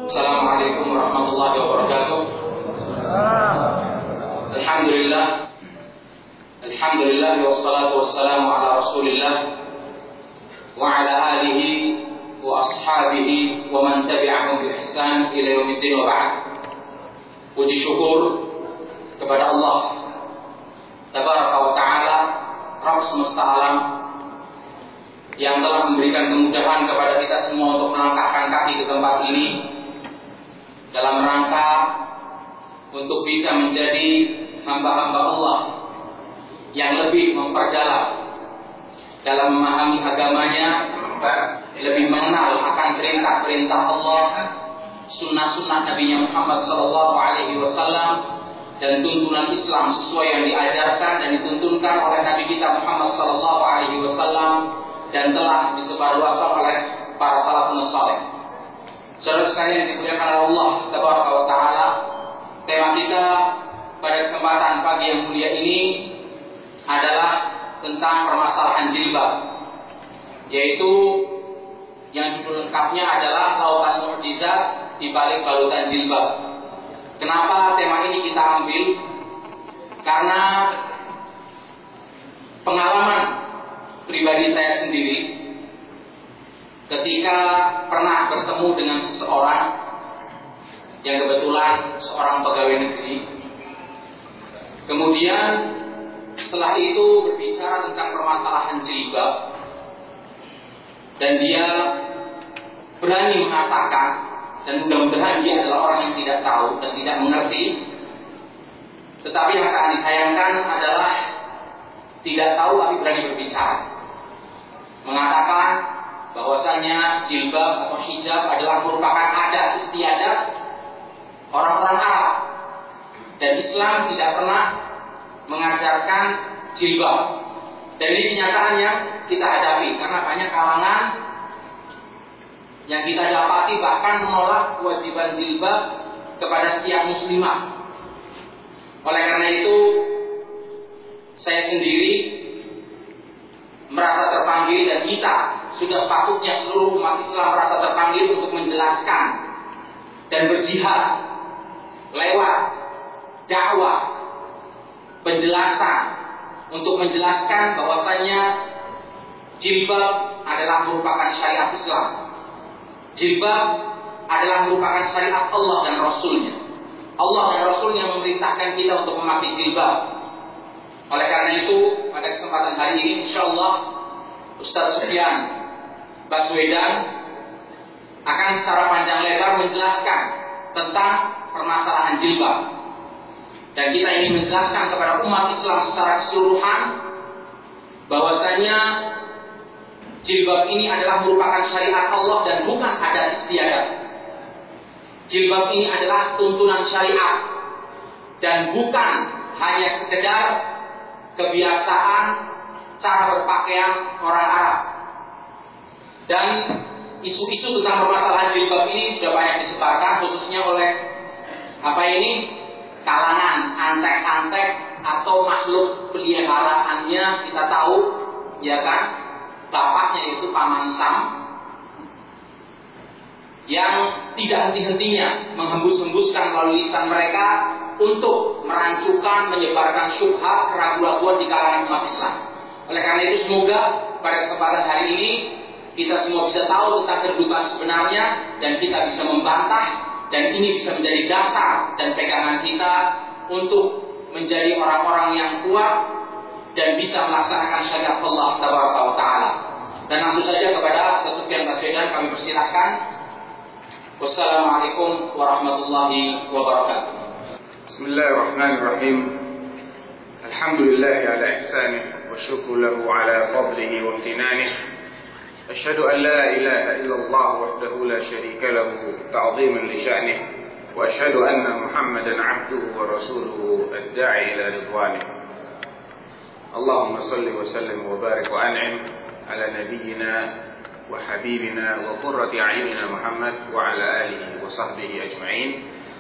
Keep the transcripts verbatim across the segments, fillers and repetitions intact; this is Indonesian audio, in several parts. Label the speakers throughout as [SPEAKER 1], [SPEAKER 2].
[SPEAKER 1] Assalamualaikum warahmatullahi wabarakatuh. Alhamdulillah. Alhamdulillah wassalatu wassalamu ala Rasulillah wa ala alihi wa ashabihi wa man tabi'ahum bi ihsan ila yaumiddin wa ba'd. Puji syukur kepada Allah Tabaraka wa Ta'ala, Rabb semesta alam, yang telah memberikan kemudahan kepada kita semua untuk melangkahkan kaki ke tempat ini dalam rangka untuk bisa menjadi hamba-hamba Allah yang lebih memperdalam dalam memahami agamanya, lebih mengenal akan perintah-perintah Allah, sunnah-sunnah Nabi Muhammad Sallallahu Alaihi Wasallam, dan tuntunan Islam sesuai yang diajarkan dan dituntunkan oleh Nabi kita Muhammad Sallallahu Alaihi Wasallam dan telah disebarluaskan oleh para salafun saleh. Saudara sekalian yang dimuliakan Allah Tabaraka wa Ta'ala, tema kita pada kesempatan pagi yang mulia ini adalah tentang permasalahan jilbab, yaitu yang judul lengkapnya adalah Lautan Mukjizat di Balik Balutan Jilbab. Kenapa tema ini kita ambil? Karena pengalaman pribadi saya sendiri ketika pernah bertemu dengan seseorang yang kebetulan seorang pegawai negeri. Kemudian setelah itu berbicara tentang permasalahan jilbab, dan dia berani mengatakan, dan mudah-mudahan dia adalah orang yang tidak tahu dan tidak mengerti, tetapi yang akan disayangkan adalah tidak tahu tapi berani berbicara, mengatakan bahwasanya jilbab atau hijab adalah merupakan adat istiadat orang-orang Arab, dan Islam tidak pernah mengajarkan jilbab. Dan ini kenyataan yang kita hadapi, karena banyak kalangan yang kita dapati bahkan menolak kewajiban jilbab kepada setiap muslimah. Oleh karena itu, saya sendiri merasa terpanggil, dan kita sudah sepatutnya seluruh umat Islam merasa terpanggil untuk menjelaskan dan berjihad lewat dakwah, penjelasan, untuk menjelaskan bahwasanya jilbab adalah merupakan syariat Islam. Jilbab adalah merupakan syariat Allah dan Rasulnya. Allah dan Rasulnya memerintahkan kita untuk memakai jilbab. Oleh karena itu, pada kesempatan hari ini insyaallah Ustaz Sufyan Baswedan akan secara panjang lebar menjelaskan tentang permasalahan jilbab. Dan kita ingin menjelaskan kepada umat Islam secara keseluruhan bahwasanya jilbab ini adalah merupakan syariat Allah dan bukan adat istiadat. Jilbab ini adalah tuntunan syariat dan bukan hanya sekedar kebiasaan cara berpakaian orang Arab. Dan isu-isu tentang permasalahan jilbab ini sudah banyak disebarkan, khususnya oleh apa ini kalangan antek-antek atau makhluk peliharaannya. Kita tahu, ya kan, bapaknya yaitu Paman Sam, yang tidak henti-hentinya menghembus-hembuskan melalui lisan mereka untuk merancukan, menyebarkan syubhat, keraguan-keraguan di kalangan umat Islam. Oleh karena itu, semoga pada kesempatan hari ini kita semua bisa tahu tentang kedudukan sebenarnya, dan kita bisa membantah, dan ini bisa menjadi dasar dan pegangan kita untuk menjadi orang-orang yang kuat dan bisa melaksanakan syariat Allah Tabaraka wa Ta'ala. Dan langsung saja kepada Sufyan Baswedan kami persilahkan. Wassalamualaikum warahmatullahi wabarakatuh.
[SPEAKER 2] Bismillahirrahmanirrahim. Alhamdulillah ala ihsanih wa syukru lahu ala fadlihi wa imtinanih. أشهد أن لا إله إلا الله وحده لا شريك له تعظيما لشأنه وأشهد أن محمدا عبده ورسوله الداعي إلى رضوانه اللهم صل وسلم وبارك وأنعم على نبينا وحبيبنا وقرة أعيننا محمد وعلى آله وصحبه أجمعين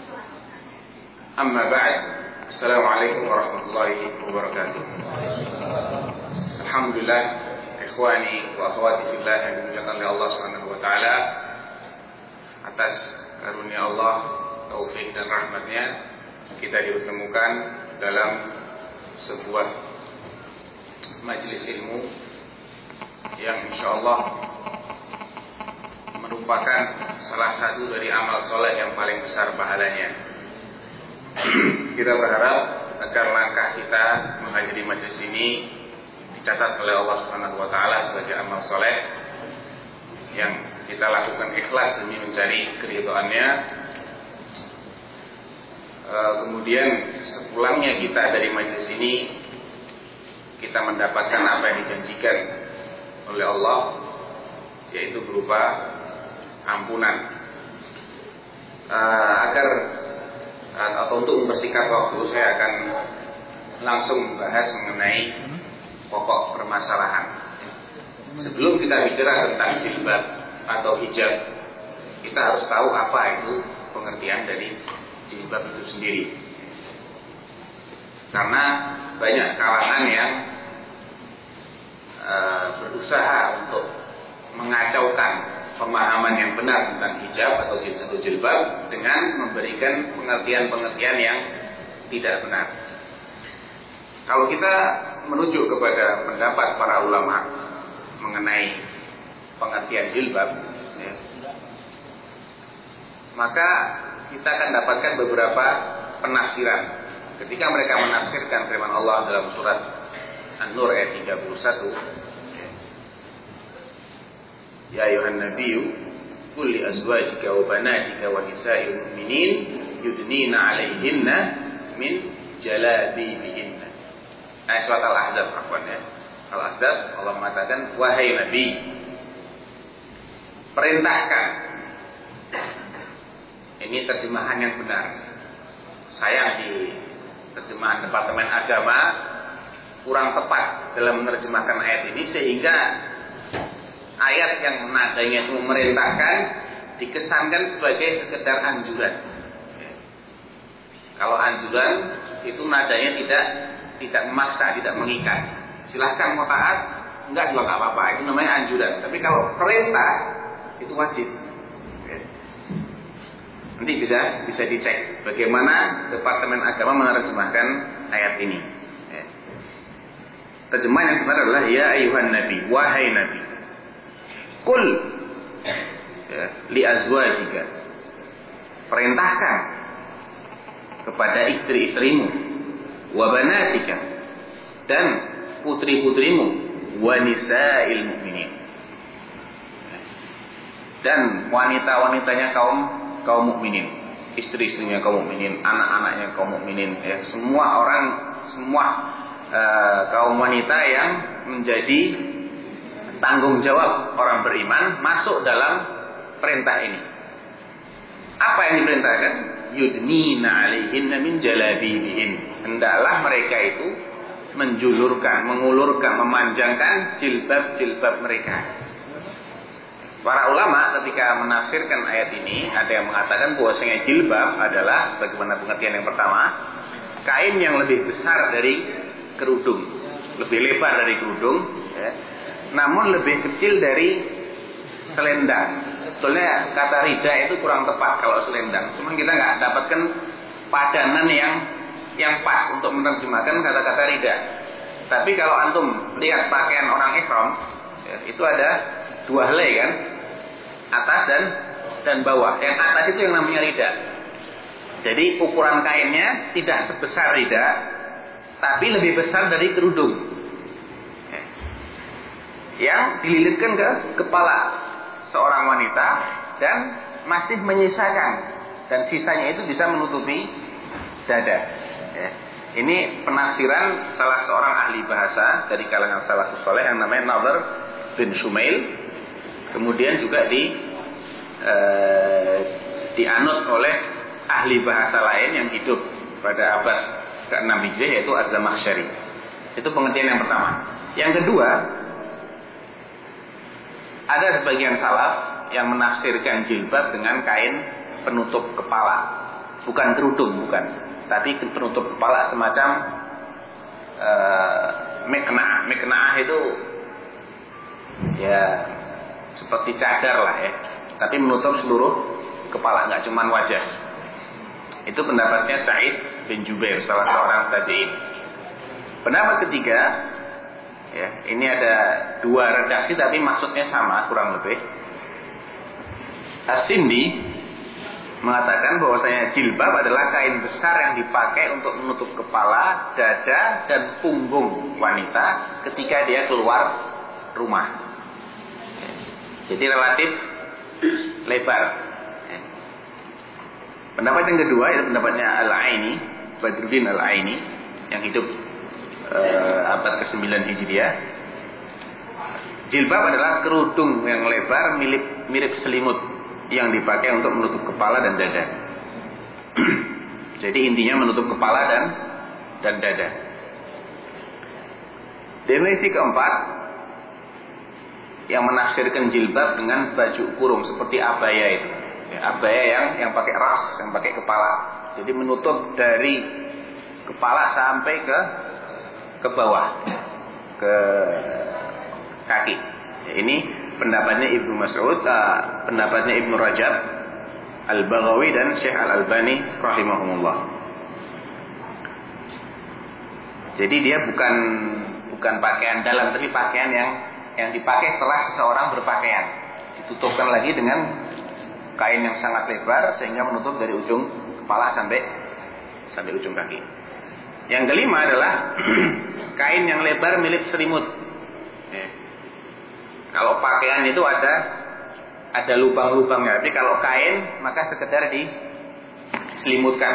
[SPEAKER 2] أما بعد السلام عليكم ورحمة الله وبركاته. الحمد لله ikhwani wa akhwati fillah yang dimuliakan oleh Allah Subhanahu wa taala. atas karunia Allah, taufik dan rahmatnya kita dipertemukan dalam sebuah majelis ilmu yang insyaallah merupakan salah satu dari amal soleh yang paling besar pahalanya. Kita berharap agar langkah kita menghadiri majelis ini dicatat oleh Allah Subhanahu wa taala sebagai amal soleh yang kita lakukan ikhlas demi mencari keridhaannya. E, kemudian sepulangnya kita dari majelis ini kita mendapatkan apa yang dijanjikan oleh Allah, yaitu berupa ampunan. E, agar atau untuk mempersingkat waktu, saya akan langsung membahas mengenai pokok permasalahan. Sebelum kita bicara tentang jilbab atau hijab, kita harus tahu apa itu pengertian dari jilbab itu sendiri. Karena banyak kalangan yang uh, berusaha untuk mengacaukan pemahaman yang benar tentang hijab atau jilbab dengan memberikan pengertian-pengertian yang tidak benar. Kalau kita merujuk kepada pendapat para ulama mengenai pengertian jilbab, ya, maka kita akan dapatkan beberapa penafsiran. Ketika mereka menafsirkan firman Allah dalam surat An-Nur ayat tiga puluh satu, ya ayuhan nabiyyu qul li azwajika wa banatika wa nisa'il mu'minin yudnina 'alaihinna min jalabibihinna. Ayat surat Al-Ahzab, afwan ya. Al-Ahzab, Allah mengatakan, wahai Nabi, perintahkan. Ini terjemahan yang benar. Sayang di terjemahan Departemen Agama kurang tepat dalam menerjemahkan ayat ini, sehingga ayat yang nadanya itu memerintahkan dikesankan sebagai sekedar anjuran. Kalau anjuran itu nadanya tidak tidak memaksa, tidak mengikat. Silahkan mau taat, enggak juga enggak apa-apa. Itu namanya anjuran. Tapi kalau perintah itu wajib. Nanti bisa bisa dicek bagaimana Departemen Agama menerjemahkan ayat ini. Terjemahan yang benar adalah ya ayuhan nabi, wahai nabi. Qul ya, li azwajika, perintahkan kepada istri-istrimu, wa banatika, dan putri-putrimu, wa nisa'il mu'minin, dan wanita-wanitanya kaum kaum mukminin, istri-istrinya kaum mukminin, anak-anaknya kaum mukminin, ya, semua orang, semua uh, kaum wanita yang menjadi tanggung jawab orang beriman masuk dalam perintah ini. Apa yang diperintahkan? Yudnina 'alaihinna min jalabibihin. Hendaklah mereka itu menjulurkan, mengulurkan, memanjangkan jilbab-jilbab mereka. Para ulama ketika menafsirkan ayat ini, ada yang mengatakan bahwasanya jilbab adalah sebagaimana pengertian yang pertama, kain yang lebih besar dari kerudung, lebih lebar dari kerudung, ya, namun lebih kecil dari selendang. Sebetulnya kata rida itu kurang tepat kalau selendang. Cuma kita nggak dapatkan padanan yang yang pas untuk menerjemahkan kata-kata rida. Tapi kalau antum lihat pakaian orang ihram, ya, itu ada dua helai kan, atas dan dan bawah. Yang atas itu yang namanya rida. Jadi ukuran kainnya tidak sebesar rida, tapi lebih besar dari kerudung, ya, yang dililitkan ke kepala seorang wanita dan masih menyisakan, dan sisanya itu bisa menutupi dada. Ya. Ini penafsiran salah seorang ahli bahasa dari kalangan salafus saleh yang namanya Nadhr bin Shumail. Kemudian juga di eh, dianut oleh ahli bahasa lain yang hidup pada abad keenam Hijriah, yaitu Az-Zamakhsyari. Itu pengertian yang pertama. Yang kedua, ada sebagian salaf yang menafsirkan jilbab dengan kain penutup kepala, bukan kerudung, bukan, tapi penutup kepala semacam uh, mikna'ah. Mikna'ah itu ya seperti cadar lah ya, tapi menutup seluruh kepala, nggak cuma wajah. Itu pendapatnya Sa'id bin Jubair, salah seorang tabi'in. Pendapat ketiga, ya, ini ada dua redaksi tapi maksudnya sama kurang lebih. As-Sindi mengatakan bahwasanya jilbab adalah kain besar yang dipakai untuk menutup kepala, dada, dan punggung wanita ketika dia keluar rumah. Jadi relatif lebar. Pendapat yang kedua itu pendapatnya Al-Aini, Badruddin Al-Aini, yang hidup eh, abad kesembilan Hijriah. Jilbab adalah kerudung yang lebar mirip mirip selimut yang dipakai untuk menutup kepala dan dada. Jadi intinya menutup kepala dan dan dada. Definisi keempat yang menafsirkan jilbab dengan baju kurung seperti abaya itu. Ya, abaya yang yang pakai ras, yang pakai kepala. Jadi menutup dari kepala sampai ke ke bawah, ke kaki. Ya, ini pendapatnya Ibnu Mas'ud, uh, pendapatnya Ibnu Rajab, Al-Baghawi dan Syekh Al-Albani rahimahumullah. Jadi dia bukan bukan pakaian dalam, tapi pakaian yang yang dipakai setelah seseorang berpakaian. Ditutupkan lagi dengan kain yang sangat lebar sehingga menutup dari ujung kepala sampai sampai ujung kaki. Yang kelima adalah kain yang lebar milik selimut. Ya. Kalau pakaian itu ada ada lubang-lubangnya, tapi kalau kain maka sekedar diselimutkan.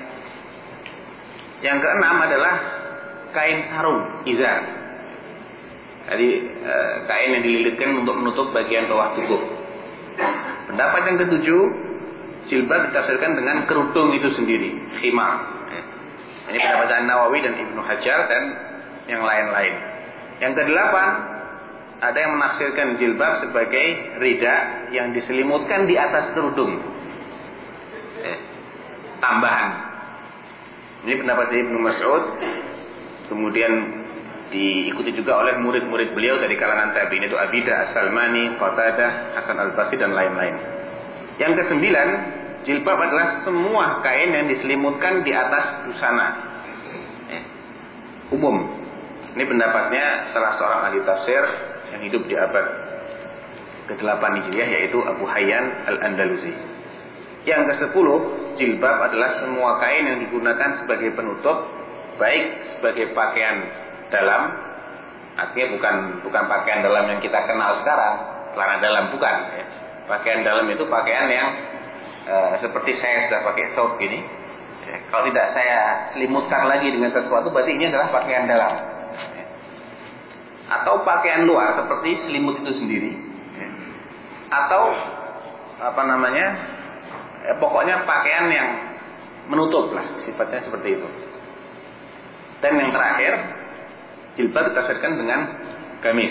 [SPEAKER 2] Yang keenam adalah kain sarung, izar. Jadi e, kain yang dililitkan untuk menutup bagian bawah tubuh. Pendapat yang ketujuh, jilbab ditafsirkan dengan kerudung itu sendiri, khimar. Ini pendapat Nawawi dan Ibnu Hajar dan yang lain-lain. Yang kedelapan, ada yang menafsirkan jilbab sebagai rida yang diselimutkan di atas kerudung. Eh, tambahan. Ini pendapat Ibnu Mas'ud. Kemudian diikuti juga oleh murid-murid beliau dari kalangan tabi'in, itu Abidah As-Salmani, Qatadah, Hasan Al-Basri dan lain-lain. Yang kesembilan, jilbab adalah semua kain yang diselimutkan di atas busana. Eh, umum. Ini pendapatnya salah seorang ahli tafsir yang hidup di abad kedelapan Hijriah, yaitu Abu Hayyan Al-Andalusi. Yang kesepuluh, jilbab adalah semua kain yang digunakan sebagai penutup, baik sebagai pakaian dalam, artinya bukan bukan pakaian dalam yang kita kenal sekarang, celana dalam bukan. Ya. Pakaian dalam itu pakaian yang e, seperti saya sudah pakai short gini. Ya. Kalau tidak saya selimutkan lagi dengan sesuatu, berarti ini adalah pakaian dalam. Ya. Atau pakaian luar seperti selimut itu sendiri. Ya. Atau apa namanya? Eh, pokoknya pakaian yang menutup lah, sifatnya seperti itu. Dan yang terakhir, jilbab ditafsirkan dengan gamis.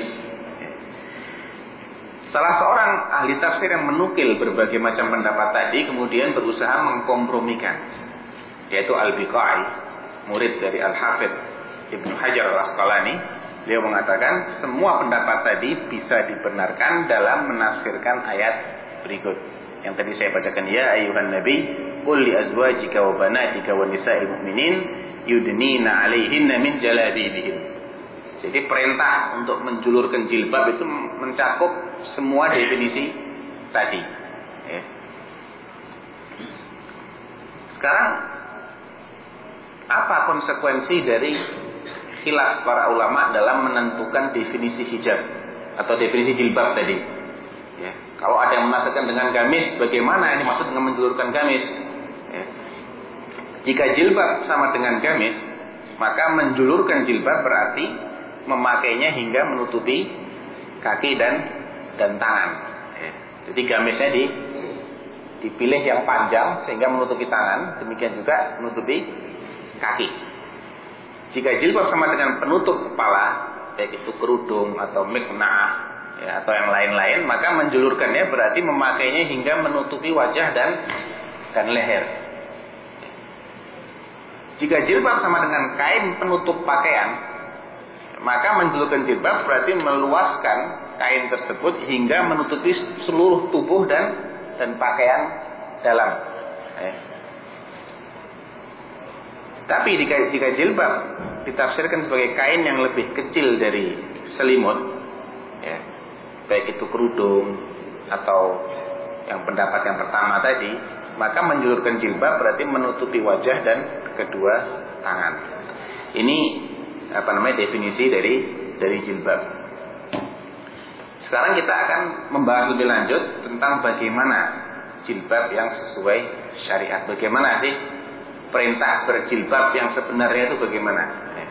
[SPEAKER 2] Salah seorang ahli tafsir yang menukil berbagai macam pendapat tadi kemudian berusaha mengkompromikan, yaitu Al-Biqai, murid dari Al-Hafidh Ibnu Hajar Al-Asqalani. Beliau mengatakan semua pendapat tadi bisa dibenarkan dalam menafsirkan ayat berikut yang tadi saya bacakan. Ya ayuhan nabi qul li azwajika wa banatika wa nisa'il mu'minin yudnina 'alaihinna min jalabibihin. Jadi perintah untuk menjulurkan jilbab itu mencakup semua definisi tadi. Ya. Sekarang apa konsekuensi dari khilaf para ulama dalam menentukan definisi hijab atau definisi jilbab tadi? Ya. Kalau ada yang menafsirkan dengan gamis, bagaimana ini maksud dengan menjulurkan gamis? Ya. Jika jilbab sama dengan gamis, maka menjulurkan jilbab berarti memakainya hingga menutupi kaki dan dan tangan. Ya. Jadi gamisnya di, dipilih yang panjang sehingga menutupi tangan, demikian juga menutupi kaki. Jika jilbab sama dengan penutup kepala, baik itu kerudung atau miknah ya, atau yang lain-lain, maka menjulurkannya berarti memakainya hingga menutupi wajah dan dan leher. Jika jilbab sama dengan kain penutup pakaian, maka menjulurkan jilbab berarti meluaskan kain tersebut hingga menutupi seluruh tubuh dan dan pakaian dalam. Eh. Tapi jika, jika jilbab ditafsirkan sebagai kain yang lebih kecil dari selimut, ya, baik itu kerudung atau yang pendapat yang pertama tadi, maka menjulurkan jilbab berarti menutupi wajah dan kedua tangan. Ini apa namanya definisi dari dari jilbab. Sekarang kita akan membahas lebih lanjut tentang bagaimana jilbab yang sesuai syariat. Bagaimana sih perintah berjilbab yang sebenarnya itu bagaimana?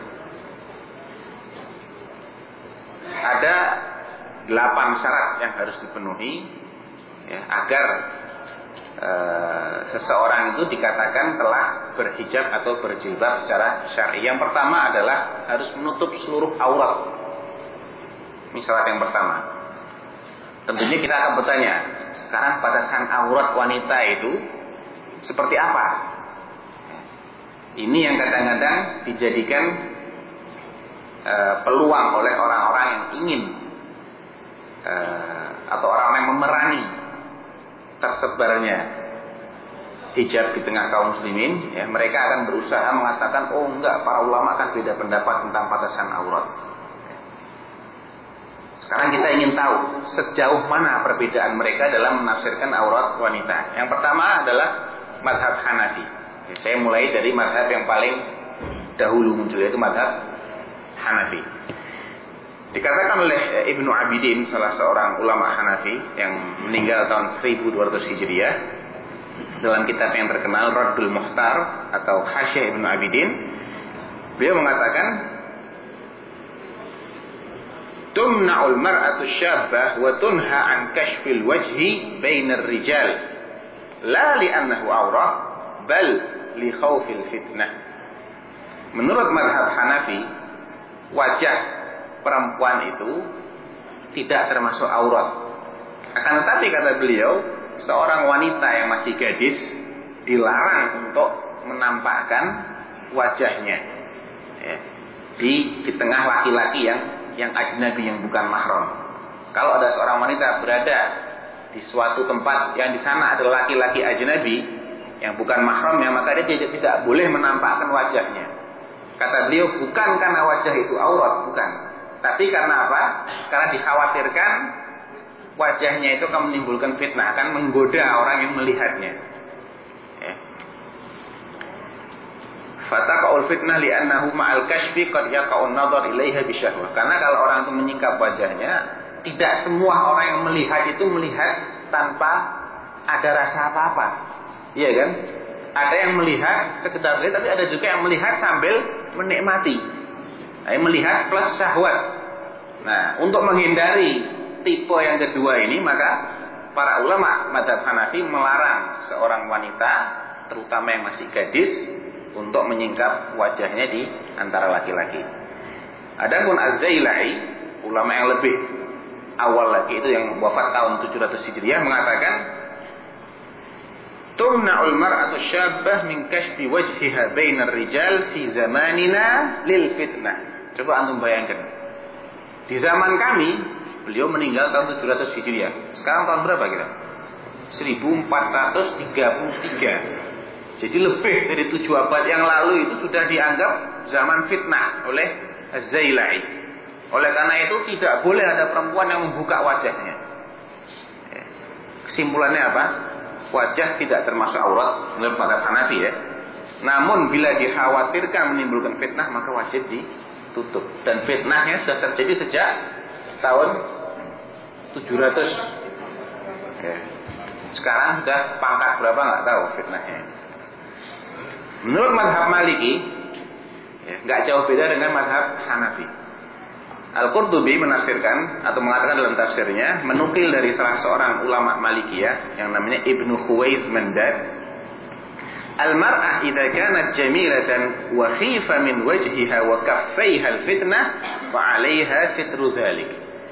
[SPEAKER 2] Ada delapan syarat yang harus dipenuhi, ya, agar e, seseorang itu dikatakan telah berhijab atau berjilbab secara syar'i. Yang pertama adalah harus menutup seluruh aurat. Ini syarat yang pertama. Tentunya kita akan bertanya, sekarang batasan aurat wanita itu seperti apa? Ini yang kadang-kadang dijadikan e, peluang oleh orang-orang yang ingin e, atau orang-orang yang memerangi tersebarnya hijab di tengah kaum muslimin. Ya, mereka akan berusaha mengatakan, oh enggak, para ulama akan beda pendapat tentang batasan aurat. Sekarang kita ingin tahu sejauh mana perbedaan mereka dalam menafsirkan aurat wanita. Yang pertama adalah mazhab Hanafi. Saya mulai dari mazhab yang paling dahulu muncul, yaitu mazhab Hanafi. Dikatakan oleh Ibnu Abidin, salah seorang ulama Hanafi yang meninggal tahun seribu dua ratus Hijriah, dalam kitab yang terkenal Raddul Mukhtar atau Hasyiah Ibnu Abidin, beliau mengatakan, tumna'ul mar'atu syabbah wa tunha an kashfil wajhi bainar rijal la li'annahu awrah bal li khawfil fitnah. Menurut mazhab Hanafi, wajah perempuan itu tidak termasuk aurat. Akan tetapi kata beliau, seorang wanita yang masih gadis dilarang untuk menampakkan wajahnya, ya, di di tengah laki-laki yang yang ajnabi, yang bukan mahram. Kalau ada seorang wanita berada di suatu tempat yang di sana ada laki-laki ajnabi yang bukan mahramnya, maka dia tidak, tidak boleh menampakkan wajahnya. Kata beliau, bukan karena wajah itu aurat, bukan. Tapi karena apa? Karena dikhawatirkan wajahnya itu akan menimbulkan fitnah, akan menggoda orang yang melihatnya. Ya. Fataqa'ul fitnah li'annahu ma'al kashfi qad yaqa'un nadhar ilaiha bisyahwah. Karena kalau orang itu menyingkap wajahnya, tidak semua orang yang melihat itu melihat tanpa ada rasa apa-apa. Iya kan? Ada yang melihat sekedar lihat, tapi ada juga yang melihat sambil menikmati. Nah, melihat plus syahwat. Nah, untuk menghindari tipe yang kedua ini, maka para ulama mazhab Hanafi melarang seorang wanita, terutama yang masih gadis, untuk menyingkap wajahnya di antara laki-laki. Adapun Az-Zailai, ulama yang lebih awal lagi, itu yang wafat tahun tujuh ratus Hijriah, mengatakan, tumna'ul mar'atu syabbah min kashfi wajhiha bainar rijal fi zamanina lil fitnah. Coba antum bayangkan. Di zaman kami, beliau meninggal tahun tujuh ratus Hijriah. Sekarang tahun berapa kita? seribu empat ratus tiga puluh tiga. Jadi lebih dari tujuh abad yang lalu itu sudah dianggap zaman fitnah oleh Az-Zailai. Oleh karena itu tidak boleh ada perempuan yang membuka wajahnya. Kesimpulannya apa? Wajah tidak termasuk aurat menurut mazhab Hanafi, ya. Namun bila dikhawatirkan menimbulkan fitnah, maka wajib ditutup. Dan fitnahnya sudah terjadi sejak tahun tujuh ratus. Ya. Sekarang sudah pangkat berapa nggak tahu fitnahnya. Menurut mazhab Maliki, ya, nggak jauh beda dengan mazhab Hanafi. Al-Qurtubi menafsirkan atau mengatakan dalam tafsirnya, menukil dari salah seorang ulama Malikiyah yang namanya Ibnu Khuwaiz Mandad, al-mar'ah idza kanat jamilatan wa khifa min wajhiha wa kaffaiha al-fitnah fa 'alaiha sitru dzalik.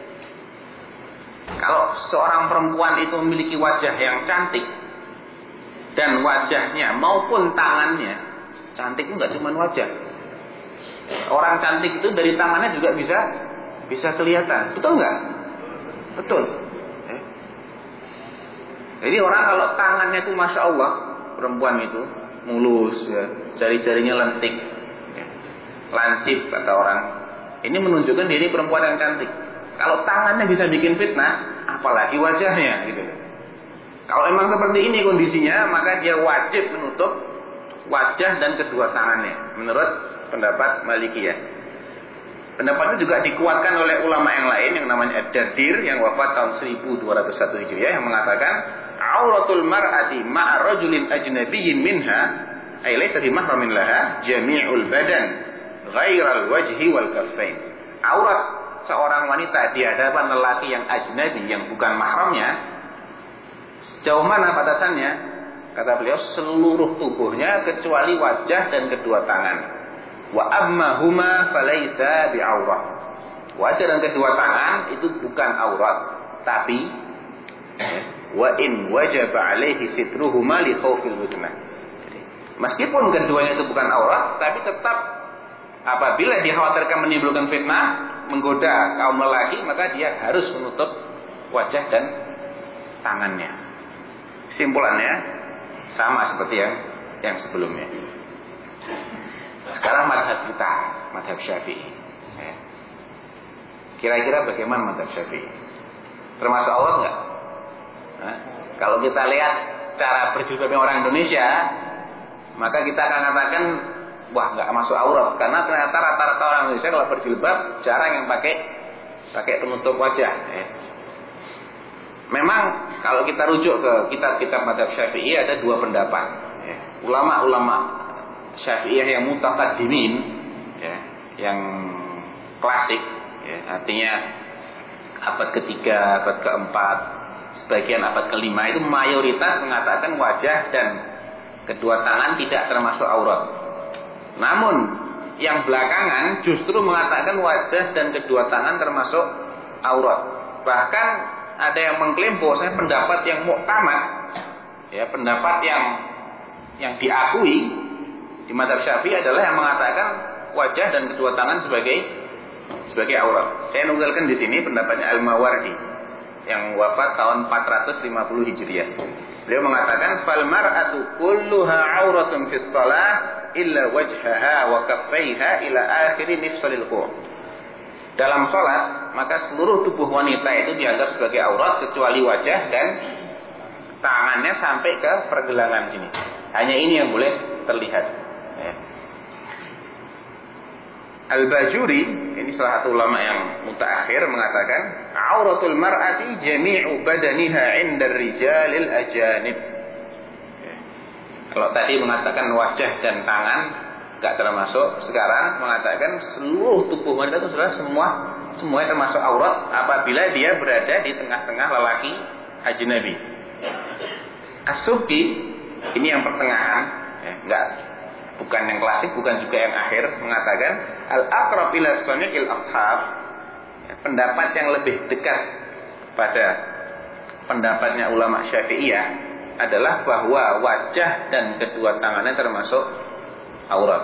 [SPEAKER 2] Kalau seorang perempuan itu memiliki wajah yang cantik dan wajahnya maupun tangannya, cantik itu enggak cuma wajah. Orang cantik itu dari tangannya juga bisa bisa kelihatan. Betul enggak? Betul. Jadi orang kalau tangannya itu masya Allah, perempuan itu mulus, ya, jari-jarinya lentik, ya, lancip kata orang. Ini menunjukkan diri perempuan yang cantik. Kalau tangannya bisa bikin fitnah, apalagi wajahnya, gitu. Kalau emang seperti ini kondisinya, maka dia wajib menutup wajah dan kedua tangannya, menurut pendapat Malikiyah. Pendapat itu juga dikuatkan oleh ulama yang lain yang namanya Ad-Dardir yang wafat tahun seribu dua ratus satu Hijriah yang mengatakan auratul mar'ati ma'a rajulin ajnabiyyin minha ay laysa bi mahramin laha jami'ul badan ghairal wajhi wal kaffain. Aurat seorang wanita di hadapan lelaki yang ajnabi yang bukan mahramnya sejauh mana batasannya? Kata beliau seluruh tubuhnya kecuali wajah dan kedua tangan. Wa amma huma falaysa bi'aurah. Wajah dan kedua tangan itu bukan aurat, tapi wa in wajaba alaihi sitruhuma li khaufil fitnah. Meskipun keduanya itu bukan aurat, tapi tetap apabila dikhawatirkan menimbulkan fitnah, menggoda kaum lelaki, maka dia harus menutup wajah dan tangannya. Kesimpulannya sama seperti yang yang sebelumnya. Sekarang madhab kita, madhab Syafi'i. Kira-kira bagaimana madhab Syafi'i? Termasuk aurat nggak? Nah, kalau kita lihat cara berjilbabnya orang Indonesia, maka kita akan katakan, wah nggak masuk aurat, karena ternyata rata-rata orang Indonesia kalau berjilbab jarang yang pakai pakai penutup wajah. Memang kalau kita rujuk ke kitab-kitab madhab Syafi'i ada dua pendapat. Ulama-ulama Syafi'iyah yang mutaqaddimin, ya, yang klasik, ya, artinya abad ketiga, abad keempat, sebagian abad kelima itu mayoritas mengatakan wajah dan kedua tangan tidak termasuk aurat. Namun yang belakangan justru mengatakan wajah dan kedua tangan termasuk aurat. Bahkan ada yang mengklaim bahwasanya pendapat yang muktamad, ya, pendapat yang yang diakui di mazhab Syafi'i adalah yang mengatakan wajah dan kedua tangan sebagai sebagai aurat. Saya nukilkan di sini pendapatnya Al-Mawardi yang wafat tahun empat ratus lima puluh Hijriah. Beliau mengatakan fal mar'atu kulluha auratun fis shalah illa wajhaha wa kaffaiha ila akhiri nifsalil qur'. Dalam salat, maka seluruh tubuh wanita itu dianggap sebagai aurat kecuali wajah dan tangannya sampai ke pergelangan sini. Hanya ini yang boleh terlihat. Al-Bajuri, ini salah satu ulama yang mutaakhir, mengatakan auratul mar'ati jami'u badaniha 'inda ar-rijalil ajanib. Kalau tadi mengatakan wajah dan tangan enggak termasuk, sekarang mengatakan seluruh tubuh wanita itu adalah semua semuanya termasuk aurat apabila dia berada di tengah-tengah lelaki ajnabi. As-Subki, ini yang pertengahan, ya, enggak bukan yang klasik, bukan juga yang akhir, mengatakan al-aqrab ila sani'il ashab, pendapat yang lebih dekat pada pendapatnya ulama Syafi'iyah adalah bahwa wajah dan kedua tangannya termasuk aurat.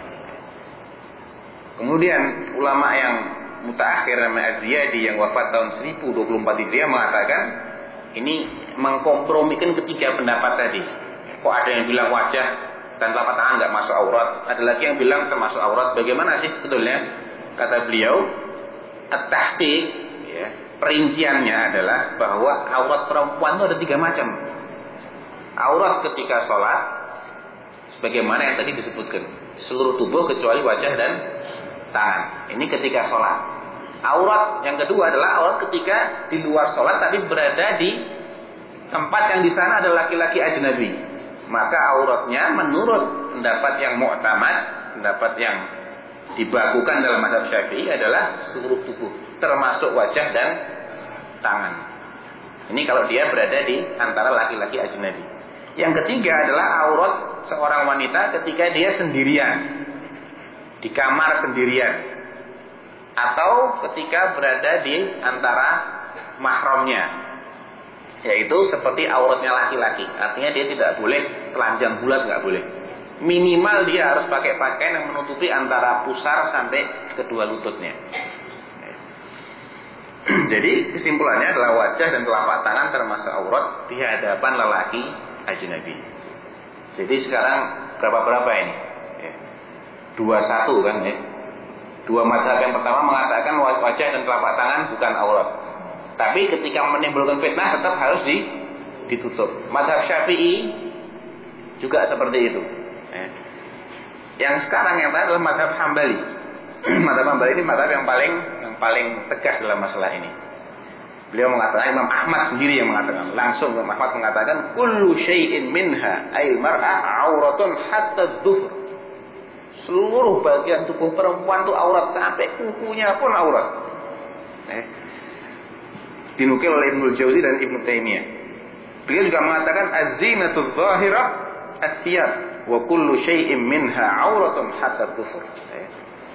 [SPEAKER 2] Kemudian ulama yang mutaakhir namanya Az-Ziyadi yang wafat tahun seribu dua puluh empat Hijriah mengatakan ini mengkompromikan ketiga pendapat tadi. Kok ada yang bilang wajah dan telapak tangan nggak masuk aurat, ada lagi yang bilang termasuk aurat. Bagaimana sih sebetulnya? Kata beliau, at-tahqiq, ya, perinciannya adalah bahwa aurat perempuan itu ada tiga macam. Aurat ketika sholat, sebagaimana yang tadi disebutkan, seluruh tubuh kecuali wajah dan tangan. Ini ketika sholat. Aurat yang kedua adalah aurat ketika di luar sholat tapi berada di tempat yang di sana ada laki-laki ajnabi. Maka auratnya menurut pendapat yang mu'tamad, pendapat yang dibakukan dalam mazhab Syafi'i adalah seluruh tubuh, termasuk wajah dan tangan. Ini kalau dia berada di antara laki-laki ajnabi. Yang ketiga adalah aurat seorang wanita ketika dia sendirian, di kamar sendirian, atau ketika berada di antara mahramnya, yaitu seperti auratnya laki-laki. Artinya dia tidak boleh telanjang bulat, nggak boleh. Minimal dia harus pakai pakaian yang menutupi antara pusar sampai kedua lututnya. Jadi kesimpulannya adalah wajah dan telapak tangan termasuk aurat di hadapan lelaki ajnabi. Jadi sekarang berapa-berapa ini? Ya. Dua satu kan ya. Dua mazhab yang pertama mengatakan wajah dan telapak tangan bukan aurat. Tapi ketika menimbulkan fitnah tetap harus di, ditutup. Mazhab Syafi'i juga seperti itu. Ya. Yang sekarang yang terakhir adalah mazhab Hambali. Mazhab Hambali ini mazhab yang paling yang paling tegas dalam masalah ini. Beliau mengatakan, Imam Ahmad sendiri yang mengatakan, langsung Imam Ahmad mengatakan, kullu syai'in minha ayil mar'a auratun hatta dhuhr. Seluruh bagian tubuh perempuan itu aurat, sampai kukunya pun aurat. Eh. Dinukil oleh Ibnu Jauzi dan Ibnu Taimiyah. Beliau juga mengatakan az-zinatul zahirah as-siyab wa kullu syai'in minha auratun hatta dhuhr. Eh.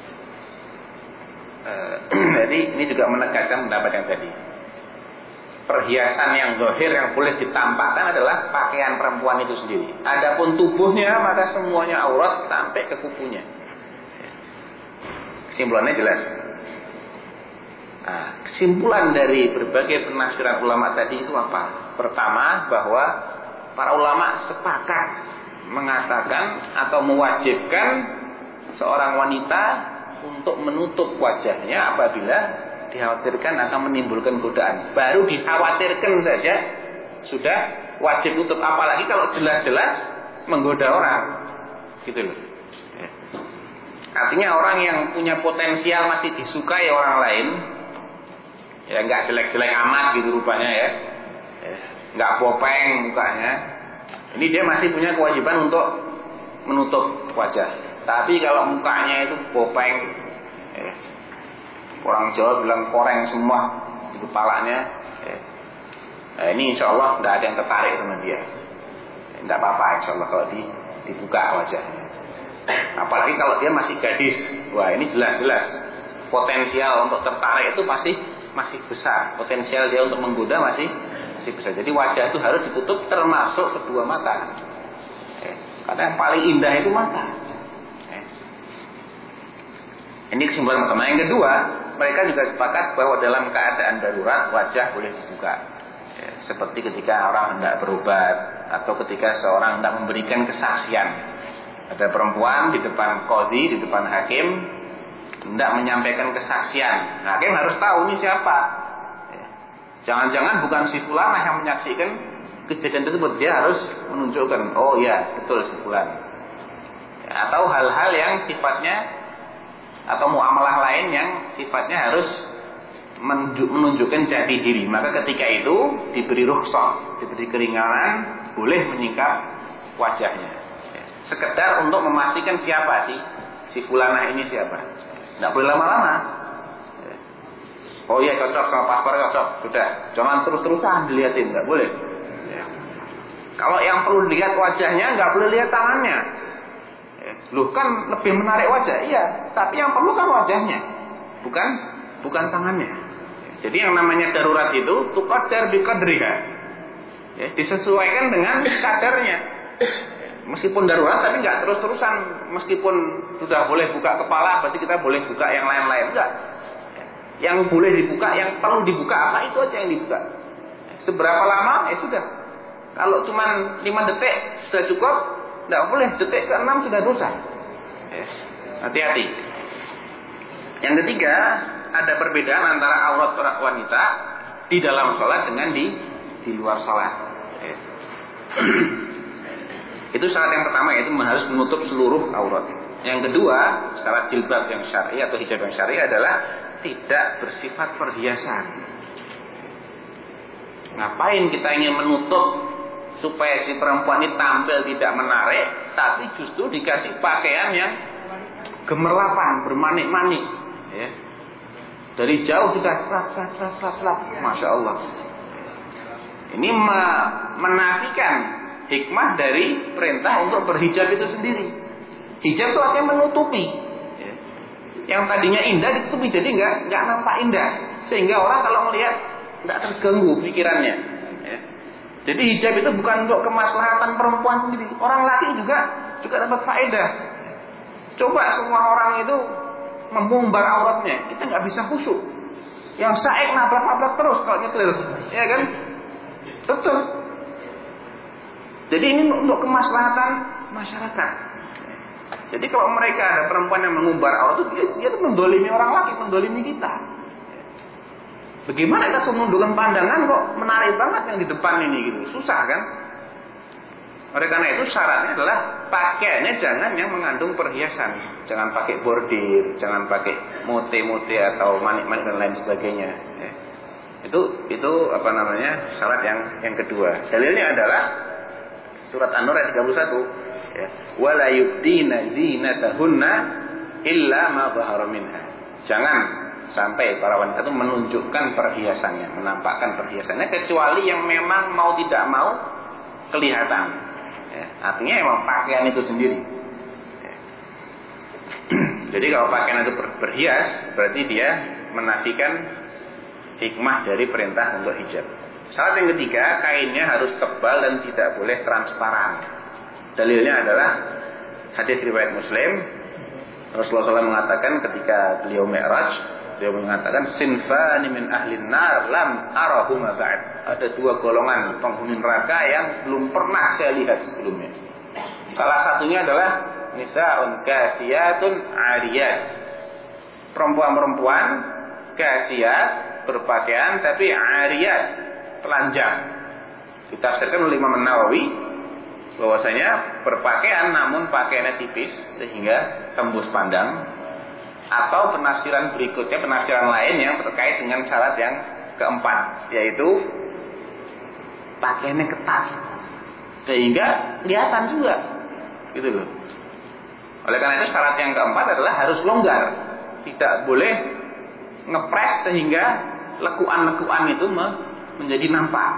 [SPEAKER 2] Uh, jadi ini juga menegaskan pendapat yang tadi. Perhiasan yang zahir yang boleh ditampakkan adalah pakaian perempuan itu sendiri. Adapun tubuhnya maka semuanya aurat sampai ke kukunya. Kesimpulannya jelas. Nah, kesimpulan dari berbagai penafsiran ulama tadi itu apa? Pertama, bahwa para ulama sepakat mengatakan atau mewajibkan seorang wanita untuk menutup wajahnya apabila dikhawatirkan akan menimbulkan godaan. Baru dikhawatirkan saja sudah wajib tutup, apalagi kalau jelas-jelas menggoda orang, gitu loh. Ya. Artinya orang yang punya potensial masih disukai orang lain, ya nggak jelek-jelek amat gitu rupanya ya, ya nggak popeng mukanya. Ini dia masih punya kewajiban untuk menutup wajah. Tapi kalau mukanya itu popeng, ya, orang Jawa bilang koreng semua di kepalanya, ya. Nah, ini insya Allah tidak ada yang tertarik sama dia. Tidak apa-apa insya Allah kalau di, dibuka wajahnya. Apalagi kalau dia masih gadis, wah ini jelas-jelas potensial untuk tertarik itu masih masih besar. Potensial dia untuk menggoda masih masih besar. Jadi wajah itu harus ditutup termasuk kedua mata. Ya. Karena yang paling indah itu mata. Ya. Ini kesimpulan pertama. Yang kedua, mereka juga sepakat bahwa dalam keadaan darurat wajah boleh dibuka, ya, seperti ketika orang hendak berobat atau ketika seorang hendak memberikan kesaksian. Ada perempuan di depan qadhi, di depan hakim, hendak menyampaikan kesaksian. Hakim harus tahu ini siapa. Ya. Jangan-jangan bukan si fulanah yang menyaksikan kejadian tersebut, dia harus menunjukkan, oh ya betul si fulan. Ya, atau hal-hal yang sifatnya atau muamalah lain yang sifatnya harus menunjukkan jati diri. Maka ketika itu diberi rukhsah, diberi keringanan, boleh menyingkap wajahnya. Sekedar untuk memastikan siapa sih si fulanah ini siapa. Tidak boleh lama-lama. Oh iya cocok sama paspor cocok, sudah. Jangan terus-terusan dilihatin, nggak boleh. Kalau yang perlu dilihat wajahnya, nggak boleh lihat tangannya. Loh kan lebih menarik wajah, iya. Tapi yang perlu kan wajahnya, bukan bukan tangannya. Jadi yang namanya darurat itu tuqaddar biqadriha, ya, disesuaikan dengan kadarnya. Meskipun darurat tapi nggak terus-terusan. Meskipun sudah boleh buka kepala, berarti kita boleh buka yang lain-lain, enggak. Yang boleh dibuka, yang perlu dibuka apa itu aja yang dibuka. Seberapa lama? Ya sudah. Kalau cuma lima detik sudah cukup. Tidak boleh, detik ke enam sudah dosa. Yes. Hati-hati. Yang ketiga, ada perbedaan antara aurat wanita di dalam sholat dengan di di luar sholat. Yes. Itu syarat yang pertama, yaitu harus menutup seluruh aurat. Yang kedua, syarat jilbab yang syar'i atau hijab yang syar'i adalah tidak bersifat perhiasan. Ngapain kita ingin menutup supaya si perempuan ini tampil tidak menarik, tapi justru dikasih pakaian yang gemerlapan, bermanik-manik, ya. Dari jauh sudah slap, slap, slap, slap, slap. Masya Allah. Ini menafikan hikmah dari perintah untuk berhijab itu sendiri. Hijab itu artinya menutupi, ya. Yang tadinya indah ditutupi, jadi nggak nggak nampak indah, sehingga orang kalau melihat nggak terganggu pikirannya. Ya. Jadi hijab itu bukan untuk kemaslahatan perempuan sendiri. Orang laki juga juga dapat faedah. Coba semua orang itu membongkar auratnya, kita nggak bisa khusyuk. Yang saik nabrak-nabrak terus kalau nyetir, ya kan? Betul. Jadi ini untuk kemaslahatan masyarakat. Jadi kalau mereka ada perempuan yang mengumbar aurat itu dia, dia itu mendolimi orang lagi, mendolimi kita. Bagaimana kita menundukkan pandangan kok menarik banget yang di depan ini gitu, susah kan? Oleh karena itu syaratnya adalah pakaiannya jangan yang mengandung perhiasan, jangan pakai bordir, jangan pakai mote-mote atau manik-manik dan lain sebagainya. Ya. Itu itu apa namanya syarat yang yang kedua. Dalilnya adalah surat An-Nur ayat tiga puluh satu. Ya. Wala yubdina zinatahunna illa ma dhahara minha. Jangan sampai para wanita itu menunjukkan perhiasannya, menampakkan perhiasannya kecuali yang memang mau tidak mau kelihatan. Ya, artinya emang pakaian itu sendiri. Ya. Jadi kalau pakaian itu ber- berhias, berarti dia menafikan hikmah dari perintah untuk hijab. Syarat yang ketiga, kainnya harus tebal dan tidak boleh transparan. Dalilnya adalah hadis riwayat Muslim. Rasulullah shallallahu alaihi wasallam mengatakan ketika beliau Mi'raj, beliau mengatakan sinfani min ahlin nar lam arahuma ba'd. Ada dua golongan penghuni neraka yang belum pernah saya lihat sebelumnya. Salah satunya adalah nisaun kasiyatun ariyat. Perempuan-perempuan kasiyat berpakaian tapi ariyat, telanjang. Ditafsirkan oleh Imam Nawawi bahwasanya berpakaian namun pakaiannya tipis sehingga tembus pandang. Atau penafsiran berikutnya, penafsiran lain yang terkait dengan syarat yang keempat, yaitu pakaiannya ketat sehingga kelihatan juga, gitu loh. Oleh karena itu syarat yang keempat adalah harus longgar, tidak boleh ngepres sehingga lekuan-lekuan itu menjadi nampak.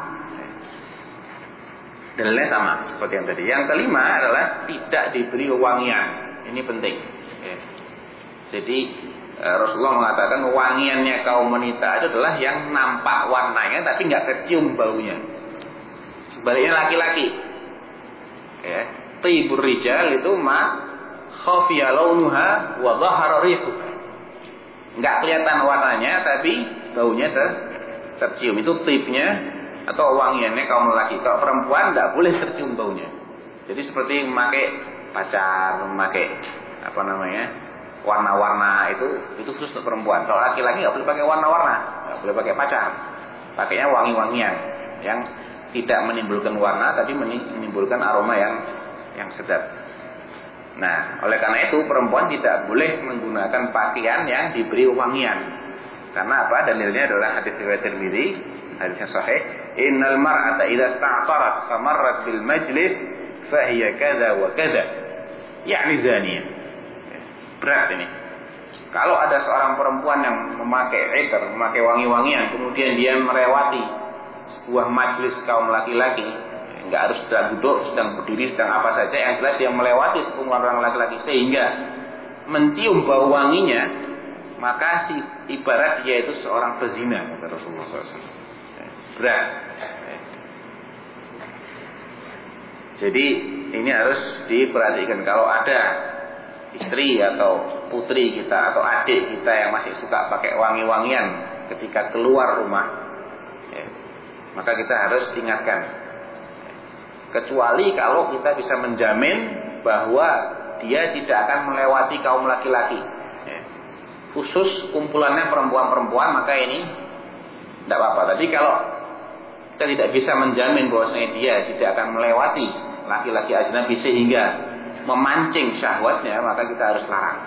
[SPEAKER 2] Dalilnya sama seperti yang tadi. Yang kelima adalah tidak diberi wangian. Ini penting. Jadi Rasulullah mengatakan wangiannya kaum wanita itu adalah yang nampak warnanya tapi nggak kecium baunya. Sebaliknya laki-laki, ya, tibur rijal itu ma khafiya launuha wa dhahara rihuha. Nggak kelihatan warnanya tapi baunya ter tercium. Itu tibnya atau wangiannya kaum lelaki. Kalau perempuan nggak boleh tercium baunya. Jadi seperti memakai pacar, memakai apa namanya? warna-warna itu itu khusus untuk perempuan. Kalau laki-laki nggak boleh pakai warna-warna, nggak boleh pakai pacar. Pakainya wangi-wangian yang tidak menimbulkan warna tapi menimbulkan aroma yang yang sedap. Nah, oleh karena itu perempuan tidak boleh menggunakan pakaian yang diberi wangian. Karena apa? Dalilnya adalah hadis riwayat Tirmidzi, hadisnya sahih. Innal mar'ata idza sta'tarat famarrat bil majlis fa hiya kadza wa kadza. Yani zaniyah. Berat ini. Kalau ada seorang perempuan yang memakai itar, memakai wangi-wangian, kemudian dia melewati sebuah majelis kaum laki-laki, nggak harus sedang duduk, sedang berdiri, sedang apa saja, yang jelas dia melewati sekumpulan orang laki-laki sehingga mencium bau wanginya, maka si ibarat dia itu seorang pezina, kata Rasulullah shallallahu alaihi wasallam. Berat. Jadi ini harus diperhatikan. Kalau ada istri atau putri kita atau adik kita yang masih suka pakai wangi-wangian ketika keluar rumah, ya, maka kita harus ingatkan. Kecuali kalau kita bisa menjamin bahwa dia tidak akan melewati kaum laki-laki, ya, khusus kumpulannya perempuan-perempuan, maka ini tidak apa-apa. Tapi kalau kita tidak bisa menjamin bahwasanya dia tidak akan melewati laki-laki ajnabi sehingga memancing syahwatnya, maka kita harus larang.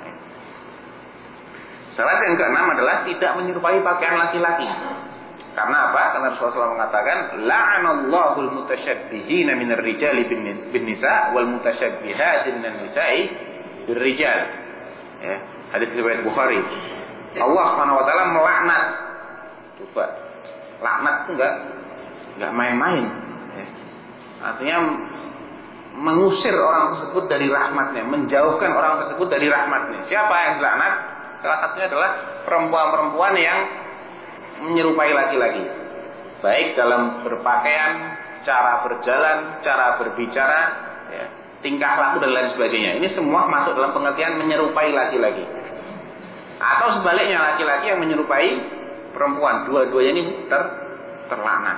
[SPEAKER 2] Syarat yang keenam adalah tidak menyerupai pakaian laki-laki. Karena apa? Karena Rasulullah mengatakan la'anallahu al-mutasyabbihina minar rijali bin nisa wal mutasyabbihati minan nisa'i bir rijal. Ya, hadis riwayat Bukhari. Allah Subhanahu wa taala melaknat. Coba. Laknat itu enggak enggak main-main, ya. Artinya mengusir orang tersebut dari rahmatnya, menjauhkan orang tersebut dari rahmatnya. Siapa yang dilaknat? Salah satunya adalah perempuan-perempuan yang menyerupai laki-laki, baik dalam berpakaian, cara berjalan, cara berbicara, ya, tingkah laku dan lain sebagainya. Ini semua masuk dalam pengertian menyerupai laki-laki. Atau sebaliknya, laki-laki yang menyerupai perempuan. Dua-duanya ini ter, terlaknat.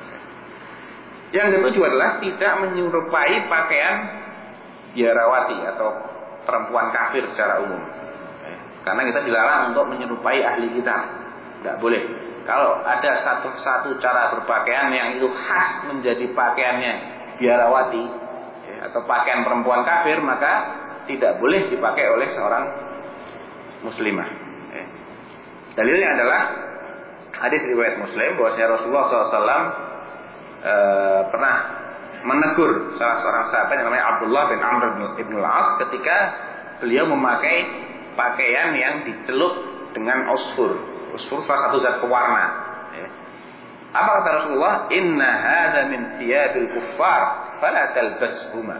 [SPEAKER 2] Yang ketujuh adalah tidak menyerupai pakaian biarawati atau perempuan kafir secara umum. Karena kita dilarang untuk menyerupai ahli kitab. Tidak boleh. Kalau ada satu-satu cara berpakaian yang itu khas menjadi pakaiannya biarawati atau pakaian perempuan kafir, maka tidak boleh dipakai oleh seorang muslimah. Dalilnya adalah hadis riwayat Muslim bahwasanya Rasulullah shallallahu alaihi wasallam e, pernah menegur salah seorang sahabat yang namanya Abdullah bin Amr bin al-As ketika beliau memakai pakaian yang dicelup dengan usfur. Usfur salah satu zat pewarna. Apa kata Rasulullah? Inna hadza min thiyabil kuffar fala talbashuma.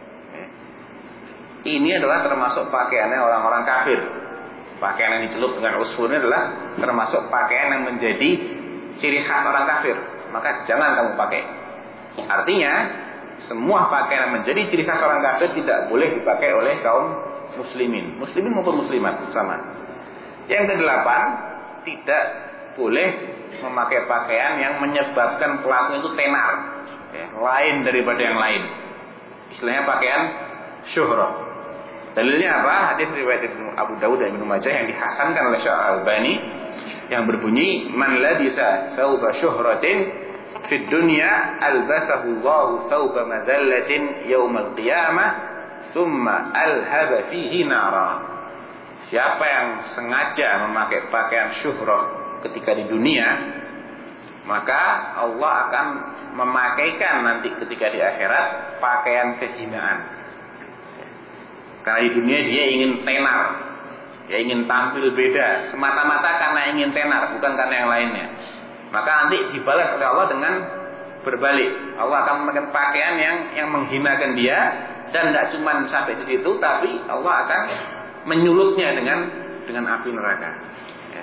[SPEAKER 2] Ini adalah termasuk pakaiannya orang-orang kafir. Pakaian yang dicelup dengan usfur ini adalah termasuk pakaian yang menjadi ciri khas orang kafir. Maka jangan kamu pakai. Artinya, semua pakaian yang menjadi ciri khas orang kafir tidak boleh dipakai oleh kaum muslimin. Muslimin maupun muslimat sama. Yang kedelapan, tidak boleh memakai pakaian yang menyebabkan pelaku itu tenar, ya, lain daripada yang lain. Istilahnya pakaian syuhrah. Dalilnya apa? Hadis riwayat Abu Dawud dan Ibnu Majah yang dihasankan oleh Syekh Al-Albani yang berbunyi, "Man labisa thawba syuhratin fid dunya albasahu Allahu thawba madhallatin yaumal qiyamah thumma alhaba fihi nara." Siapa yang sengaja memakai pakaian syuhrah ketika di dunia, maka Allah akan memakaikan nanti ketika di akhirat pakaian kehinaan. Karena di dunia dia ingin tenar, dia ingin tampil beda, semata-mata karena ingin tenar, bukan karena yang lainnya. Maka nanti dibalas oleh Allah dengan berbalik. Allah akan memberikan pakaian yang yang menghinakan dia, dan tidak cuma sampai di situ, tapi Allah akan menyulutnya dengan dengan api neraka. Ya.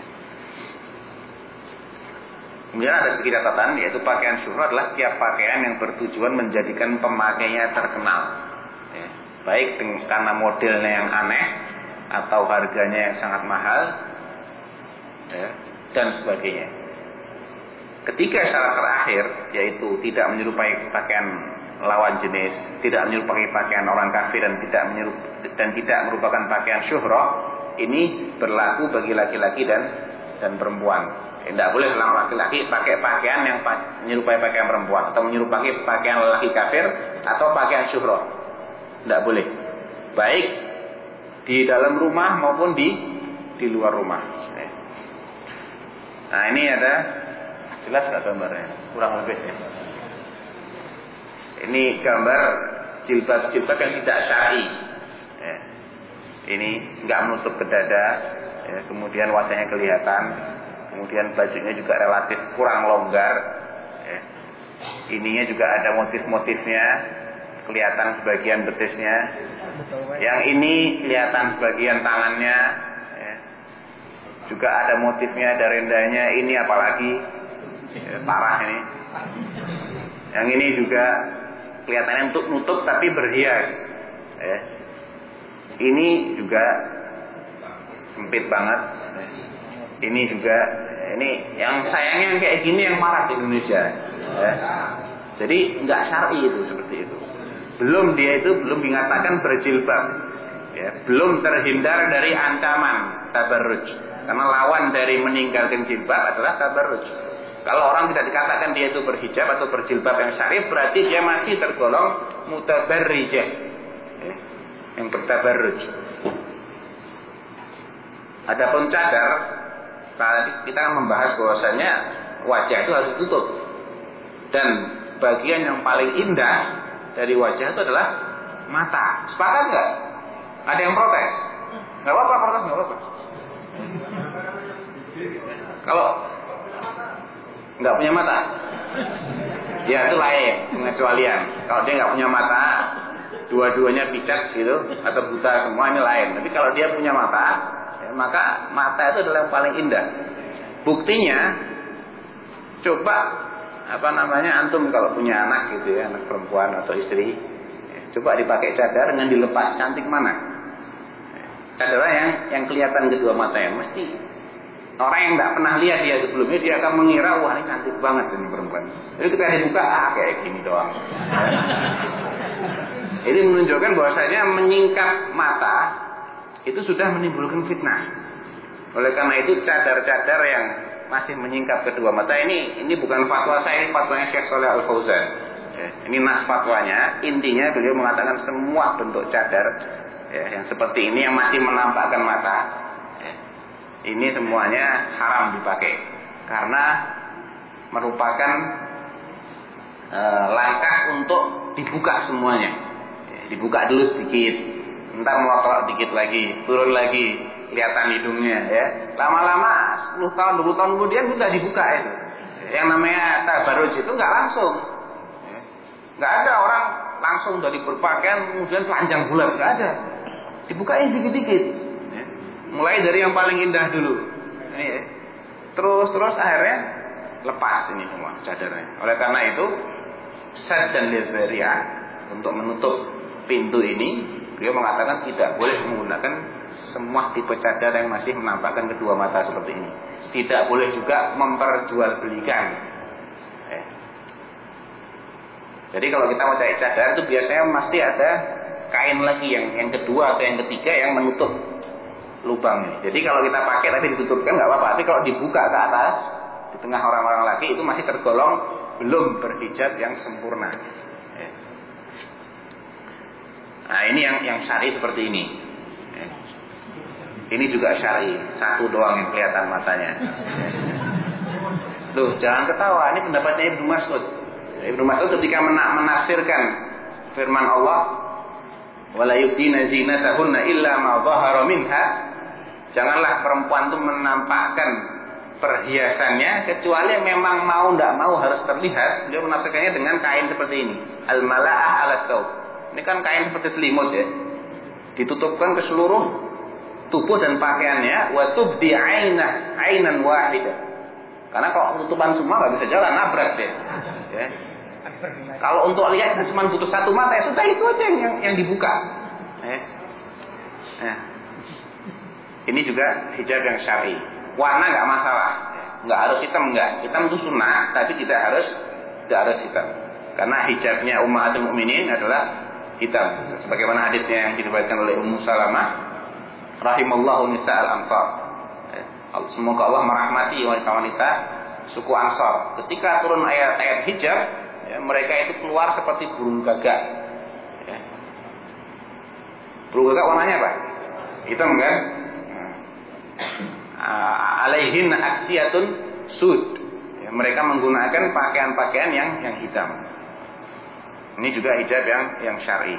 [SPEAKER 2] Kemudian ada sedikit catatan, yaitu pakaian syuhrah adalah tiap pakaian yang bertujuan menjadikan pemakainya terkenal. Ya. Baik karena modelnya yang aneh atau harganya yang sangat mahal, ya, dan sebagainya. Ketika syarat terakhir, yaitu tidak menyerupai pakaian lawan jenis, tidak menyerupai pakaian orang kafir, dan tidak menyerup, dan tidak merupakan pakaian syuhrah, ini berlaku bagi laki-laki dan dan perempuan. Tidak boleh seorang laki-laki pakai pakaian yang menyerupai pakaian perempuan, atau menyerupai pakaian laki kafir atau pakaian syuhrah. Tidak boleh. Baik di dalam rumah maupun di di luar rumah. Nah, ini ada, jelas nggak gambarnya? Kurang lebih ya. Ini gambar jilbab-jilbab yang tidak syar'i. Ya. Ini nggak menutup ke dada, ya. Kemudian wajahnya kelihatan, kemudian bajunya juga relatif kurang longgar. Ya. Ininya juga ada motif-motifnya, kelihatan sebagian betisnya. Yang ini kelihatan sebagian tangannya. Ya. Juga ada motifnya, ada rendahnya. Ini apalagi ya, parah ini. Yang ini juga kelihatannya untuk nutup tapi berhias. Ya. Ini juga sempit banget. Ya. Ini juga, ini yang sayangnya kayak gini yang marak di Indonesia. Ya. Jadi nggak syar'i itu seperti itu. Belum dia itu belum dikatakan berjilbab. Ya. Belum terhindar dari ancaman tabarruj. Karena lawan dari meninggalkan jilbab adalah tabarruj. Kalau orang tidak dikatakan dia itu berhijab atau berjilbab yang syar'i, berarti dia masih tergolong mutabarrijah, ya, yang bertabarruj. Adapun cadar, tadi kita akan membahas bahwasanya wajah itu harus ditutup, dan bagian yang paling indah dari wajah itu adalah mata. Sepakat nggak? Ada yang protes? Nggak apa-apa, protes nggak apa-apa. Kalau nggak punya mata, ya itu lain, pengecualian. Kalau dia nggak punya mata, dua-duanya picat gitu atau buta semua, ini lain. Tapi kalau dia punya mata, ya, maka mata itu adalah yang paling indah. Buktinya, coba apa namanya antum kalau punya anak gitu ya, anak perempuan atau istri, ya, coba dipakai cadar dengan dilepas, cantik mana? Cadar yang yang kelihatan kedua matanya, mesti Orang yang tidak pernah lihat dia sebelumnya, dia akan mengira, wah ini cantik banget ini perempuan. Jadi kita dibuka, ah kayak gini doang. Ini menunjukkan bahwasanya menyingkap mata itu sudah menimbulkan fitnah. Oleh karena itu cadar-cadar yang masih menyingkap kedua mata ini, ini bukan fatwa saya, ini fatwanya Syekh Shalih Al Fauzan. Ya, ini nas fatwanya, intinya beliau mengatakan semua bentuk cadar ya, yang seperti ini yang masih menampakkan mata, ya, ini semuanya haram dipakai karena merupakan e, langkah untuk dibuka semuanya. Ya, dibuka dulu sedikit, ntar melotot dikit lagi, turun lagi, kelihatan hidungnya, ya. Lama-lama sepuluh tahun, dua puluh tahun kemudian sudah dibuka itu. Yang namanya tabarruj itu nggak langsung. Nggak ada orang langsung dari berpakaian kemudian telanjang bulat, nggak ada. Dibukain dikit-dikit. Mulai dari yang paling indah dulu. Terus-terus akhirnya lepas ini semua cadarnya. Oleh karena itu sad dan lidhari'ah untuk menutup pintu ini, beliau mengatakan tidak boleh menggunakan semua tipe cadar yang masih menampakkan kedua mata seperti ini. Tidak boleh juga memperjualbelikan. Eh. Jadi kalau kita mau cari cadar itu biasanya mesti ada kain lagi yang yang kedua atau yang ketiga yang menutup lubang ini. Jadi kalau kita pakai tapi ditutupkan nggak apa-apa. Tapi kalau dibuka ke atas di tengah orang-orang laki itu masih tergolong belum berhijab yang sempurna. Eh. Nah ini yang yang syar'i seperti ini. Ini juga syar'i, satu doang yang kelihatan matanya. Loh, jangan ketawa, ini pendapatnya Ibnu Mas'ud. Ibnu Mas'ud ketika menafsirkan firman Allah, "Wala yubdina zinatahunna illa ma dhahara minha." Janganlah perempuan itu menampakkan perhiasannya kecuali yang memang mau tidak mau harus terlihat. Dia menafsirkannya dengan kain seperti ini, al-mala'ah ala thawb. Ini kan kain seperti selimut ya. Ditutupkan ke seluruh tubuh dan pakaiannya, wa tubdi ainah ainan wahidah. Karena kalau tutupan semua nggak bisa jalan, nabrak deh. Ya. Kalau untuk lihat cuma butuh satu mata, ya sudah itu aja yang yang dibuka. Ya. Ya. Ini juga hijab yang syar'i. Warna nggak masalah, nggak harus hitam nggak. Hitam itu sunnah, tapi tidak harus tidak harus hitam. Karena hijabnya Ummahatul Mukminin adalah hitam. Sebagaimana hadisnya yang diriwayatkan oleh Ummu Salamah, rahimallahu nisa al-ansar. Semoga Allah merahmati wanita-wanita suku Ansar. Ketika turun ayat-ayat hijab, ya, mereka itu keluar seperti burung gagak. Ya. Burung gagak warnanya apa? Hitam kan? Nah. Alaihin aksiyatun sud. Ya, mereka menggunakan pakaian-pakaian yang yang hitam. Ini juga hijab yang yang syar'i.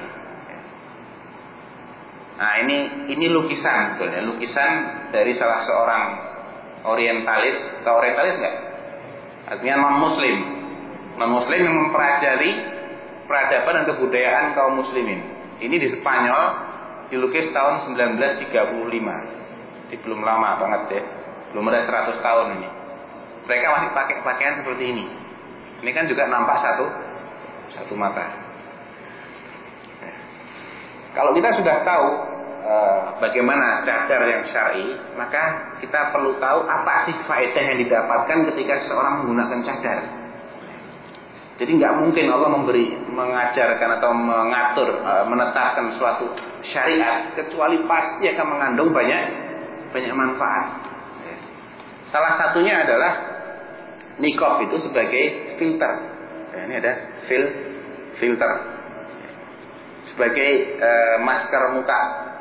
[SPEAKER 2] Nah ini ini lukisan, betul ya, lukisan dari salah seorang orientalis. Tahu orientalis nggak? Artinya non Muslim, non Muslim yang mempelajari peradaban dan kebudayaan kaum Muslimin. Ini di Spanyol, dilukis tahun sembilan belas tiga puluh lima. Jadi belum lama banget ya, belum ada seratus tahun ini. Mereka masih pakai pakaian seperti ini. Ini kan juga nampak satu satu mata. Kalau kita sudah tahu e, bagaimana cadar yang syar'i, maka kita perlu tahu apa sih faedah yang didapatkan ketika seseorang menggunakan cadar. Jadi nggak mungkin Allah memberi, mengajarkan atau mengatur, e, menetapkan suatu syariat kecuali pasti akan mengandung banyak banyak manfaat. Salah satunya adalah niqab itu sebagai filter. Ya, ini ada fil filter. Sebagai e, masker muka.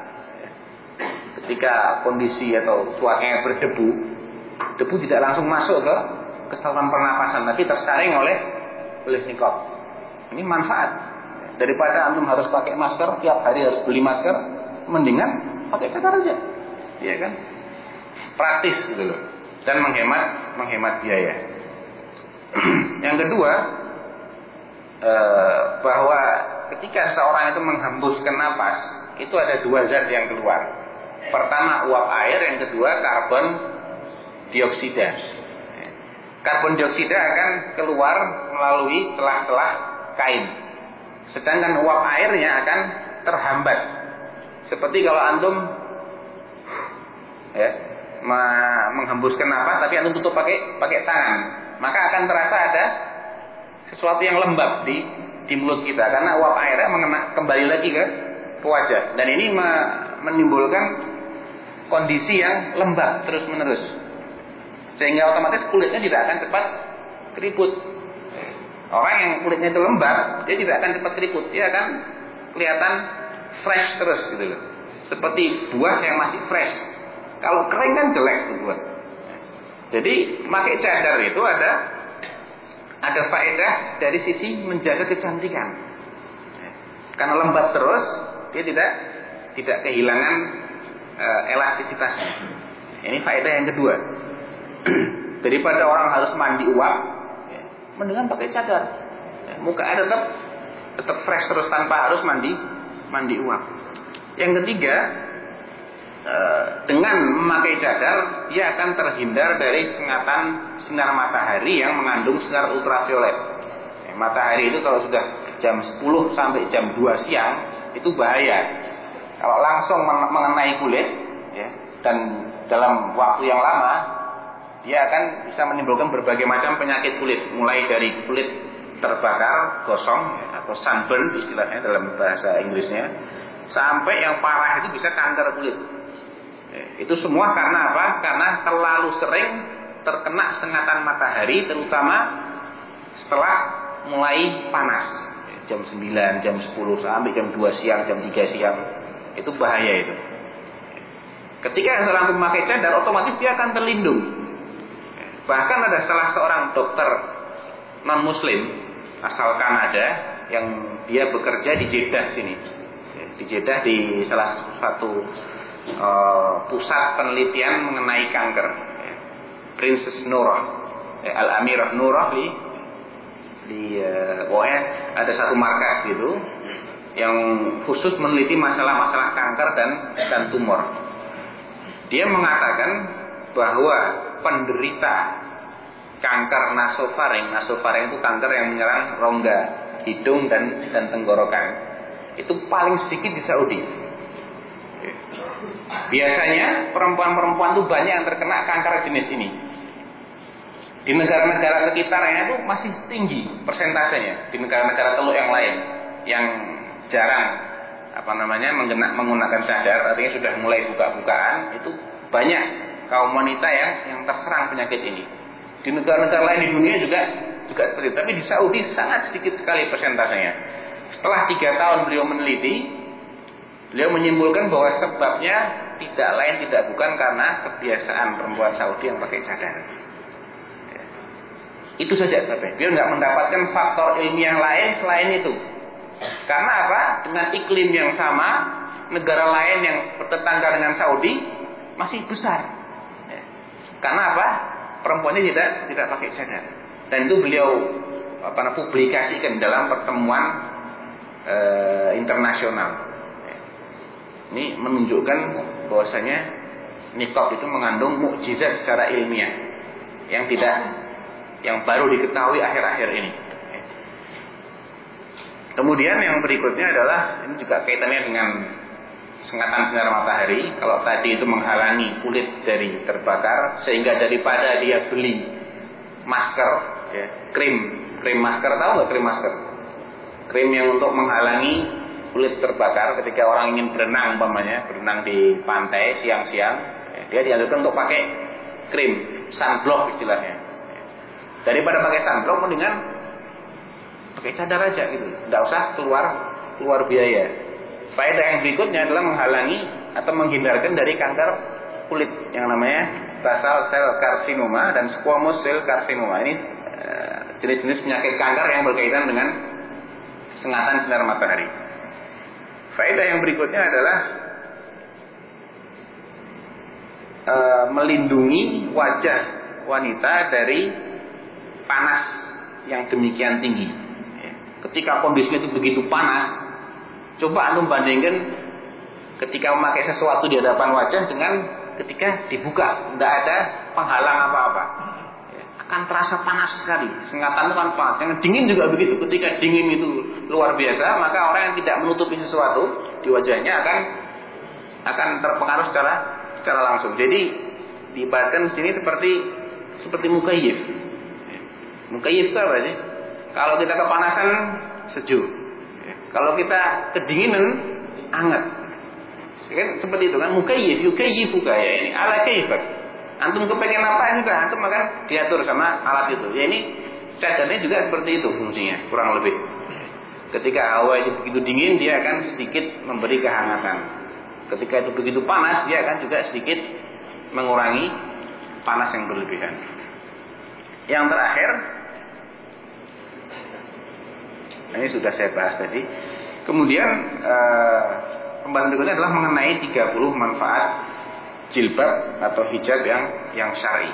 [SPEAKER 2] Ketika kondisi atau cuacanya berdebu, debu tidak langsung masuk ke ke saluran pernapasan, tapi tersaring oleh oleh niqab. Ini manfaat. Daripada antum harus pakai masker tiap hari, harus beli masker, mendingan pakai cadar aja. Iya kan? Praktis gitu loh. Dan menghemat menghemat biaya. Yang kedua, e, bahwa ketika seorang itu menghembuskan napas, itu ada dua zat yang keluar. Pertama uap air, yang kedua karbon dioksida. Karbon dioksida akan keluar melalui celah-celah kain. Sedangkan uap airnya akan terhambat. Seperti kalau antum ya, menghembuskan napas, tapi antum tutup pakai pakai tangan, maka akan terasa ada sesuatu yang lembab di di mulut kita karena uap airnya mengena kembali lagi ke ke wajah, dan ini menimbulkan kondisi yang lembab terus menerus, sehingga otomatis kulitnya tidak akan cepat keriput. Orang yang kulitnya itu lembab, dia tidak akan cepat keriput, dia akan kelihatan fresh terus gitu loh, seperti buah yang masih fresh. Kalau kering kan jelek tuh buah. Jadi pakai cadar itu ada ada faedah dari sisi menjaga kecantikan, karena lembab terus, dia tidak tidak kehilangan uh, elastisitasnya. Ini faedah yang kedua. Daripada orang harus mandi uap, ya, mendingan pakai cadar. Ya, muka ada tetap tetap fresh terus tanpa harus mandi mandi uap. Yang ketiga, uh, dengan memakai cadar, dia akan terhindar dari sengatan sinar matahari yang mengandung sinar ultraviolet. Ya, matahari itu kalau sudah jam sepuluh sampai jam dua siang itu bahaya. Kalau langsung mengenai kulit, ya, dan dalam waktu yang lama, dia akan bisa menimbulkan berbagai macam penyakit kulit, mulai dari kulit terbakar, gosong, ya, atau sunburn istilahnya dalam bahasa Inggrisnya, sampai yang parah itu bisa kanker kulit. Ya, itu semua karena apa? Karena terlalu sering terkena sengatan matahari, terutama setelah mulai panas. Jam sembilan, jam sepuluh sampai jam dua siang, jam tiga siang. Itu bahaya itu. Ketika seorang memakai cadar, otomatis dia akan terlindung. Bahkan ada salah seorang dokter non muslim asal Kanada yang dia bekerja di Jeddah sini. Di Jeddah, di salah satu uh, pusat penelitian mengenai kanker. Princess Nurah, Al-Amirah Nurah di di uh, pokoknya ada satu markas gitu yang khusus meneliti masalah-masalah kanker dan dan tumor. Dia mengatakan bahwa penderita kanker nasofaring, nasofaring itu kanker yang menyerang rongga hidung dan dan tenggorokan, itu paling sedikit di Saudi. Biasanya perempuan-perempuan itu banyak yang terkena kanker jenis ini. Di negara-negara sekitarnya itu masih tinggi persentasenya. Di negara-negara teluk yang lain yang jarang apa namanya menggunakan cadar, artinya sudah mulai buka-bukaan, itu banyak kaum wanita yang yang terserang penyakit ini. Di negara-negara lain di dunia juga juga seperti itu, tapi di Saudi sangat sedikit sekali persentasenya. Setelah tiga tahun beliau meneliti, beliau menyimpulkan bahwa sebabnya tidak lain tidak bukan karena kebiasaan perempuan Saudi yang pakai cadar. Itu saja sebabnya. Beliau nggak mendapatkan faktor ilmiah lain selain itu. Karena apa? Dengan iklim yang sama, negara lain yang bertetangga dengan Saudi masih besar. Ya. Karena apa? Perempuannya tidak tidak pakai cadar. Dan itu beliau apa namanya publikasikan dalam pertemuan e, internasional. Ya. Ini menunjukkan bahwasanya niqab itu mengandung mukjizat secara ilmiah yang tidak yang baru diketahui akhir-akhir ini. Kemudian yang berikutnya adalah ini juga kaitannya dengan sengatan sinar matahari. Kalau tadi itu menghalangi kulit dari terbakar, sehingga daripada dia beli masker, ya, krim, krim masker, tahu nggak krim masker? Krim yang untuk menghalangi kulit terbakar ketika orang ingin berenang, umpamanya berenang di pantai siang-siang, ya, dia dianjurkan untuk pakai krim sunblock istilahnya. Daripada pakai sunblock, mendingan pakai cadar aja gitu, nggak usah keluar keluar biaya. Faedah yang berikutnya adalah menghalangi atau menghindarkan dari kanker kulit yang namanya basal cell carcinoma dan squamous cell carcinoma. Ini uh, jenis-jenis penyakit kanker yang berkaitan dengan sengatan sinar matahari. Faedah yang berikutnya adalah uh, melindungi wajah wanita dari panas yang demikian tinggi. Ketika kondisinya itu begitu panas, coba antum bandingkan ketika memakai sesuatu di hadapan wajah dengan ketika dibuka, tidak ada penghalang apa-apa, akan terasa panas sekali. Sengatan itu kan panas. Yang dingin juga begitu. Ketika dingin itu luar biasa, maka orang yang tidak menutupi sesuatu di wajahnya akan akan terpengaruh secara secara langsung. Jadi diibaratkan di sini seperti seperti mukayyif. Mukayyif itu apa sih? Kalau kita kepanasan sejuk, kalau kita kedinginan hangat. Kan seperti itu kan, mukayyif, yukayyifuka ya ini ala kaifak. Antum kepengen apa ini kan, antum akan diatur sama alat itu. Ya ini cadarnya juga seperti itu fungsinya, kurang lebih. Ketika hawa itu begitu dingin, dia akan sedikit memberi kehangatan. Ketika itu begitu panas, dia akan juga sedikit mengurangi panas yang berlebihan. Yang terakhir, ini sudah saya bahas tadi. Kemudian eh, pembahasan berikutnya adalah mengenai tiga puluh manfaat jilbab atau hijab yang yang syar'i.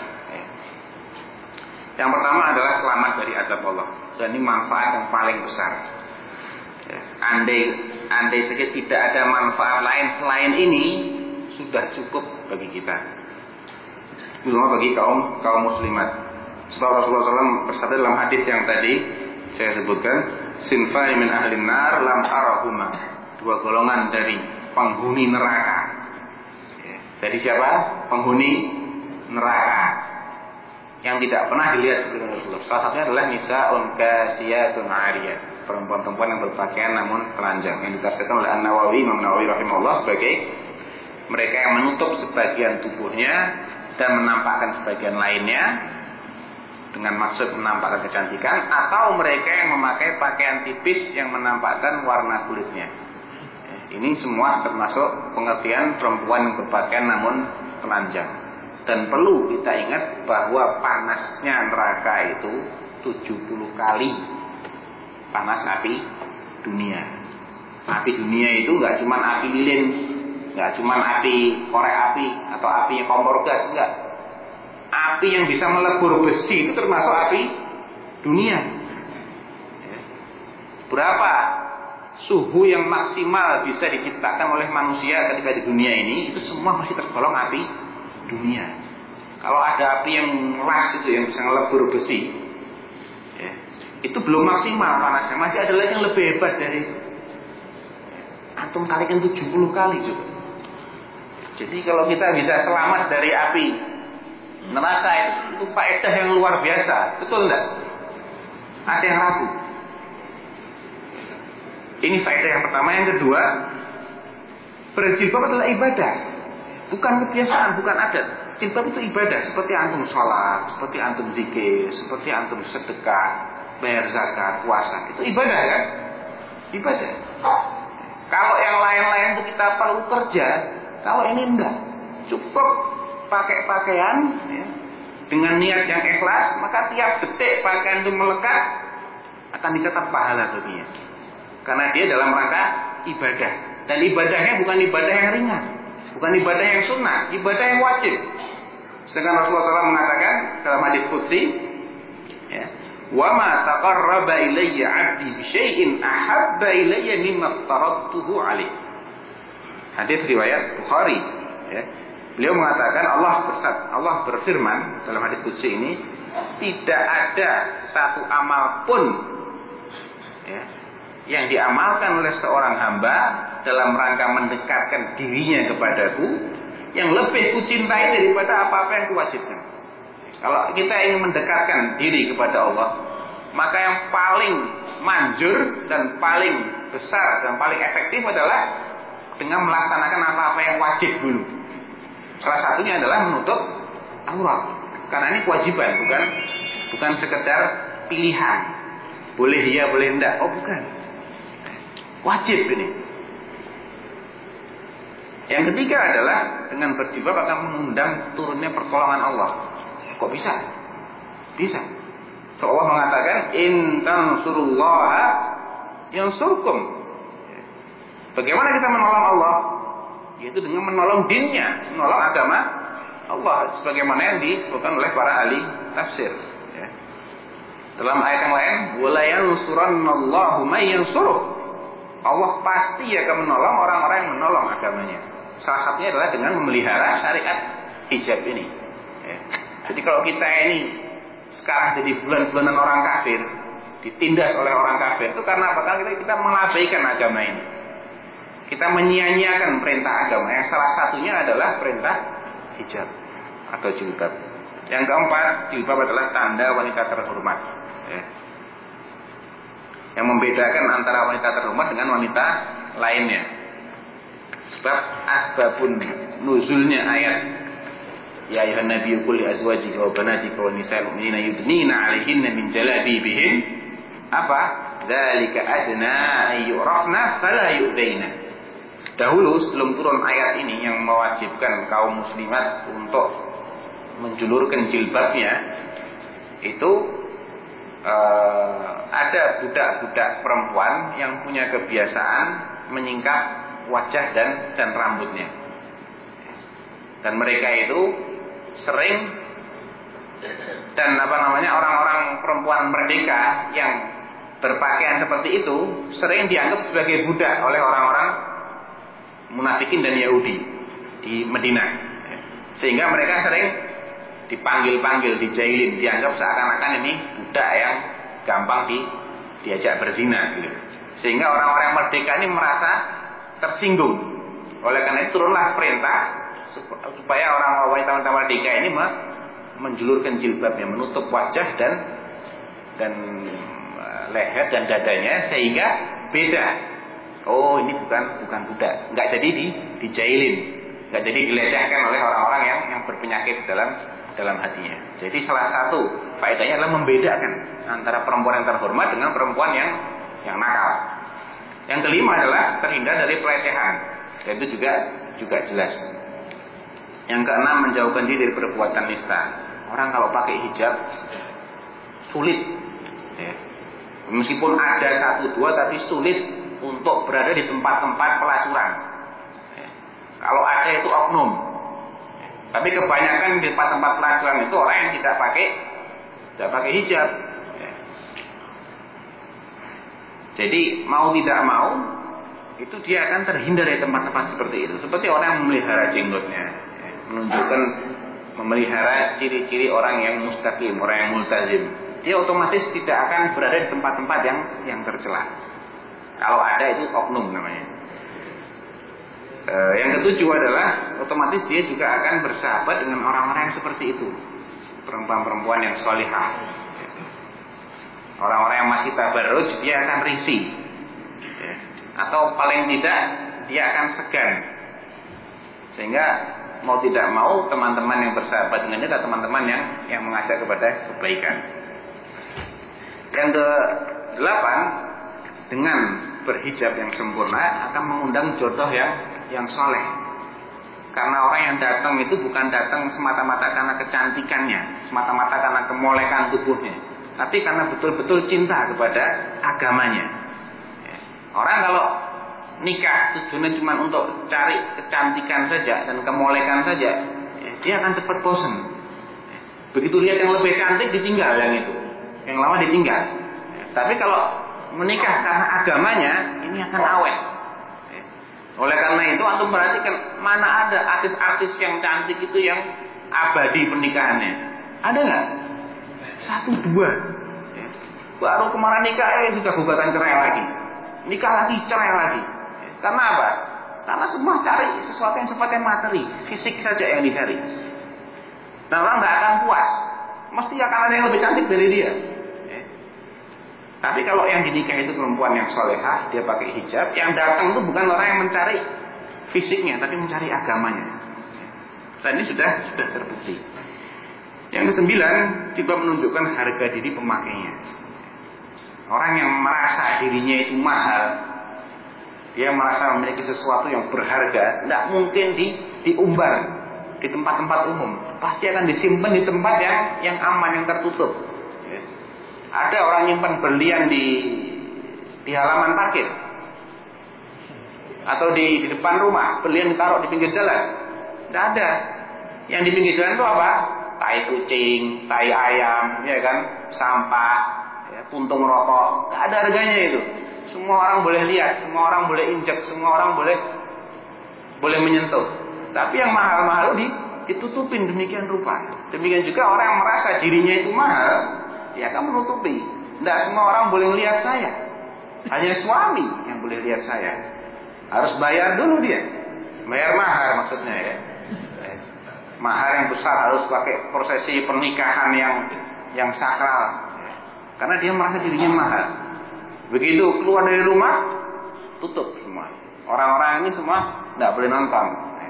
[SPEAKER 2] Yang pertama adalah selamat dari azab Allah, dan ini manfaat yang paling besar. Andai andai saja tidak ada manfaat lain selain ini, sudah cukup bagi kita, terutama bagi kaum kaum muslimat. Sebab Rasulullah shallallahu alaihi wasallam bersabda dalam hadis yang tadi saya sebutkan, sinfani min ahlin nar lam arahuma, dua golongan dari penghuni neraka. Dari siapa? Penghuni neraka yang tidak pernah dilihat sebelum Rasulullah. Salah satunya adalah nisa'un kasiyatun 'ariyah, perempuan-perempuan yang berpakaian namun telanjang, yang ditafsirkan oleh An-Nawawi, Imam Nawawi rahimahullah sebagai mereka yang menutup sebagian tubuhnya dan menampakkan sebagian lainnya dengan maksud menampakkan kecantikan, atau mereka yang memakai pakaian tipis yang menampakkan warna kulitnya. Ini semua termasuk pengertian perempuan yang berpakaian namun telanjang. Dan perlu kita ingat bahwa panasnya neraka itu tujuh puluh kali panas api dunia. Api dunia itu nggak cuma api lilin, nggak cuma api korek api atau api yang kompor gas, enggak. Api yang bisa melebur besi itu termasuk api dunia. Berapa suhu yang maksimal bisa diciptakan oleh manusia ketika di dunia ini, itu semua masih tergolong api dunia. Kalau ada api yang keras itu yang bisa ngelebur besi, ya, itu belum maksimal panasnya, masih ada lagi yang lebih hebat dari itu. Antum kalikan tujuh puluh kali juga. Jadi kalau kita bisa selamat dari api neraka itu, itu faedah yang luar biasa, betul enggak? Ada yang ragu? Ini faedah yang pertama. Yang kedua, berjilbab adalah ibadah, bukan kebiasaan, bukan adat. Jilbab itu ibadah, seperti antum sholat, seperti antum zikir, seperti antum sedekah, bayar zakat, puasa. Itu ibadah kan? Ibadah. Kalau yang lain-lain itu kita perlu kerja, kalau ini enggak. Cukup pakai pakaian ya, dengan niat yang ikhlas, maka tiap detik pakaian itu melekat akan dicatat pahala baginya. Karena dia dalam rangka ibadah. Dan ibadahnya bukan ibadah yang ringan, bukan ibadah yang sunnah, ibadah yang wajib. Sedangkan Rasulullah shallallahu alaihi wasallam mengatakan dalam hadits qudsi, ya, wa ma taqarraba ilayya 'abdi bi syai'in ahabba ilayya mimma aftaradtuhu 'alaihi. Hadis riwayat Bukhari. Ya. Beliau mengatakan Allah bersat, Allah berfirman dalam hadits qudsi ini, tidak ada satu amal pun ya, yang diamalkan oleh seorang hamba dalam rangka mendekatkan dirinya kepadaku yang lebih kucintai daripada apa-apa yang kuwajibkan. Kalau kita ingin mendekatkan diri kepada Allah, maka yang paling manjur dan paling besar dan paling efektif adalah dengan melaksanakan apa-apa yang wajib dulu. Salah satunya adalah menutup aurat, karena ini kewajiban, bukan bukan sekedar pilihan. Boleh iya, boleh enggak. Oh bukan, wajib ini. Yang ketiga adalah dengan berjilbab akan mengundang turunnya pertolongan Allah. Kok bisa? Bisa. So, Allah mengatakan in tansurullaha yansurkum. Bagaimana kita menolong Allah? Yaitu dengan menolong dinnya, menolong agama Allah, sebagaimana yang disebutkan oleh para ahli tafsir. Ya. Dalam ayat yang lain, wala yansurannallahu may yansuruh. Allah pasti akan menolong orang-orang yang menolong agamanya. Salah satunya adalah dengan memelihara syariat hijab ini. Ya. Jadi kalau kita ini sekarang jadi bulan-bulanan orang kafir, ditindas oleh orang kafir, itu karena apa? Karena kita mengabaikan agama ini. Kita menyia-nyiakan perintah agama. Yang salah satunya adalah perintah hijab. atau jilbab. Yang keempat, jilbab adalah tanda wanita terhormat. Ya. Yang membedakan antara wanita terhormat dengan wanita lainnya. Sebab asbabun nuzulnya ayat ya ayuhan nabiyyu qul li azwajika wa banatika wa nisa'il mu'minina yudnina 'alaihinna min jalabibihin apa? Dzalika adna ay yu'rafna fala yu'daina. Dahulu sebelum turun ayat ini yang mewajibkan kaum muslimat untuk menjulurkan jilbabnya, itu uh, ada budak-budak perempuan yang punya kebiasaan menyingkap wajah dan dan rambutnya. Dan mereka itu sering dan apa namanya orang-orang perempuan merdeka yang berpakaian seperti itu sering dianggap sebagai budak oleh orang-orang munafikin dan Yahudi di Madinah, sehingga mereka sering dipanggil-panggil, dijailin, dianggap seakan-akan ini budak yang gampang di, diajak berzina gitu. Sehingga orang-orang merdeka ini merasa tersinggung. Oleh karena itu turunlah perintah supaya orang wanita-wanita merdeka ini menjulurkan jilbabnya, menutup wajah dan dan leher dan dadanya sehingga beda. Oh, ini bukan bukan budak, nggak jadi di, dijailin, nggak jadi dilecehkan oleh orang-orang yang yang berpenyakit dalam dalam hatinya. Jadi salah satu faedahnya adalah membedakan antara perempuan yang terhormat dengan perempuan yang yang nakal. Yang kelima adalah terhindar dari pelecehan, dan itu juga juga jelas. Yang keenam, menjauhkan diri dari perbuatan nista. Orang kalau pakai hijab sulit, ya. Meskipun ada satu dua, tapi sulit untuk berada di tempat-tempat pelacuran. Ya. Kalau ada itu oknum. Ya. Tapi kebanyakan di tempat-tempat pelacuran itu orang yang tidak pakai tidak pakai hijab. Ya. Jadi mau tidak mau itu dia akan terhindar dari tempat-tempat seperti itu. Seperti orang yang memelihara jenggotnya. Menunjukkan memelihara ciri-ciri orang yang mustaqim, orang yang multazim. Dia otomatis tidak akan berada di tempat-tempat yang yang tercela. Kalau ada itu oknum namanya. E, yang ketujuh adalah otomatis dia juga akan bersahabat dengan orang-orang yang seperti itu, perempuan-perempuan yang sholihah. Orang-orang yang masih tabarruj dia akan risih, ya. Atau paling tidak dia akan segan, sehingga mau tidak mau teman-teman yang bersahabat dengannya adalah teman-teman yang yang mengajak kepada kebaikan. Yang ke delapan, dengan berhijab yang sempurna akan mengundang jodoh yang yang soleh. Karena orang yang datang itu bukan datang semata-mata karena kecantikannya, semata-mata karena kemolekan tubuhnya, tapi karena betul-betul cinta kepada agamanya. Orang kalau nikah tujuannya cuma untuk cari kecantikan saja dan kemolekan saja, ya, dia akan cepat bosan. Begitu lihat yang lebih cantik ditinggal yang itu, yang lama ditinggal. Ya, tapi kalau menikah karena agamanya, ini akan awet. Ya. Oleh karena itu antum perhatikan mana ada artis-artis yang cantik itu yang abadi pernikahannya, ada nggak? Satu dua. Ya. Baru kemarin nikah, eh sudah gugatan cerai lagi, nikah lagi, cerai lagi. Karena apa? Karena semua cari sesuatu yang sifatnya materi, fisik saja yang dicari. Nah, orang nggak akan puas, mesti akan ada yang lebih cantik dari dia. Eh. Tapi kalau yang dinikah itu perempuan yang solehah, dia pakai hijab, yang datang itu bukan orang yang mencari fisiknya, tapi mencari agamanya. Dan ini sudah sudah terbukti. Yang kesembilan, juga menunjukkan harga diri pemakainya. Orang yang merasa dirinya itu mahal, dia merasa memiliki sesuatu yang berharga, tidak mungkin di, diumbar di tempat-tempat umum. Pasti akan disimpan di tempat yang yang aman, yang tertutup. Ya. Ada orang nyimpan berlian di di halaman parkir atau di, di depan rumah, berlian ditaruh di pinggir jalan. Tidak ada. Yang di pinggir jalan itu apa? Tai kucing, tai ayam, ya kan, sampah, ya, puntung rokok. Tidak ada harganya itu. Semua orang boleh lihat, semua orang boleh injak, semua orang boleh boleh menyentuh. Tapi yang mahal-mahal di, ditutupin demikian rupa. Demikian juga orang yang merasa dirinya itu mahal, dia akan menutupi. Tidak semua orang boleh lihat saya. Hanya suami yang boleh lihat saya. Harus bayar dulu dia. Bayar mahar maksudnya ya. mahar yang besar, harus pakai prosesi pernikahan yang yang sakral, karena dia merasa dirinya mahal. Begitu keluar dari rumah, tutup semua. Orang-orang ini semua tidak boleh nonton.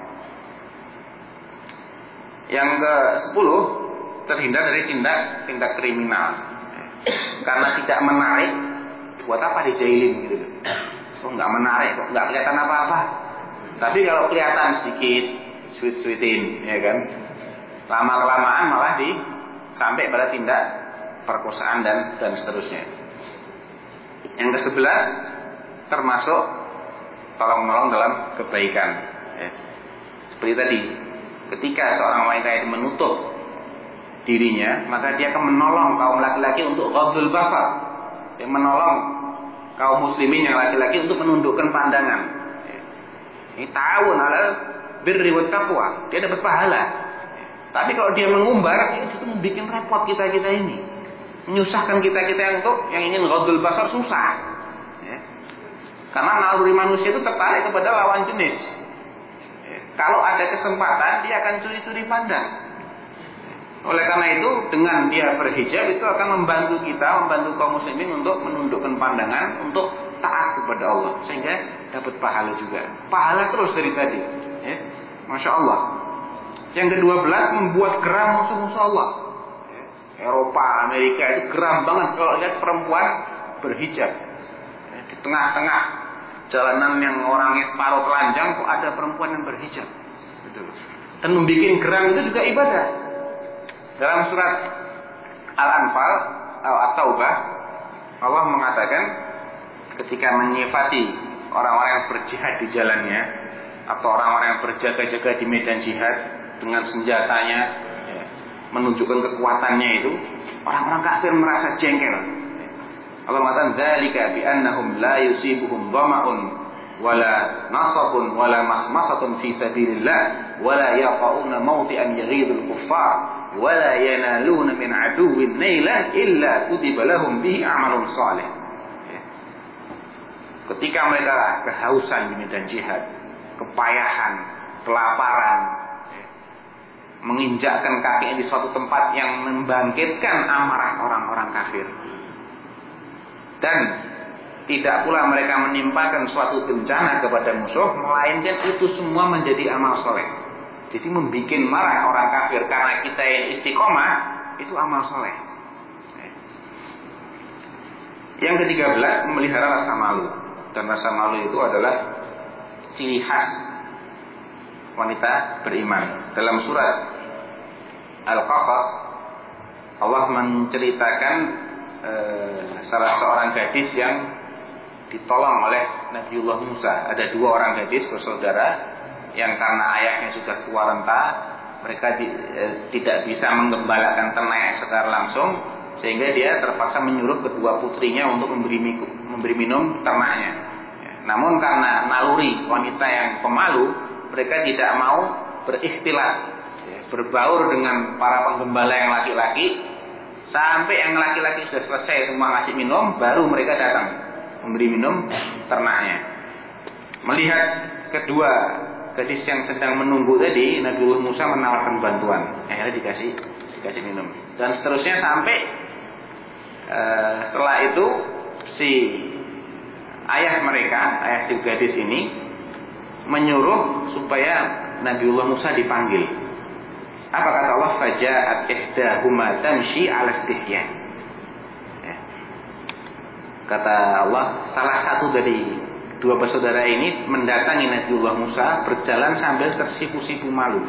[SPEAKER 2] Yang ke sepuluh, terhindar dari tindak tindak kriminal. Karena tidak menarik, buat apa dijailin gitu? Oh, nggak menarik, kok nggak kelihatan apa-apa. Tapi kalau kelihatan sedikit, sweet-sweetin, ya kan? Lama-kelamaan malah di sampai pada tindak perkosaan dan dan seterusnya. Yang ke sebelas, termasuk tolong-menolong dalam kebaikan. Ya. Seperti tadi, ketika seorang wanita itu menutup dirinya, maka dia akan menolong kaum laki-laki untuk ghadul basar, yang menolong kaum muslimin yang laki-laki untuk menundukkan pandangan. Ya. Ini ta'awun 'alal birri wat taqwa, dia dapat pahala. Ya. Tapi kalau dia mengumbar, itu justru membuat repot kita-kita ini, menyusahkan kita-kita yang untuk yang ingin ghadul basar susah. Ya. Karena naluri manusia itu tertarik kepada lawan jenis. Ya. Kalau ada kesempatan, dia akan curi-curi pandang. Oleh karena itu, dengan dia berhijab itu akan membantu kita, membantu kaum muslimin untuk menundukkan pandangan, untuk taat kepada Allah, sehingga dapat pahala juga. Pahala terus dari tadi, ya. Masya Allah. Yang kedua belas, membuat geram musuh-musuh Allah. Ya. Eropa, Amerika itu geram banget kalau lihat perempuan berhijab. Ya. Di tengah-tengah jalanan yang orangnya separuh telanjang, kok ada perempuan yang berhijab. Betul. Dan membuat geram itu juga ibadah. Dalam surat Al-Anfal At-Taubah, Allah mengatakan ketika menyifati orang-orang yang berjihad di jalannya, atau orang-orang yang berjaga-jaga di medan jihad dengan senjatanya, ya, menunjukkan kekuatannya itu, orang-orang kafir merasa jengkel. Allah mengatakan, "Dzalika bi annahum la yusibuhum dhama'un wala nasabun wala mahmasatun fi sabilillah wala yaqauna mawti'an yaghidul kuffar wala yanaluna min aduwwin nailan illa kutiba lahum bihi amalun salih." Ya. Ketika mereka kehausan di medan jihad, kepayahan, kelaparan, ya, menginjakkan kakinya di suatu tempat yang membangkitkan amarah orang-orang kafir, dan tidak pula mereka menimpakan suatu bencana kepada musuh, melainkan itu semua menjadi amal soleh. Jadi membuat marah orang kafir karena kita yang istiqomah, itu amal soleh. Yang ketiga belas, memelihara rasa malu. Dan rasa malu itu adalah ciri khas wanita beriman. Dalam surat Al-Qasas, Allah menceritakan eh, salah seorang gadis yang ditolong oleh Nabiullah Musa. Ada dua orang gadis bersaudara yang karena ayahnya sudah tua renta, mereka di, eh, tidak bisa menggembalakan ternak secara langsung, sehingga dia terpaksa menyuruh kedua putrinya untuk memberi, memberi minum ternaknya. Ya, namun karena naluri wanita yang pemalu, mereka tidak mau berikhtilat, ya, berbaur dengan para penggembala yang laki-laki, sampai yang laki-laki sudah selesai semua ngasih minum, baru mereka datang memberi minum ternaknya. Melihat kedua gadis yang sedang menunggu tadi, Nabiullah Musa menawarkan bantuan. Akhirnya dikasih dikasih minum. Dan seterusnya sampai uh, setelah itu si ayah mereka, ayah si gadis ini menyuruh supaya Nabiullah Musa dipanggil. Apa kata Allah? Faja'at ihdahuma tamshi 'ala istihya. Ya. Kata Allah, salah satu dari dua bersaudara ini mendatangi Nabiullah Musa berjalan sambil tersipu-sipu malu.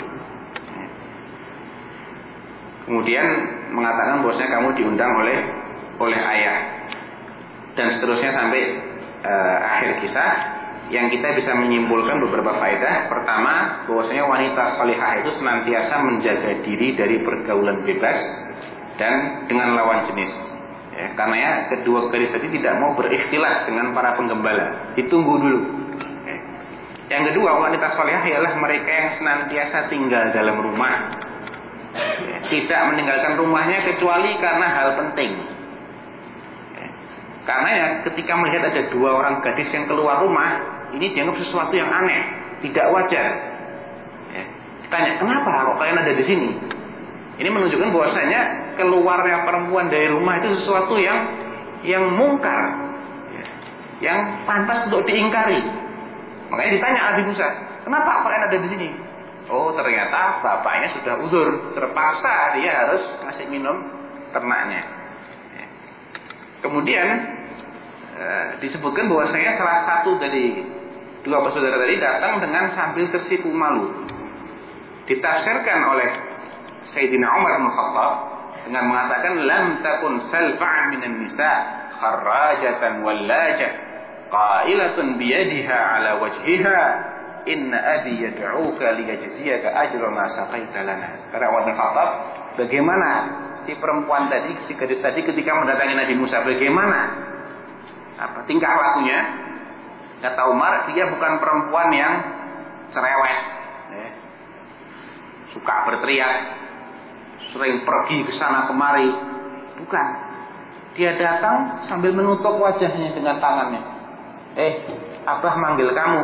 [SPEAKER 2] Kemudian mengatakan bahwasanya kamu diundang oleh oleh ayah, dan seterusnya sampai uh, akhir kisah, yang kita bisa menyimpulkan beberapa faedah. Pertama, bahwasanya wanita salihah itu senantiasa menjaga diri dari pergaulan bebas dan dengan lawan jenis. Ya, karena ya, kedua gadis tadi tidak mau berikhtilat dengan para penggembala, ditunggu dulu. Ya. Yang kedua, wanita salihah ialah mereka yang senantiasa tinggal dalam rumah, ya, tidak meninggalkan rumahnya kecuali karena hal penting. Ya. Karena ya, ketika melihat ada dua orang gadis yang keluar rumah, ini dianggap sesuatu yang aneh, tidak wajar. Ya. Ditanya, kenapa kok kalian ada di sini? Ini menunjukkan bahwasanya keluarnya perempuan dari rumah itu sesuatu yang yang mungkar, ya, yang pantas untuk diingkari. Makanya ditanya Nabi Musa, kenapa kalian ada di sini? Oh, ternyata bapaknya sudah uzur, terpaksa dia harus ngasih minum ternaknya. Ya. Kemudian eh, disebutkan bahwasanya salah satu dari dua bersaudara tadi datang dengan sambil tersipu malu. Ditafsirkan oleh Sayyidina Umar bin Khattab dengan mengatakan lam takun salfa'an minan nisa kharrajatan wallajah qailatun biyadiha ala wajhiha inna abi yad'uka liyajziyaka ajra ma saqaita lana. Kata Umar bin Khattab, bagaimana si perempuan tadi, si gadis tadi ketika mendatangi Nabi Musa, bagaimana apa tingkah lakunya? Kata Umar, dia bukan perempuan yang cerewet, ya, suka berteriak, sering pergi ke sana kemari. Bukan. Dia datang sambil menutup wajahnya dengan tangannya. Eh, Abah manggil kamu.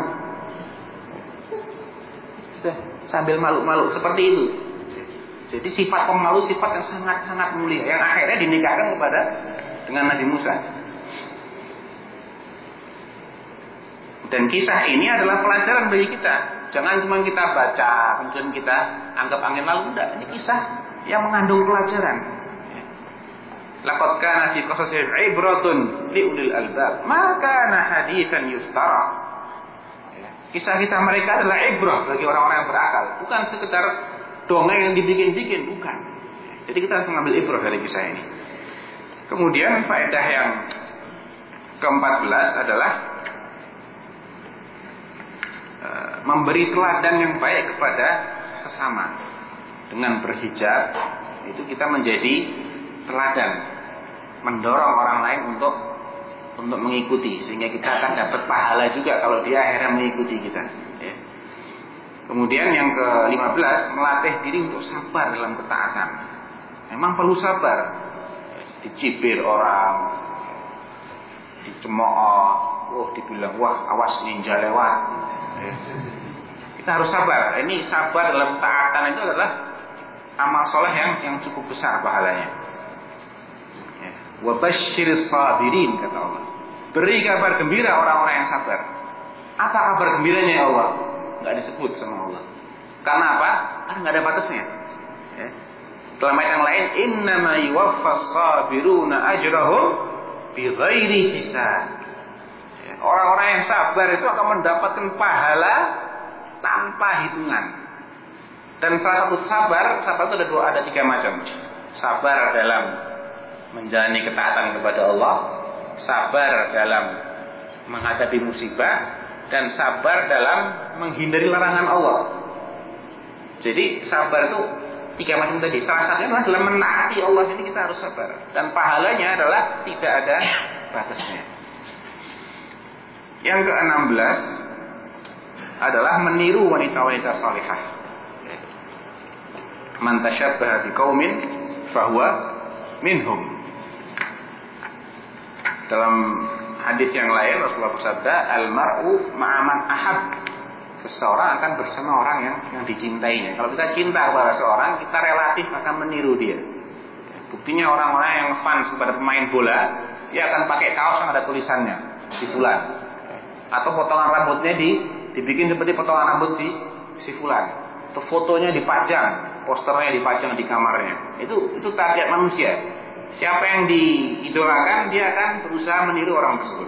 [SPEAKER 2] Sambil malu-malu seperti itu. Jadi sifat pemalu sifat yang sangat-sangat mulia, yang akhirnya dinikahkan kepada dengan Nabi Musa. Dan kisah ini adalah pelajaran bagi kita. Jangan cuma kita baca, kemudian kita anggap angin lalu. Tidak, ini kisah yang mengandung pelajaran. Laqad kana fi qasasihim ibratun liulil albab, ma kana haditsan yustara. Kisah-kisah mereka adalah ibrah bagi orang-orang yang berakal, bukan sekedar dongeng yang dibikin-bikin, bukan. Jadi kita harus mengambil ibrah dari kisah ini. Kemudian faedah yang keempat belas adalah uh, memberi teladan yang baik kepada sesama. Dengan berhijab itu kita menjadi teladan, mendorong orang lain untuk untuk mengikuti, sehingga kita akan dapat pahala juga kalau dia akhirnya mengikuti kita, ya. Kemudian yang ke lima belas, melatih diri untuk sabar dalam ketaatan. Memang perlu sabar. Dicibir orang, dicemooh, oh dibilang wah awas ninja lewat, ya. Kita harus sabar. Ini sabar dalam ketaatan itu adalah amal soleh yang yang cukup besar pahalanya. Wa basyiris sabirin, kata Allah. Beri kabar gembira orang-orang yang sabar. Apa kabar gembiranya ya Allah? Enggak disebut sama Allah. Karena apa? Karena enggak ada batasnya. Ya. Dalam ayat yang lain, innama yuwaffas sabiruna ajrahum bighairi hisab. Ya. Orang-orang yang sabar itu akan mendapatkan pahala tanpa hitungan. Dan salah satu sabar, sabar itu ada dua, ada tiga macam. Sabar dalam menjalani ketaatan kepada Allah, sabar dalam menghadapi musibah, dan sabar dalam menghindari larangan Allah. Jadi sabar itu tiga macam tadi. Salah satunya adalah dalam menaati Allah, ini kita harus sabar. Dan pahalanya adalah tidak ada batasnya. Yang ke enam belas adalah meniru wanita-wanita salihah. Man tasyabbaha biqaumin fahuwa minhum. Dalam hadis yang lain Rasulullah bersabda, al-mar'u ma'aman ahab. Seseorang akan bersama orang yang yang dicintainya. Kalau kita cinta kepada seorang, kita relatif akan meniru dia. Buktinya orang-orang yang fans kepada pemain bola, dia akan pakai kaos yang ada tulisannya si fulan. Atau potongan rambutnya di dibikin seperti potongan rambut si si fulan. Atau fotonya dipajang, posternya dipajang di kamarnya. Itu itu target manusia. Siapa yang diidolakan, dia akan berusaha meniru orang tersebut.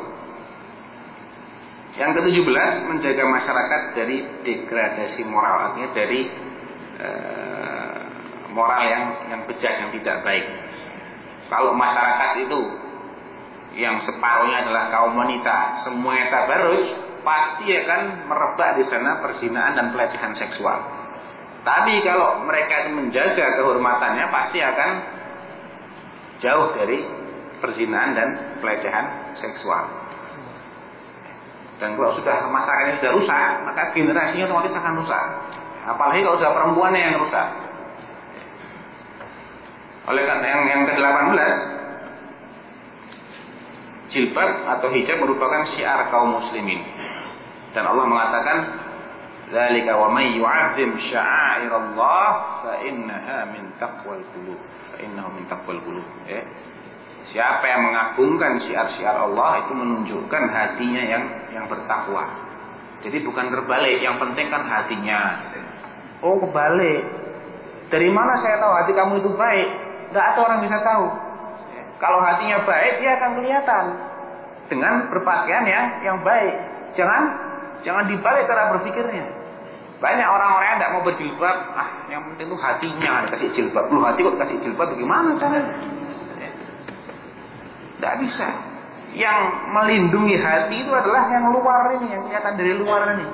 [SPEAKER 2] Yang ketujuh belas, menjaga masyarakat dari degradasi moral, artinya dari uh, moral yang yang bejat, yang tidak baik. Kalau masyarakat itu yang separuhnya adalah kaum wanita, semuanya tabarruj, pasti akan merebak di sana perzinahan dan pelecehan seksual. Tapi kalau mereka menjaga kehormatannya, pasti akan jauh dari perzinahan dan pelecehan seksual. Dan kalau sudah masyarakatnya sudah rusak, maka generasinya otomatis akan rusak. Apalagi kalau sudah perempuannya yang rusak. Oleh karena yang yang ke delapan belas, jilbab atau hijab merupakan syiar kaum muslimin. Dan Allah mengatakan, Dzalika wa may yu'azzim sya'airallah fa innaha min taqwal qulub. Fa innahu min taqwal qulub. Eh. Siapa yang mengagungkan syiar-syiar Allah itu menunjukkan hatinya yang yang bertakwa. Jadi bukan terbalik, yang penting kan hatinya. Oh, kebalik. Dari mana saya tahu hati kamu itu baik? Enggak ada orang bisa tahu. Kalau hatinya baik, dia akan kelihatan dengan berpakaian yang yang baik. Jangan jangan dibalik cara berpikirnya. Banyak orang-orang yang tidak mau berjilbab, ah yang penting itu hatinya dikasih jilbab. Lu hati kok kasih jilbab bagaimana caranya? Tidak bisa. Yang melindungi hati itu adalah yang luar ini, yang kelihatan dari luar ini.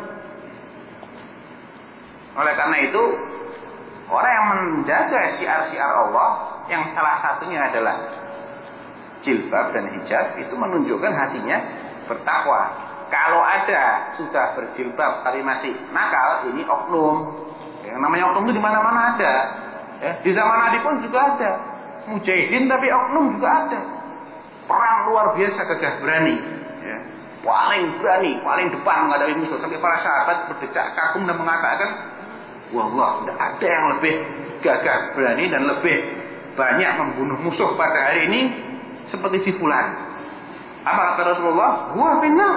[SPEAKER 2] Oleh karena itu, orang yang menjaga syiar-syiar Allah, yang salah satunya adalah jilbab dan hijab, itu menunjukkan hatinya bertakwa. Kalau ada sudah berjilbab tapi masih nakal, ini oknum. Yang namanya oknum itu di mana-mana ada. Ya, di zaman Nabi pun juga ada. Mujahidin tapi oknum juga ada. Perang luar biasa, gagah berani. Ya. Paling berani, paling depan menghadapi musuh. Sampai para sahabat berdecak kagum dan mengatakan, wallah, tidak ada yang lebih gagah berani dan lebih banyak membunuh musuh pada hari ini seperti si fulan. Apa kata Rasulullah? Huwa finnar.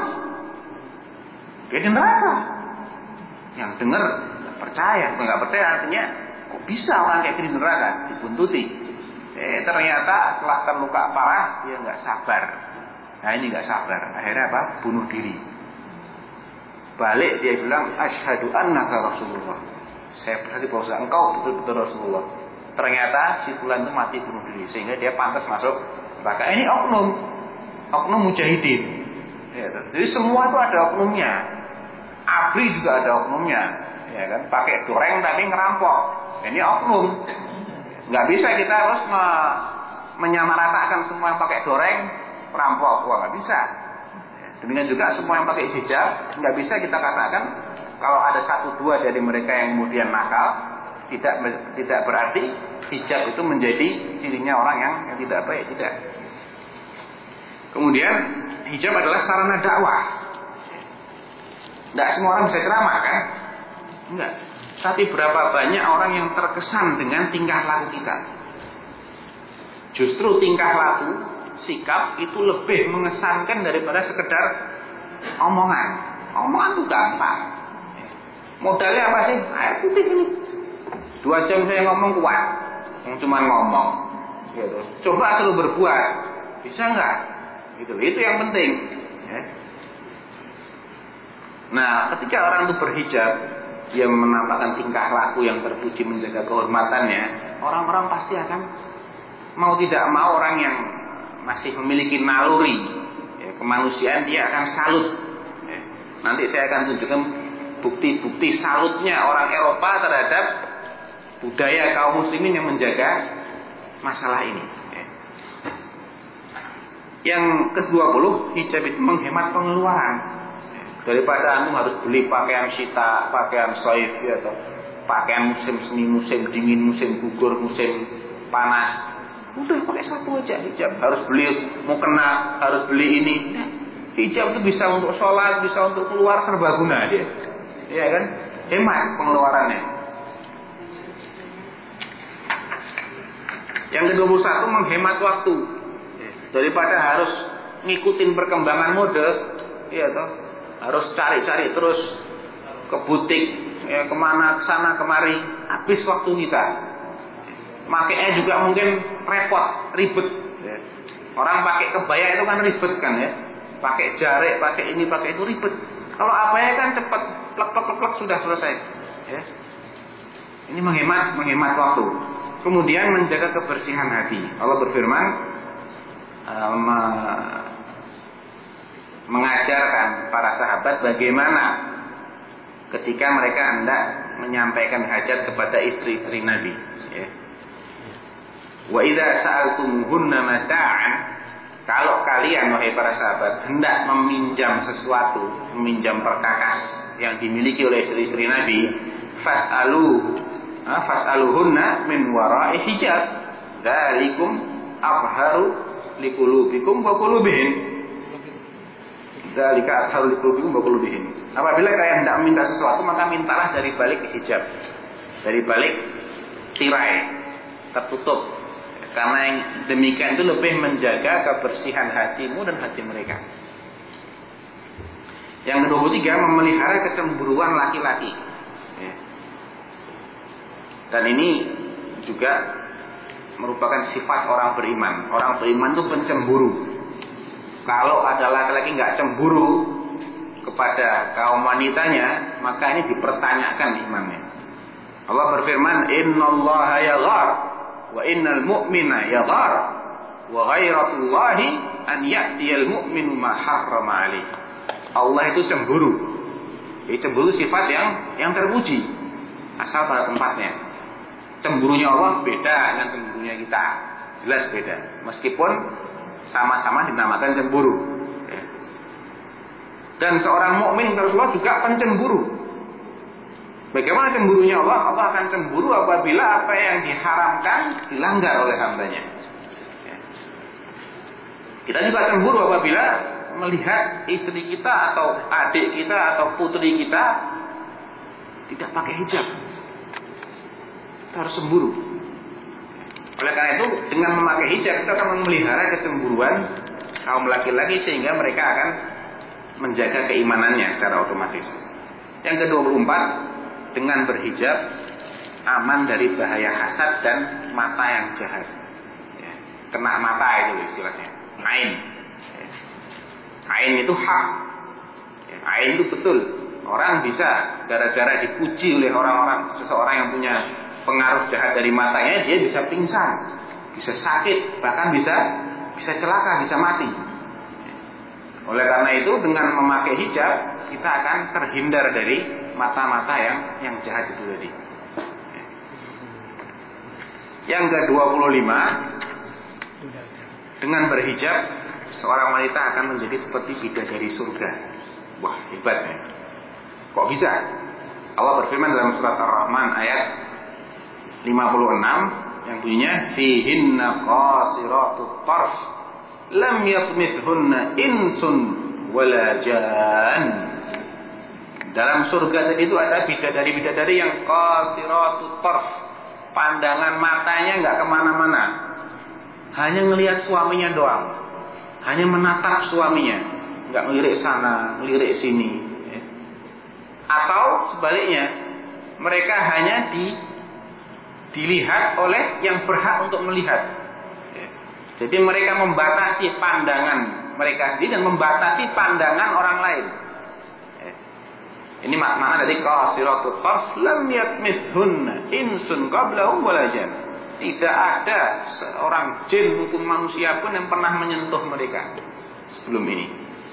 [SPEAKER 2] Dia di neraka. Yang dengar nggak percaya, nggak percaya artinya kok bisa orang kayak gini di neraka, dibuntuti. Eh ternyata setelah terluka parah dia nggak sabar. Nah ini nggak sabar, akhirnya apa? Bunuh diri. Balik dia bilang asyhadu annaka Rasulullah. Saya bersaksi bahwa engkau betul-betul Rasulullah. Ternyata si fulan itu mati bunuh diri sehingga dia pantas masuk neraka. Ini oknum, oknum mujahidin. Ya, jadi semua itu ada oknumnya. Abri juga ada oknumnya, ya kan? Pakai goreng tapi ngerampok. Ini oknum. Nggak bisa kita harus me menyamaratakan semua yang pakai goreng perampok. Wah, nggak bisa. Demikian juga semua yang pakai hijab, nggak bisa kita katakan kalau ada satu dua dari mereka yang kemudian nakal, tidak tidak berarti hijab itu menjadi cirinya orang yang, yang tidak baik, tidak. Kemudian hijab adalah sarana dakwah. Tidak semua orang bisa ceramah kan? Enggak. Tapi berapa banyak orang yang terkesan dengan tingkah laku kita. Justru tingkah laku, sikap itu lebih mengesankan daripada sekedar omongan. Omongan itu gampang. Modalnya apa sih? Air putih ini. Dua jam saya ngomong kuat. Yang cuma ngomong. Gitu. Coba selalu berbuat. Bisa enggak? Gitu. Itu yang penting. Ya. Nah, ketika orang itu berhijab, dia menampakkan tingkah laku yang terpuji, menjaga kehormatannya, orang-orang pasti akan mau tidak mau, orang yang masih memiliki naluri ya, kemanusiaan, dia akan salut. Ya. Nanti saya akan tunjukkan bukti-bukti salutnya orang Eropa terhadap budaya kaum muslimin yang menjaga masalah ini. Ya. Yang ke dua puluh, hijab itu menghemat pengeluaran. Daripada anu harus beli pakaian syita, pakaian saif ya, atau pakaian musim semi, musim dingin, musim gugur, musim panas. Udah pakai satu aja hijab. Harus beli mukena, harus beli ini. Nah, hijab itu bisa untuk sholat, bisa untuk keluar, serbaguna dia. Iya kan? Hemat pengeluarannya. Yang ke dua puluh satu, menghemat waktu. Daripada harus ngikutin perkembangan mode, iya toh. Harus cari-cari terus ke butik, ya, kemana, kesana, kemari, habis waktu kita. Makanya juga mungkin repot, ribet. Ya. Orang pakai kebaya itu kan ribet kan ya. Pakai jarik, pakai ini, pakai itu ribet. Kalau abaya kan cepat, plek plek plek sudah selesai. Ya. Ini menghemat, menghemat waktu. Kemudian menjaga kebersihan hati. Allah berfirman, um, mengajarkan para sahabat bagaimana ketika mereka hendak menyampaikan hajat kepada istri-istri Nabi. Ya. Wa idza sa'altumuhunna mata'an, kalau kalian wahai para sahabat hendak meminjam sesuatu, meminjam perkakas yang dimiliki oleh istri-istri Nabi, fas'alu fas'aluhunna min wara'i hijab, dzalikum abharu liqulubikum wa qulubihin. Dzalika atharul qulubikum wa qulubihim. Apabila kalian hendak meminta sesuatu, maka mintalah dari balik hijab, dari balik tirai tertutup. Karena yang demikian itu lebih menjaga kebersihan hatimu dan hati mereka. Yang kedua puluh tiga, memelihara kecemburuan laki-laki. Ya. Dan ini juga merupakan sifat orang beriman. Orang beriman itu pencemburu. Kalau ada laki-laki nggak cemburu kepada kaum wanitanya, maka ini dipertanyakan imannya. Allah berfirman, Innallaha yaghar wa innal mu'mina yaghar wa ghairatullahi an ya'tiyal mu'minu ma harrama alaih. Allah itu cemburu. Jadi cemburu sifat yang yang terpuji. Asal pada tempatnya. Cemburunya Allah beda dengan cemburunya kita. Jelas beda. Meskipun sama-sama dinamakan cemburu. Dan seorang mukmin Rasulullah juga pencemburu. Bagaimana cemburunya Allah? Allah akan cemburu apabila apa yang diharamkan dilanggar oleh hambanya. Kita juga cemburu apabila melihat istri kita atau adik kita atau putri kita tidak pakai hijab. Kita harus cemburu. Oleh karena itu, dengan memakai hijab kita akan memelihara kecemburuan kaum laki-laki sehingga mereka akan menjaga keimanannya secara otomatis. Yang kedua puluh empat, dengan berhijab aman dari bahaya hasad dan mata yang jahat. Ya, kena mata itu istilahnya. Ain. Ya. Ain itu hak. Ya, ain itu betul. Orang bisa gara-gara dipuji oleh orang-orang, seseorang yang punya pengaruh jahat dari matanya, dia bisa pingsan, bisa sakit, bahkan bisa bisa celaka, bisa mati. Oleh karena itu, dengan memakai hijab kita akan terhindar dari mata-mata yang yang jahat itu tadi. Yang ke dua puluh lima, dengan berhijab seorang wanita akan menjadi seperti bidadari surga. Wah, hebatnya. Kok bisa? Allah berfirman dalam surat Ar-Rahman ayat lima puluh enam yang bunyinya fihinna qasiratut tarf lam yatmithunna insun wala jan. Dalam surga tadi itu ada bidadari-bidadari yang qasiratut tarf, pandangan matanya nggak kemana-mana, hanya ngelihat suaminya doang, hanya menatap suaminya, nggak ngelirik sana, ngelirik sini. Atau sebaliknya, mereka hanya di dilihat oleh yang berhak untuk melihat. Jadi mereka membatasi pandangan mereka sendiri dan membatasi pandangan orang lain. Ini makna dari qasiratut tarf lam yatmithunna insun qablahum wala jan. Tidak ada seorang jin maupun manusia pun yang pernah menyentuh mereka sebelum ini.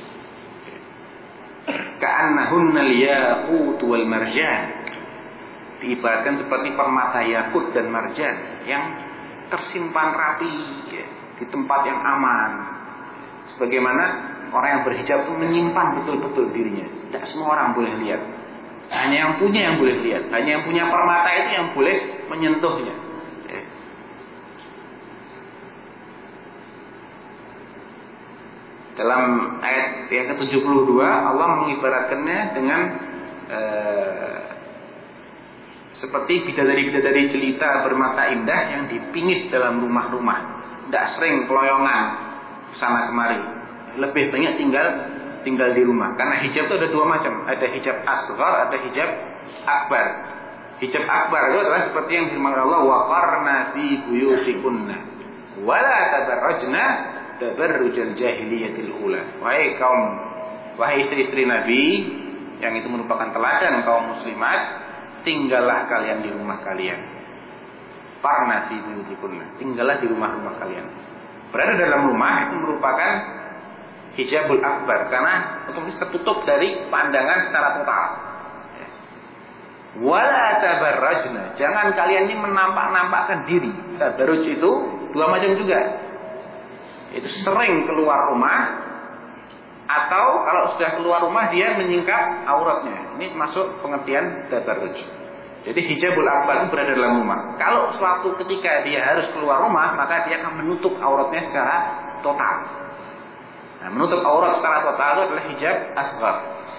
[SPEAKER 2] Ka'annahunna al-yaqut wal marjan. Diibaratkan seperti permata yakut dan marjan yang tersimpan rapi ya, di tempat yang aman. Sebagaimana orang yang berhijab itu menyimpan betul-betul dirinya. Tidak semua orang boleh lihat. Hanya yang punya yang boleh lihat. Hanya yang punya permata itu yang boleh menyentuhnya. Ya. Dalam ayat yang ke tujuh puluh dua Allah mengibaratkannya dengan eh, seperti bidadari-bidadari jelita bermata indah yang dipingit dalam rumah-rumah. Tidak sering keloyongan sana kemari. Lebih banyak tinggal tinggal di rumah. Karena hijab itu ada dua macam. Ada hijab asghar, ada hijab akbar. Hijab akbar itu adalah seperti yang firman Allah, wa qarna fi buyutikunna wa la tabarrajna tabarrujal jahiliyatil ula. Wahai kaum, wahai istri-istri Nabi, yang itu merupakan teladan kaum muslimat, tinggallah kalian di rumah kalian. Qarna fi buyutikunna, tinggallah di rumah-rumah kalian. Berada dalam rumah itu merupakan hijabul akbar karena otomatis tertutup dari pandangan secara total. Wala tabarrajna, jangan kalian ini menampak-nampakkan diri. Tabarruj itu dua macam juga. Itu sering keluar rumah atau kalau sudah keluar rumah dia menyingkap auratnya. Ini masuk pengertian tabarruj. Jadi hijabul akbar itu berada dalam rumah. Kalau suatu ketika dia harus keluar rumah, maka dia akan menutup auratnya secara total. Nah, menutup aurat secara total itu adalah hijab asghar.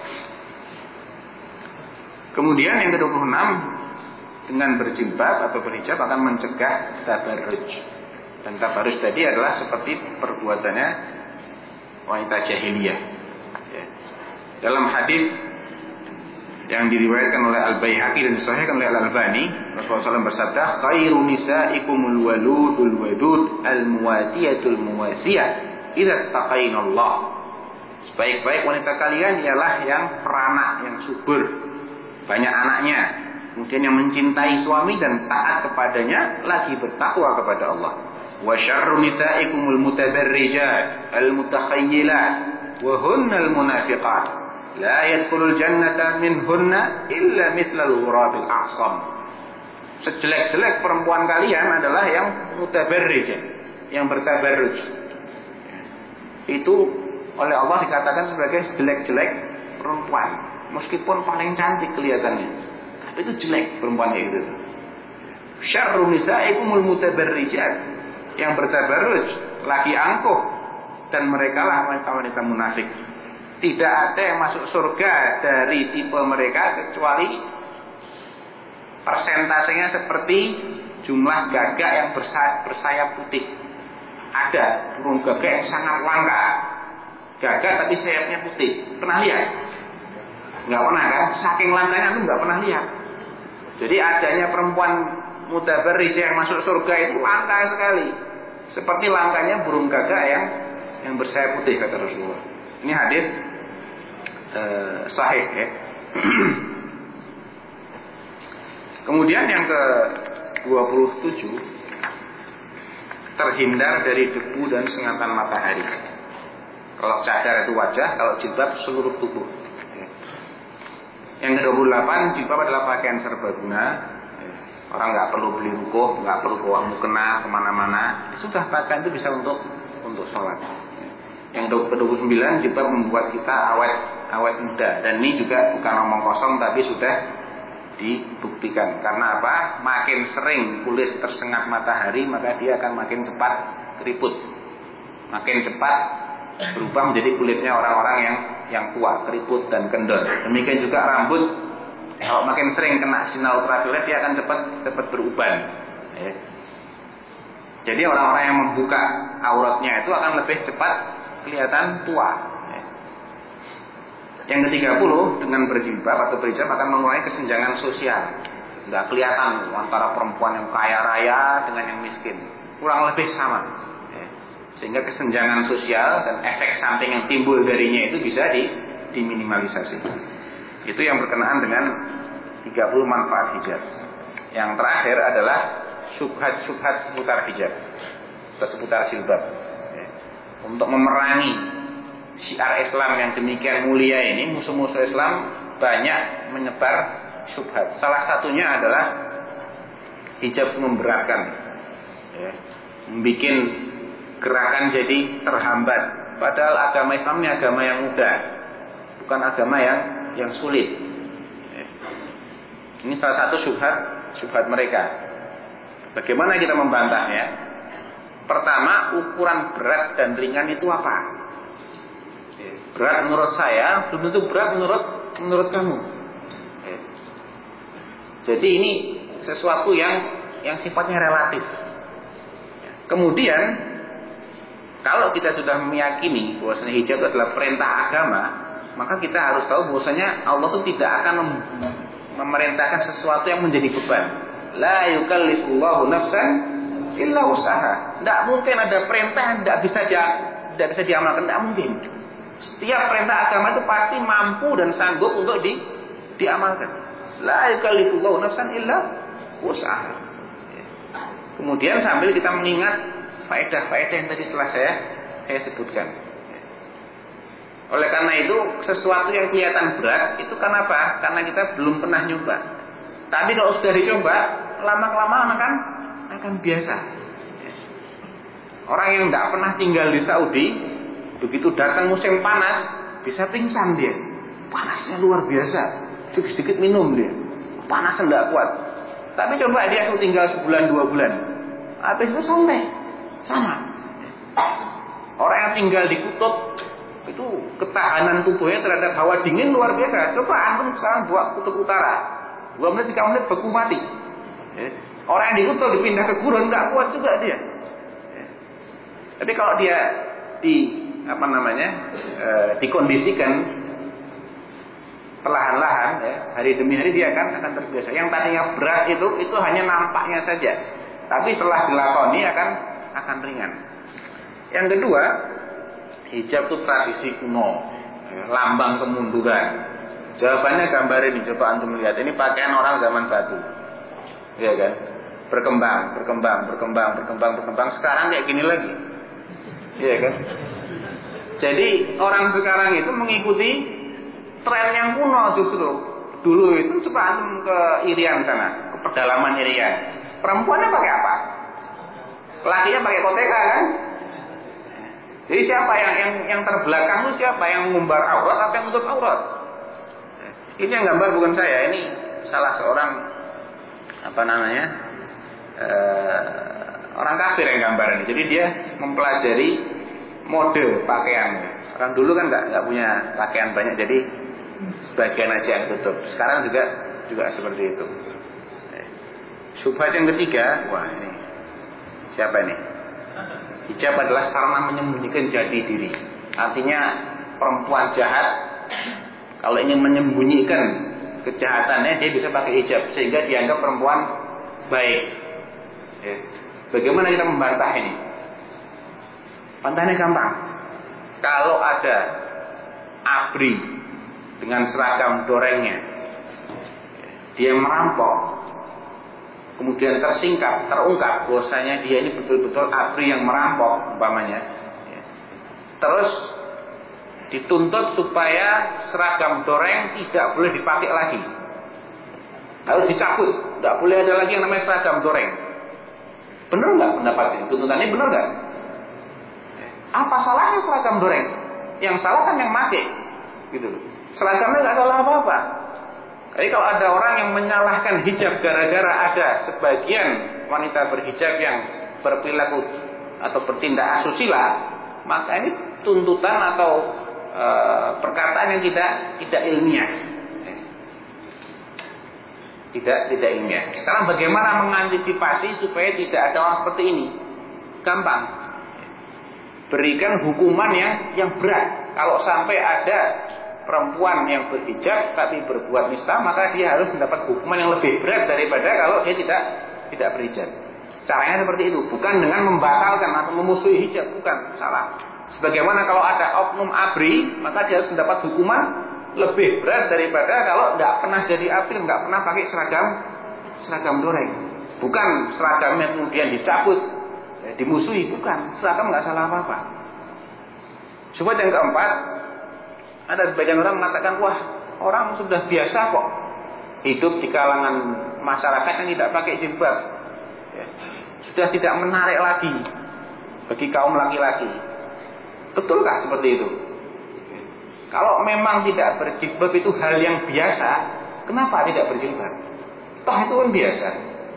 [SPEAKER 2] Kemudian yang kedua puluh enam, dengan berjilbab atau berhijab akan mencegah tabarruj. Dan tabarruj tadi adalah seperti perbuatannya wanita jahiliyah. Ya. Dalam hadis yang diriwayatkan oleh Al-Baihaqi dan disahihkan oleh Al-Albani, Rasulullah shallallahu alaihi wasallam bersabda, "Khairu nisaikumul waludul wadud al-muwatiyatul muwasiyah idza taqainallah." Sebaik-baik wanita kalian ialah yang peranak, yang subur, banyak anaknya, kemudian yang mencintai suami dan taat kepadanya, lagi bertakwa kepada Allah. Wa syarru nisaikumul mutabarrijat al-mutakhayyilat wa hunnal munafiqat la yadkhulul jannata minhunna illa mithlal ghurabil a'sam. Sejelek-jelek perempuan kalian adalah yang mutabarrijat, yang bertabarruj. Itu oleh Allah dikatakan sebagai sejelek-jelek perempuan, meskipun paling cantik kelihatannya, tapi itu jelek perempuan itu. Syarru nisaikumul mutabarrijat, yang bertabarruj, laki angkuh, dan mereka lah wanita-wanita munafik. Tidak ada yang masuk surga dari tipe mereka kecuali persentasenya seperti jumlah gagak yang bersayap putih. Ada burung gagak yang sangat langka, gagak tapi sayapnya putih. Pernah lihat? Nggak pernah kan? Saking langkanya aku nggak pernah lihat. Jadi adanya perempuan mutabarrij yang masuk surga itu langka sekali. Seperti langkanya burung gagak yang yang bersayap putih, kata Rasulullah. Ini hadis eh, sahih ya. Kemudian yang ke dua puluh tujuh, terhindar dari debu dan sengatan matahari. Kalau cadar itu wajah, kalau jilbab seluruh tubuh. Yang ke dua puluh delapan, jilbab adalah pakaian serbaguna. Orang nggak perlu beli rukuh, nggak perlu bawa mukena kemana-mana. Sudah pakaian itu bisa untuk untuk sholat. Yang ke dua puluh sembilan, jilbab membuat kita awet awet muda. Dan ini juga bukan omong kosong, tapi sudah dibuktikan. Karena apa? Makin sering kulit tersengat matahari, maka dia akan makin cepat keriput, makin cepat berubah menjadi kulitnya orang-orang yang yang tua, keriput dan kendor. Demikian juga rambut, kalau makin sering kena sinar ultraviolet, dia akan cepat cepat beruban. Ya. Jadi orang-orang yang membuka auratnya itu akan lebih cepat kelihatan tua. Ya. Yang ke tiga puluh, dengan berjilbab atau berhijab akan mengurangi kesenjangan sosial. Nggak kelihatan antara perempuan yang kaya raya dengan yang miskin, kurang lebih sama. Sehingga kesenjangan sosial dan efek samping yang timbul darinya itu bisa di, diminimalisasi. Itu yang berkenaan dengan tiga puluh manfaat hijab. Yang terakhir adalah syubhat-syubhat seputar hijab atau seputar jilbab. Untuk memerangi syiar Islam yang demikian mulia ini, musuh-musuh Islam banyak menyebar syubhat. Salah satunya adalah hijab memberatkan, ya, membuat gerakan jadi terhambat. Padahal agama Islam ini agama yang mudah, bukan agama yang yang sulit. Ini salah satu syubhat syubhat mereka. Bagaimana kita membantahnya? Pertama, ukuran berat dan ringan itu apa? Berat menurut saya belum tentu berat menurut menurut kamu. Jadi ini sesuatu yang yang sifatnya relatif. Kemudian, kalau kita sudah meyakini bahwasanya hijab itu adalah perintah agama, maka kita harus tahu bahwasanya Allah itu tidak akan mem- memerintahkan sesuatu yang menjadi beban. La yukallifullahu nafsan illa usaha. Tidak mungkin ada perintah yang tidak bisa dia, tidak bisa diamalkan, tidak mungkin. Setiap perintah agama itu pasti mampu dan sanggup untuk di, diamalkan. La yukallifullahu nafsan illa usaha. Kemudian sambil kita mengingat faedah-faedah yang tadi telah saya saya sebutkan. Oleh karena itu, sesuatu yang kelihatan berat itu kenapa? Karena kita belum pernah nyoba. Tapi kalau sudah dicoba, lama-kelamaan akan akan biasa. Orang yang tidak pernah tinggal di Saudi, begitu datang musim panas, bisa pingsan dia. Panasnya luar biasa. Sedikit-sedikit minum dia, panasnya tidak kuat. Tapi coba dia tuh tinggal sebulan dua bulan, habis itu santai, sama. Orang yang tinggal di kutub itu ketahanan tubuhnya terhadap hawa dingin luar biasa. Coba antum sekarang buat kutub utara, dua menit tiga menit beku mati. Ya. Orang yang di kutub dipindah ke gurun nggak kuat juga dia. Ya. Tapi kalau dia di apa namanya e, dikondisikan perlahan-lahan, ya, hari demi hari dia akan akan terbiasa. Yang tadinya berat itu itu hanya nampaknya saja, tapi setelah dilakoni akan akan ringan. Yang kedua, hijab itu tradisi kuno, ya, lambang kemunduran. Jawabannya gambar ini, coba antum lihat. Ini pakaian orang zaman batu, ya kan? Berkembang, berkembang, berkembang, berkembang, berkembang. Sekarang kayak gini lagi, ya kan? Jadi orang sekarang itu mengikuti tren yang kuno justru. Dulu itu coba antum ke Irian sana, ke pedalaman Irian. Perempuannya pakai apa? Lakinya pakai koteka kan? Jadi siapa yang yang yang terbelakang itu siapa? Yang mengumbar aurat atau yang menutup aurat? Ini yang gambar bukan saya, ini salah seorang apa namanya uh, orang kafir yang gambar ini. Jadi dia mempelajari mode pakaian. Orang dulu kan nggak nggak punya pakaian banyak, jadi sebagian aja yang tutup. Sekarang juga juga seperti itu. Syubhat yang ketiga, wah ini siapa ini? Hijab adalah sarana menyembunyikan jati diri. Artinya perempuan jahat kalau ingin menyembunyikan kejahatannya dia bisa pakai hijab sehingga dianggap perempuan baik. Ya. Bagaimana kita membantah ini? Bantahnya gampang. Kalau ada abri dengan seragam dorengnya, dia merampok, kemudian tersingkap, terungkap bahwasanya dia ini betul-betul abri yang merampok umpamanya, ya. Terus dituntut supaya seragam doreng tidak boleh dipakai lagi, harus dicabut, tidak boleh ada lagi yang namanya seragam doreng. Benar nggak pendapat ini? Tuntutannya benar nggak? Apa salahnya seragam doreng? Yang salah kan yang pakai, gitu. Seragamnya nggak salah apa-apa. Jadi kalau ada orang yang menyalahkan hijab gara-gara ada sebagian wanita berhijab yang berperilaku atau bertindak asusila, maka ini tuntutan atau e, perkataan yang tidak tidak ilmiah, tidak tidak ilmiah. Sekarang bagaimana mengantisipasi supaya tidak ada orang seperti ini? Gampang. Berikan hukuman yang yang berat. Kalau sampai ada perempuan yang berhijab tapi berbuat nista, maka dia harus mendapat hukuman yang lebih berat daripada kalau dia tidak tidak berhijab. Caranya seperti itu, bukan dengan membatalkan atau memusuhi hijab, bukan, salah. Sebagaimana kalau ada oknum abri, maka dia harus mendapat hukuman lebih berat daripada kalau tidak pernah jadi abri, nggak pernah pakai seragam seragam doreng. Bukan seragamnya kemudian dicabut, ya, dimusuhi, bukan. Seragam nggak salah apa-apa. Coba yang keempat, ada sebagian orang mengatakan, wah, orang sudah biasa kok hidup di kalangan masyarakat yang tidak pakai jilbab, ya, sudah tidak menarik lagi bagi kaum laki-laki. Betulkah seperti itu? Kalau memang tidak berjilbab itu hal yang biasa, kenapa tidak berjilbab? Toh itu kan biasa.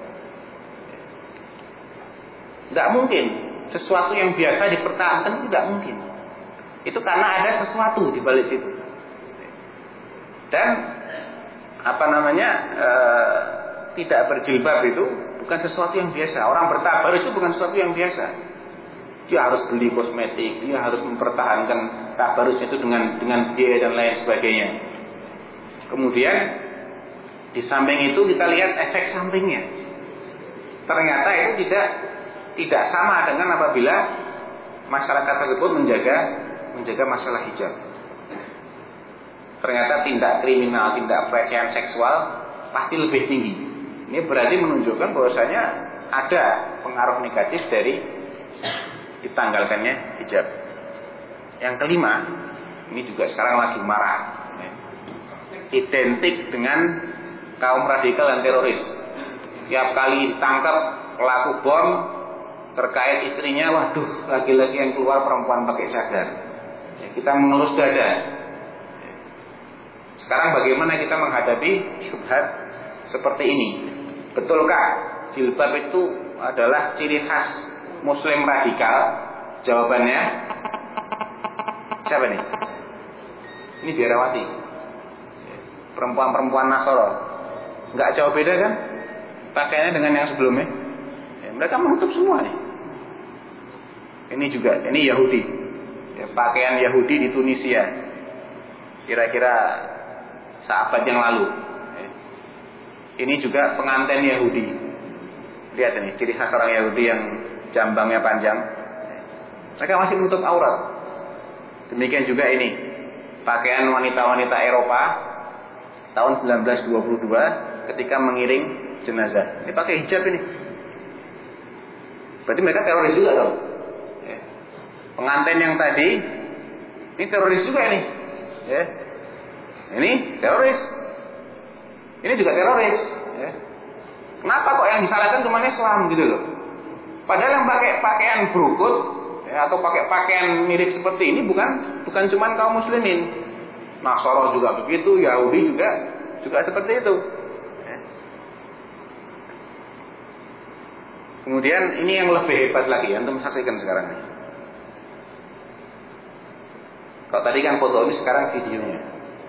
[SPEAKER 2] Tidak mungkin sesuatu yang biasa dipertahankan, tidak mungkin. Itu karena ada sesuatu di balik situ. Dan apa namanya e, tidak berjilbab itu bukan sesuatu yang biasa. Orang bertabar itu bukan sesuatu yang biasa. Dia harus beli kosmetik, dia harus mempertahankan tabarusnya itu dengan dengan biaya dan lain sebagainya. Kemudian di samping itu kita lihat efek sampingnya. Ternyata itu tidak tidak sama dengan apabila masyarakat tersebut menjaga menjaga masalah hijab. Ternyata tindak kriminal, tindak pelecehan seksual pasti lebih tinggi. Ini berarti menunjukkan bahwasanya ada pengaruh negatif dari ditanggalkannya hijab. Yang kelima, ini juga sekarang lagi marah, ya, identik dengan kaum radikal dan teroris. Tiap kali ditangkap pelaku bom terkait istrinya, waduh, lagi-lagi yang keluar perempuan pakai cadar. Ya, kita mengelus dada. Sekarang bagaimana kita menghadapi syubhat seperti ini? Betulkah jilbab itu adalah ciri khas Muslim radikal? Jawabannya Siapa nih? Ini biarawati. Perempuan-perempuan Nasoro. Enggak jauh beda kan? Pakaiannya dengan yang sebelumnya. Ya, mereka menutup semua nih. Ini juga, ini Yahudi. Ya, pakaian Yahudi di Tunisia. Kira-kira seabad yang lalu. Ya. Ini juga pengantin Yahudi. Lihat ini, ciri khas orang Yahudi yang jambangnya panjang. Ya. Mereka masih menutup aurat. Demikian juga ini, pakaian wanita-wanita Eropa tahun seribu sembilan ratus dua puluh dua ketika mengiring jenazah. Ini pakai hijab ini. Berarti mereka teroris juga dong. Ya. Pengantin yang tadi, ini teroris juga ini. Ya. Ini teroris. Ini juga teroris. Ya. Kenapa kok yang disalahkan cuma Islam gitu loh? Padahal yang pakai pakaian berukut ya, atau pakai pakaian mirip seperti ini bukan bukan cuma kaum muslimin. Nasara juga begitu, Yahudi juga juga seperti itu. Ya. Kemudian ini yang lebih hebat lagi, antum saksikan sekarang nih. Kalau tadi kan foto ini, sekarang videonya.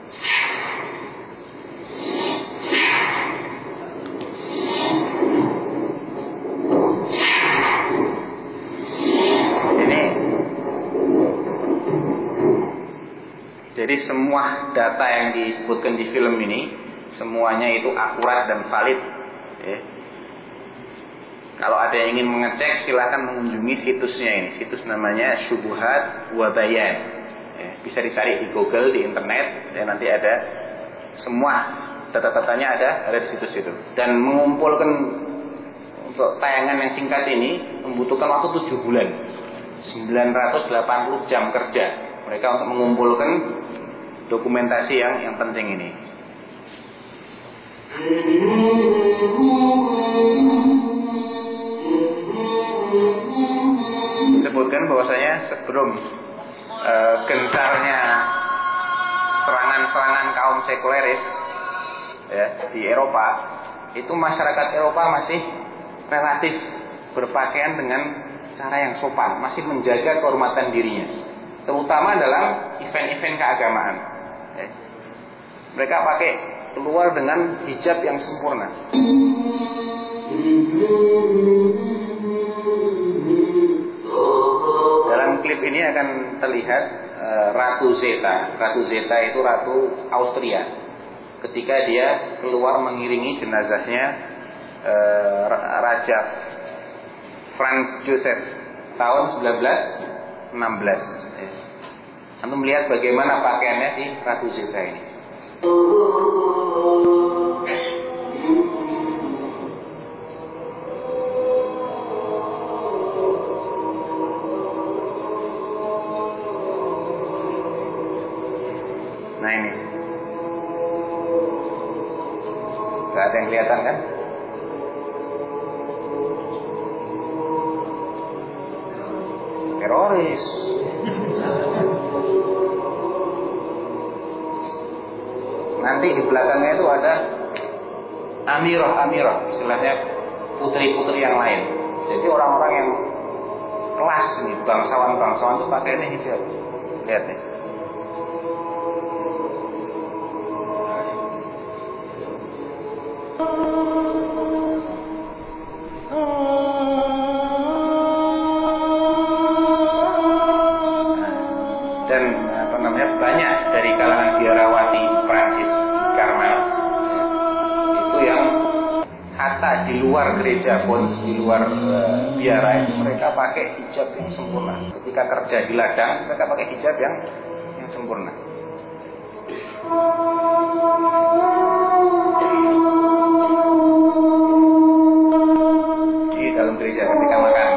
[SPEAKER 2] Jadi semua data yang disebutkan di film ini semuanya itu akurat dan valid. Ya. Kalau ada yang ingin mengecek, silakan mengunjungi situsnya ini. Situs namanya Syubuhat wa Bayan. Ya, bisa dicari di Google, di internet, dan nanti ada semua data-datanya ada ada di situs itu. Dan mengumpulkan untuk tayangan yang singkat ini membutuhkan waktu tujuh bulan, sembilan ratus delapan puluh jam kerja mereka untuk mengumpulkan dokumentasi yang yang penting ini. Disebutkan bahwasanya sebelum uh, gencarnya serangan-serangan kaum sekuleris ya, di Eropa, itu masyarakat Eropa masih relatif berpakaian dengan cara yang sopan, masih menjaga kehormatan dirinya, terutama dalam event-event keagamaan. Ya. Mereka pakai keluar dengan hijab yang sempurna. Dalam klip ini akan terlihat uh, Ratu Zeta. Ratu Zeta itu ratu Austria. Ketika dia keluar mengiringi jenazahnya uh, Raja Franz Joseph tahun seribu sembilan ratus enam belas. Ya. Anda melihat bagaimana pakaiannya si Ratu Zeta ini. Nah ini, gak ada yang kelihatan kan? Teroris. Nanti di belakangnya itu ada amirah-amirah, istilahnya putri-putri yang lain. Jadi orang-orang yang kelas nih, bangsawan-bangsawan itu pakainya hijab. Lihat nih. Dan apa namanya, banyak dari kalangan biarawati Prancis, Karmel, itu yang hatta di luar gereja pun, di luar uh, biara itu mereka pakai hijab yang sempurna. Ketika kerja di ladang, mereka pakai hijab yang yang sempurna. Di dalam gereja ketika makan.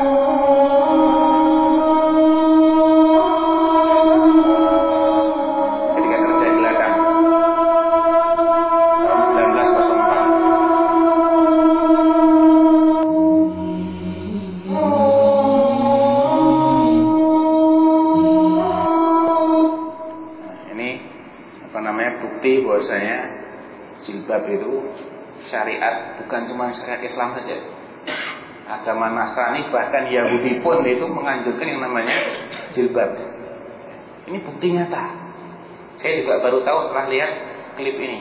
[SPEAKER 2] Bahwasanya jilbab itu syariat, bukan cuma syariat Islam saja. Agama Nasrani bahkan Yahudi pun itu menganjurkan yang namanya jilbab. Ini bukti nyata. Saya juga baru tahu setelah lihat klip ini.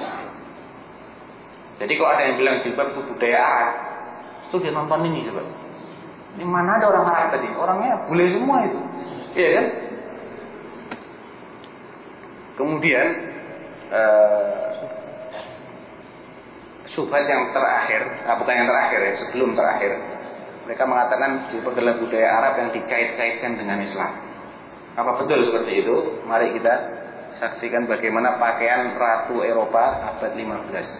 [SPEAKER 2] Jadi kalau ada yang bilang jilbab itu budaya Arab, itu dia nonton ini coba. Ini mana ada orang Arab tadi? Orangnya bule semua itu. Iya kan? Kemudian uh, subhat yang terakhir, nah bukan yang terakhir ya, sebelum terakhir, mereka mengatakan jilbab adalah budaya Arab yang dikait-kaitkan dengan Islam. Apa betul seperti itu? Mari kita saksikan bagaimana pakaian ratu Eropa abad lima belas.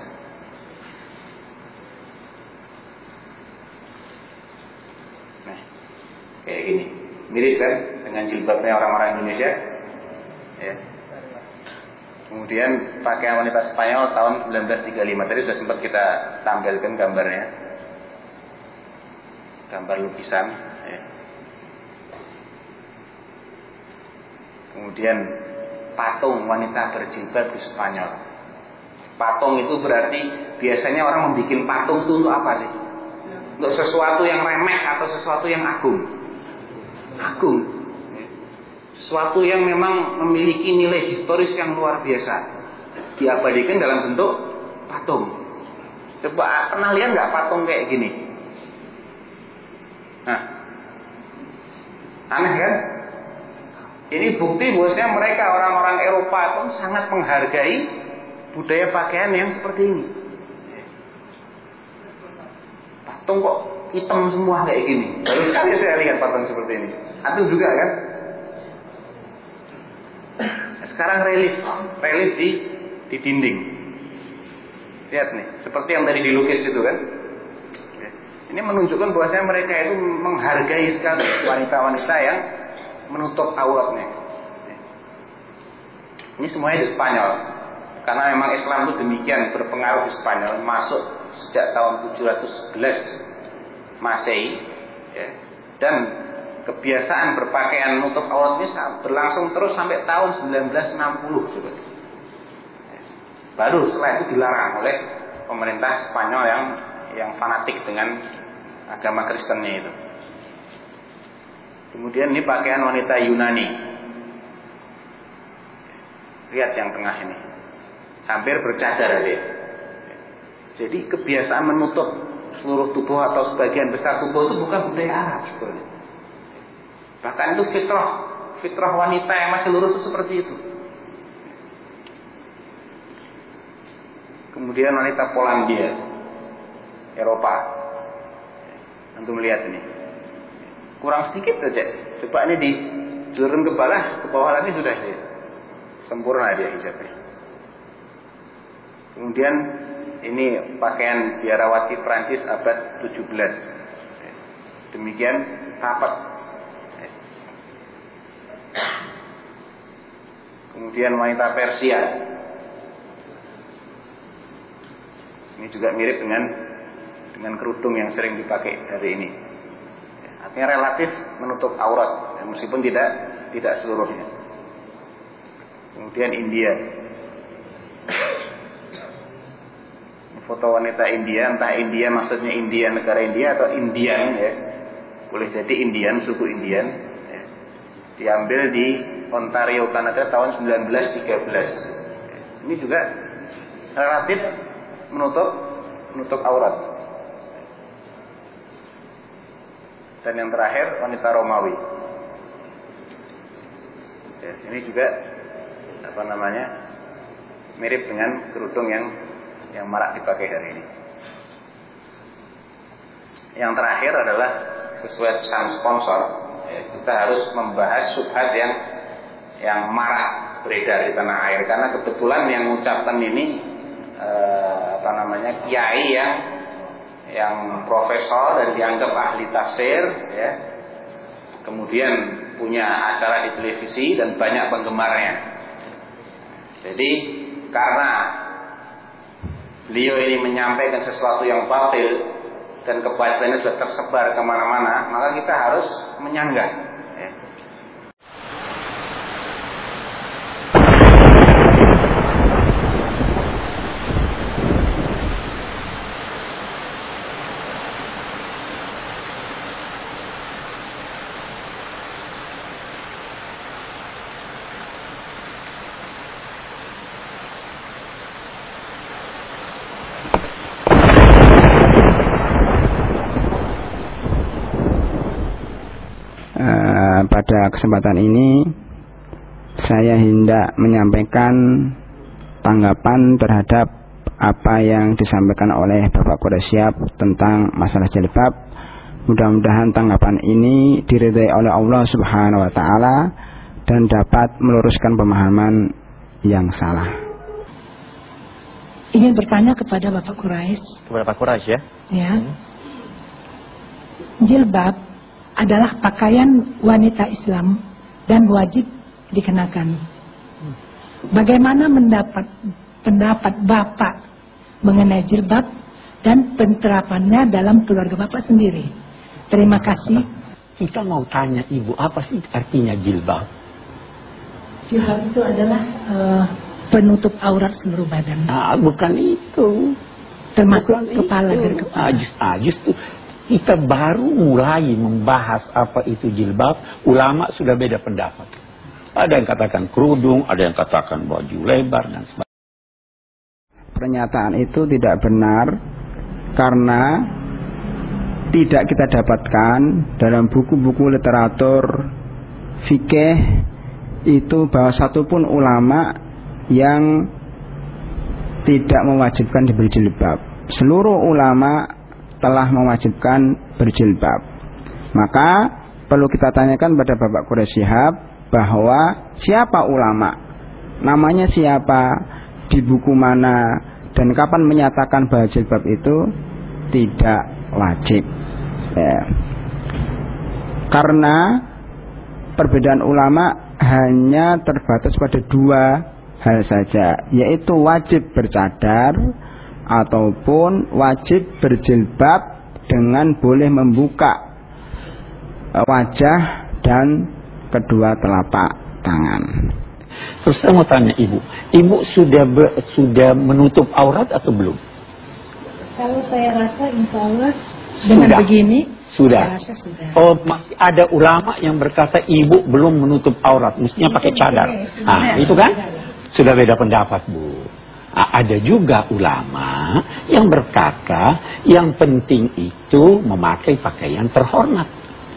[SPEAKER 2] Nah, kayak gini, mirip kan dengan jilbabnya orang-orang Indonesia, ya. Kemudian pakaian wanita Spanyol tahun seribu sembilan ratus tiga puluh lima. Tadi sudah sempat kita tampilkan gambarnya, gambar lukisan, ya. Kemudian patung wanita berjilbab di Spanyol. Patung itu berarti biasanya orang membuat patung itu untuk apa sih? Untuk sesuatu yang remeh atau sesuatu yang agung. Agung. Sesuatu yang memang memiliki nilai historis yang luar biasa. Diabadikan dalam bentuk patung. Coba pernah lihat nggak patung kayak gini? Nah, aneh kan? Ini bukti bahwasanya mereka orang-orang Eropa pun sangat menghargai budaya pakaian yang seperti ini. Patung kok hitam semua kayak gini. Baru sekali saya lihat patung seperti ini. Atau juga kan? Sekarang relief, relief di di dinding. Lihat nih, seperti yang tadi dilukis itu kan. Ini menunjukkan bahwasanya mereka itu menghargai sekali wanita-wanita yang menutup auratnya. Ini semuanya di Spanyol. Karena memang Islam itu demikian berpengaruh di Spanyol, masuk sejak tahun tujuh ratus sebelas Masehi, ya. Dan kebiasaan berpakaian menutup aurat ini berlangsung terus sampai tahun seribu sembilan ratus enam puluh coba. Baru setelah itu dilarang oleh pemerintah Spanyol yang yang fanatik dengan agama Kristennya itu. Kemudian ini pakaian wanita Yunani. Lihat yang tengah ini, hampir bercadar dia. Jadi kebiasaan menutup seluruh tubuh atau sebagian besar tubuh itu bukan budaya Arab sebenarnya. Bahkan itu fitrah, fitrah wanita yang masih lurus itu seperti itu. Kemudian wanita Polandia, Eropa. Antum melihat ini, kurang sedikit saja. Coba ini di turun ke bawah, ke bawah lagi sudah ya. Sempurna dia hijabnya. Kemudian ini pakaian biarawati Prancis abad tujuh belas. Demikian rapat. Kemudian wanita Persia. Ini juga mirip dengan dengan kerudung yang sering dipakai hari ini. Artinya relatif menutup aurat, meskipun tidak tidak seluruhnya. Kemudian India. Ini foto wanita India, entah India maksudnya India negara India atau Indian ya. Boleh jadi Indian, suku Indian. Ya. Diambil di Ontario, Kanada tahun seribu sembilan ratus tiga belas. Ini juga relatif menutup menutup aurat. Dan yang terakhir wanita Romawi. Ya, ini juga apa namanya mirip dengan kerudung yang yang marak dipakai hari ini. Yang terakhir adalah sesuai pesan sponsor, ya, kita harus membahas subhat yang yang marak beredar di tanah air, karena kebetulan yang mengucapkan ini eh, apa namanya kiai yang yang profesor dan dianggap ahli tafsir, ya. Kemudian punya acara di televisi dan banyak penggemarnya. Jadi karena beliau ini menyampaikan sesuatu yang batil dan kebatilannya sudah tersebar kemana-mana, maka kita harus menyanggah.
[SPEAKER 3] pada kesempatan ini saya hendak menyampaikan tanggapan terhadap apa yang disampaikan oleh Bapak Quraisyab tentang masalah jilbab. Mudah-mudahan tanggapan ini diridhai oleh Allah Subhanahu wa taala dan dapat meluruskan pemahaman yang salah.
[SPEAKER 4] Ingin bertanya kepada Bapak Quraisy.
[SPEAKER 5] Kepada Pak Quraisy ya?
[SPEAKER 4] Ya. Hmm. Jilbab adalah pakaian wanita Islam dan wajib dikenakan. Bagaimana mendapat pendapat Bapak mengenai jilbab dan penerapannya dalam keluarga Bapak sendiri? Terima kasih.
[SPEAKER 5] Kita mau tanya Ibu, apa sih artinya jilbab?
[SPEAKER 4] Jilbab itu adalah uh, penutup aurat seluruh badan.
[SPEAKER 5] Ah, bukan itu.
[SPEAKER 4] Termasuk
[SPEAKER 5] bukan
[SPEAKER 4] kepala
[SPEAKER 5] itu.
[SPEAKER 4] dan kepala.
[SPEAKER 5] Ah, just, ah, just itu. Kita baru mulai membahas apa itu jilbab. Ulama sudah beda pendapat. Ada yang katakan kerudung, ada yang katakan baju lebar dan sebagainya.
[SPEAKER 3] Pernyataan itu tidak benar karena tidak kita dapatkan dalam buku-buku literatur fikih itu bahwa satupun ulama yang tidak mewajibkan diberi jilbab. Seluruh ulama telah mewajibkan berjilbab. Maka perlu kita tanyakan pada Bapak Quraisy Shihab bahwa siapa ulama, namanya siapa, di buku mana, dan kapan menyatakan bahwa jilbab itu tidak wajib ya. Karena perbedaan ulama hanya terbatas pada dua hal saja, yaitu wajib bercadar ataupun wajib berjilbab dengan boleh membuka wajah dan kedua telapak tangan.
[SPEAKER 5] Terus saya mau tanya Ibu, Ibu sudah ber, sudah menutup aurat atau belum?
[SPEAKER 4] Kalau saya rasa insya Allah dengan
[SPEAKER 5] sudah.
[SPEAKER 4] begini
[SPEAKER 5] Sudah.
[SPEAKER 4] Saya rasa sudah.
[SPEAKER 5] Oh, masih ada ulama yang berkata Ibu belum menutup aurat, mestinya pakai cadar. Ah, itu kan? Sudah beda pendapat, Bu. Nah, ada juga ulama yang berkata yang penting itu memakai pakaian terhormat.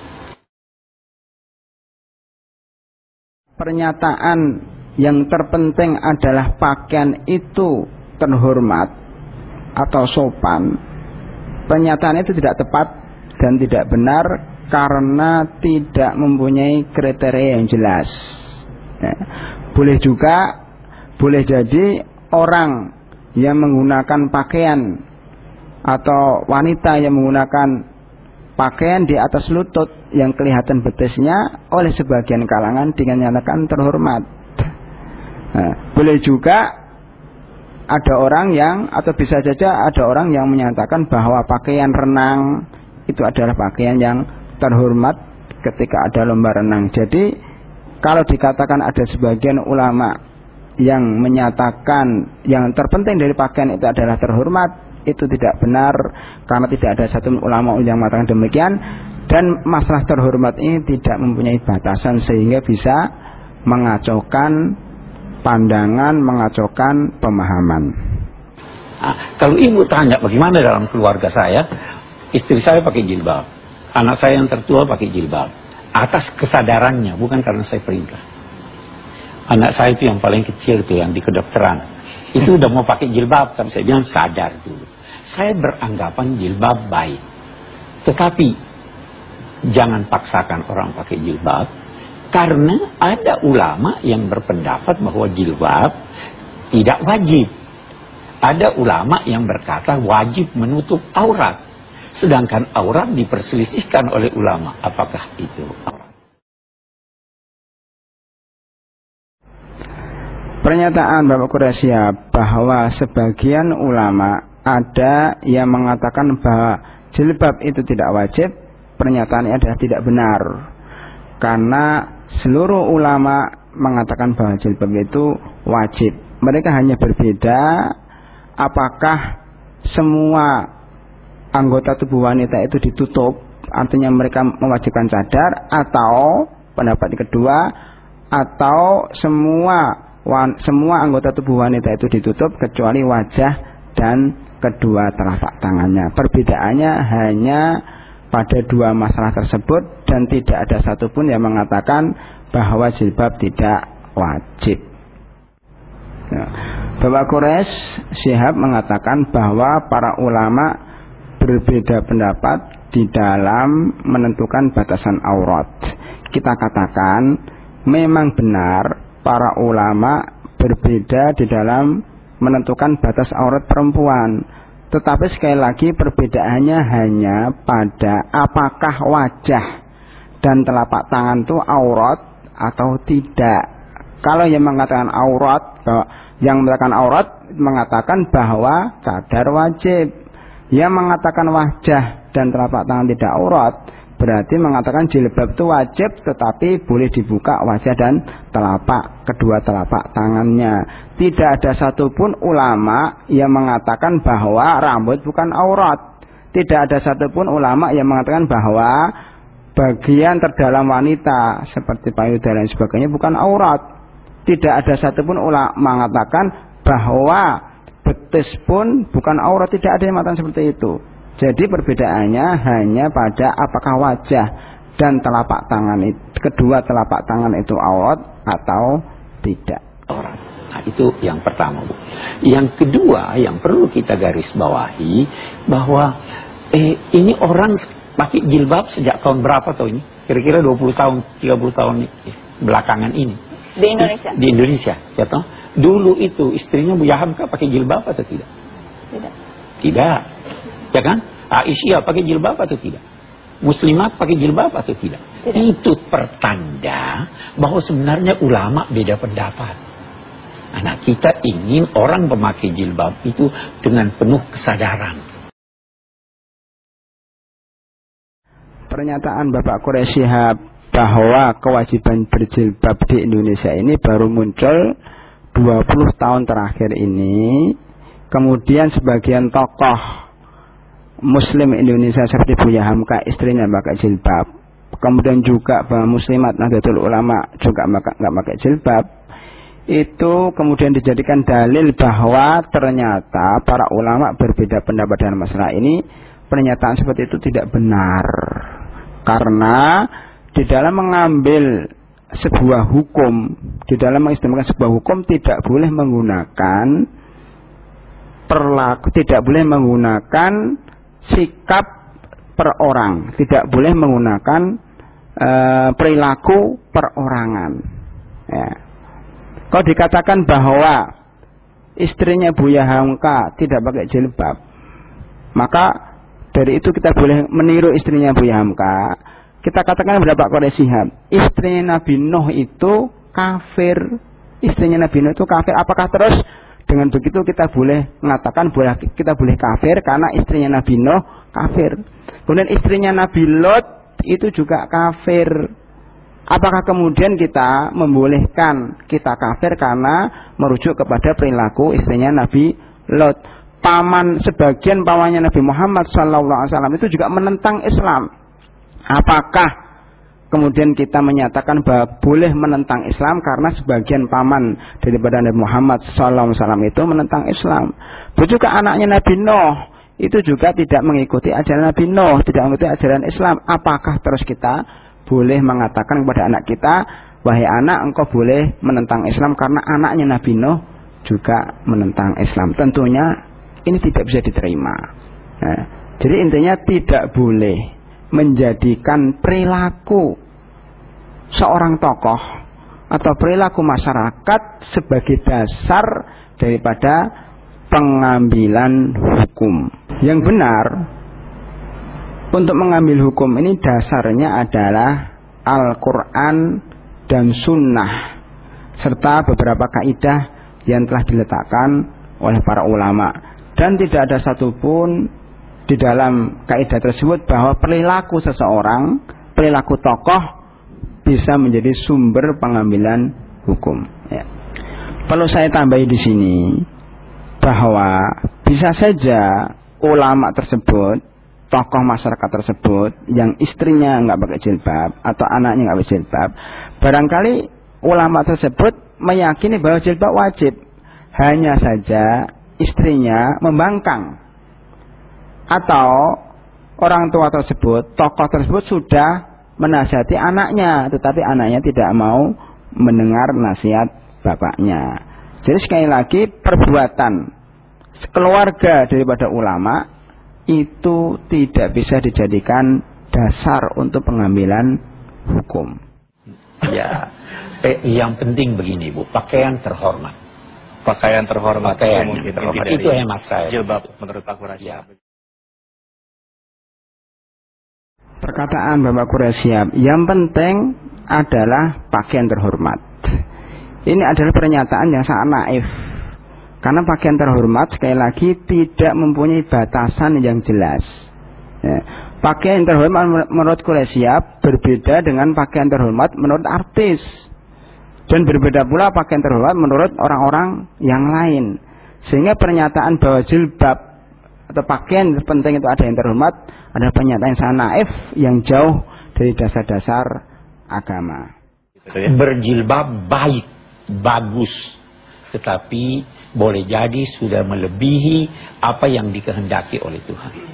[SPEAKER 3] Pernyataan yang terpenting adalah pakaian itu terhormat atau sopan. Pernyataan itu tidak tepat dan tidak benar karena tidak mempunyai kriteria yang jelas. Ya. Boleh juga, boleh jadi orang yang menggunakan pakaian atau wanita yang menggunakan pakaian di atas lutut yang kelihatan betisnya oleh sebagian kalangan dinyatakan terhormat. Nah, boleh juga ada orang yang, atau bisa saja ada orang yang menyatakan bahwa pakaian renang itu adalah pakaian yang terhormat ketika ada lomba renang. Jadi kalau dikatakan ada sebagian ulama yang menyatakan yang terpenting dari pakaian itu adalah terhormat, itu tidak benar karena tidak ada satu ulama yang mengatakan demikian, dan masalah terhormat ini tidak mempunyai batasan sehingga bisa mengacaukan pandangan, mengacaukan pemahaman.
[SPEAKER 5] Nah, kalau Ibu tanya bagaimana dalam keluarga saya, istri saya pakai jilbab, anak saya yang tertua pakai jilbab, atas kesadarannya, bukan karena saya perintah. Anak saya itu yang paling kecil itu yang di kedokteran, itu udah mau pakai jilbab, tapi saya bilang sadar dulu. Saya beranggapan jilbab baik, tetapi jangan paksakan orang pakai jilbab, karena ada ulama yang berpendapat bahwa jilbab tidak wajib. Ada ulama yang berkata wajib menutup aurat, sedangkan aurat diperselisihkan oleh ulama. Apakah itu aurat?
[SPEAKER 3] Pernyataan Bapak Quraisy bahwa sebagian ulama ada yang mengatakan bahwa jilbab itu tidak wajib, pernyataannya adalah tidak benar. Karena seluruh ulama mengatakan bahwa jilbab itu wajib. Mereka hanya berbeda apakah semua anggota tubuh wanita itu ditutup, artinya mereka mewajibkan cadar, atau pendapat kedua, atau semua semua anggota tubuh wanita itu ditutup kecuali wajah dan kedua telapak tangannya. Perbedaannya hanya pada dua masalah tersebut dan tidak ada satupun yang mengatakan bahwa jilbab tidak wajib. Ya. Bapak Quraisy Syihab mengatakan bahwa para ulama berbeda pendapat di dalam menentukan batasan aurat. Kita katakan memang benar para ulama berbeda di dalam menentukan batas aurat perempuan. Tetapi sekali lagi perbedaannya hanya pada apakah wajah dan telapak tangan itu aurat atau tidak. Kalau yang mengatakan aurat, yang mengatakan aurat mengatakan bahwa cadar wajib. Yang mengatakan wajah dan telapak tangan tidak aurat berarti mengatakan jilbab itu wajib, tetapi boleh dibuka wajah dan telapak, kedua telapak tangannya. Tidak ada satupun ulama yang mengatakan bahwa rambut bukan aurat. Tidak ada satupun ulama yang mengatakan bahwa bagian terdalam wanita seperti payudara dan sebagainya bukan aurat. Tidak ada satupun ulama mengatakan bahwa betis pun bukan aurat. Tidak ada yang mengatakan seperti itu. Jadi perbedaannya hanya pada apakah wajah dan telapak tangan itu, kedua telapak tangan itu aurat atau tidak.
[SPEAKER 5] Nah, itu yang pertama, Bu. Yang kedua yang perlu kita garis bawahi bahwa eh, ini orang pakai jilbab sejak tahun berapa tahun ini? Kira-kira dua puluh tahun, tiga puluh tahun belakangan ini.
[SPEAKER 6] Di Indonesia.
[SPEAKER 5] Di, di Indonesia, ya toh. Dulu itu istrinya Buya Hamka pakai jilbab atau tidak?
[SPEAKER 6] Tidak.
[SPEAKER 5] Tidak. Ya kan? Aisyah pakai jilbab atau tidak? Muslimat pakai jilbab atau tidak?
[SPEAKER 6] Tidak.
[SPEAKER 5] Itu pertanda bahwa sebenarnya ulama beda pendapat. Nah, kita ingin orang memakai jilbab itu dengan penuh kesadaran.
[SPEAKER 3] Pernyataan Bapak Quraisy Syihab bahwa kewajiban berjilbab di Indonesia ini baru muncul dua puluh tahun terakhir ini. Kemudian sebagian tokoh Muslim Indonesia seperti Buya Hamka istrinya pakai jilbab. Kemudian juga bahwa Muslimat Nahdlatul Ulama juga nggak pakai jilbab. Itu kemudian dijadikan dalil bahwa ternyata para ulama berbeda pendapat dalam masalah ini. Pernyataan seperti itu tidak benar. Karena di dalam mengambil sebuah hukum, di dalam mengistimewakan sebuah hukum tidak boleh menggunakan perlaku, tidak boleh menggunakan sikap per orang, tidak boleh menggunakan e, perilaku perorangan. Ya. Kalau dikatakan bahwa istrinya Buya Hamka tidak pakai jilbab, maka dari itu kita boleh meniru istrinya Buya Hamka. Kita katakan kepada Pak Quraisy Syihab, istrinya Nabi Nuh itu kafir. Istrinya Nabi Nuh itu kafir. Apakah terus dengan begitu kita boleh mengatakan boleh kita boleh kafir karena istrinya Nabi Nuh kafir? Kemudian istrinya Nabi Lot itu juga kafir. Apakah kemudian kita membolehkan kita kafir karena merujuk kepada perilaku istrinya Nabi Lot? Paman sebagian pamannya Nabi Muhammad shallallahu alaihi wasallam itu juga menentang Islam. Apakah kemudian kita menyatakan bahwa boleh menentang Islam karena sebagian paman daripada Nabi Muhammad shallallahu alaihi wasallam itu menentang Islam? Begitu juga anaknya Nabi Nuh itu juga tidak mengikuti ajaran Nabi Nuh, tidak mengikuti ajaran Islam. Apakah terus kita boleh mengatakan kepada anak kita, wahai anak, engkau boleh menentang Islam karena anaknya Nabi Nuh juga menentang Islam? Tentunya ini tidak bisa diterima. Nah, jadi intinya tidak boleh menjadikan perilaku seorang tokoh atau perilaku masyarakat sebagai dasar daripada pengambilan hukum. Yang benar untuk mengambil hukum ini dasarnya adalah Al-Quran dan Sunnah serta beberapa kaidah yang telah diletakkan oleh para ulama. Dan tidak ada satupun di dalam kaidah tersebut bahwa perilaku seseorang, perilaku tokoh bisa menjadi sumber pengambilan hukum. Ya. Perlu saya tambahi di sini bahwa bisa saja ulama tersebut, tokoh masyarakat tersebut yang istrinya nggak pakai jilbab atau anaknya nggak pakai jilbab, barangkali ulama tersebut meyakini bahwa jilbab wajib, hanya saja istrinya membangkang. Atau orang tua tersebut, tokoh tersebut sudah menasihati anaknya, tetapi anaknya tidak mau mendengar nasihat bapaknya. Jadi sekali lagi, perbuatan keluarga daripada ulama itu tidak bisa dijadikan dasar untuk pengambilan hukum.
[SPEAKER 5] Ya, eh, yang penting begini Bu, pakaian terhormat.
[SPEAKER 6] Pakaian terhormat,
[SPEAKER 5] pakaian
[SPEAKER 6] umum,
[SPEAKER 5] yang terhormat. Itu hemat saya.
[SPEAKER 6] Jilbab menurut Pak Quraisy. Ya.
[SPEAKER 3] Perkataan Bapak Quraisyab, yang penting adalah pakaian terhormat. Ini adalah pernyataan yang sangat naif. Karena pakaian terhormat sekali lagi tidak mempunyai batasan yang jelas. Ya. Pakaian terhormat menurut Quraisyab berbeda dengan pakaian terhormat menurut artis. Dan berbeda pula pakaian terhormat menurut orang-orang yang lain. Sehingga pernyataan bahwa jilbab atau pakaian penting itu ada yang terhormat adalah pernyataan yang sangat naif yang jauh dari dasar-dasar agama.
[SPEAKER 5] Berjilbab baik, bagus, tetapi boleh jadi sudah melebihi apa yang dikehendaki oleh Tuhan.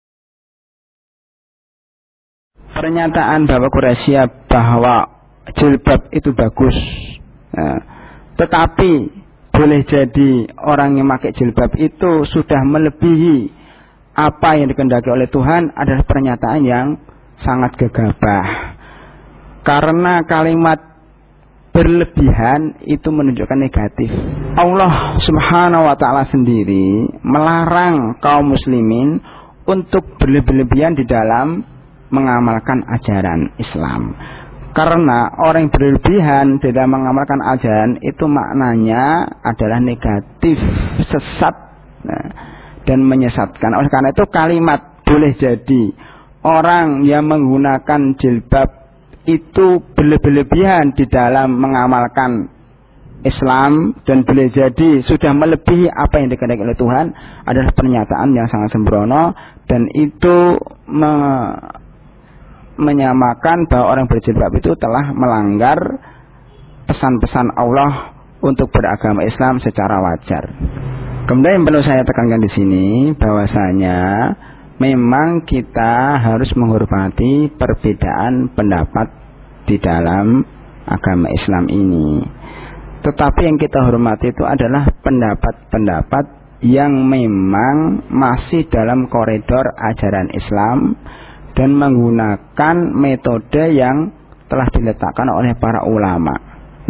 [SPEAKER 3] Pernyataan Bapak Quraisyab bahwa jilbab itu bagus, ya, tetapi boleh jadi orang yang pakai jilbab itu sudah melebihi apa yang dikehendaki oleh Tuhan adalah pernyataan yang sangat gegabah. Karena kalimat berlebihan itu menunjukkan negatif. Allah Subhanahu wa taala sendiri melarang kaum muslimin untuk berlebihan di dalam mengamalkan ajaran Islam. Karena orang yang berlebihan di dalam mengamalkan ajaran itu maknanya adalah negatif, sesat, dan menyesatkan. Oleh karena itu kalimat boleh jadi orang yang menggunakan jilbab itu berlebihan di dalam mengamalkan Islam dan boleh jadi sudah melebihi apa yang dikehendaki oleh Tuhan adalah pernyataan yang sangat sembrono, dan itu me menyamakan bahwa orang berjilbab itu telah melanggar pesan-pesan Allah untuk beragama Islam secara wajar. Kemudian yang perlu saya tekankan di sini bahwasanya memang kita harus menghormati perbedaan pendapat di dalam agama Islam ini. Tetapi yang kita hormati itu adalah pendapat-pendapat yang memang masih dalam koridor ajaran Islam dan menggunakan metode yang telah diletakkan oleh para ulama.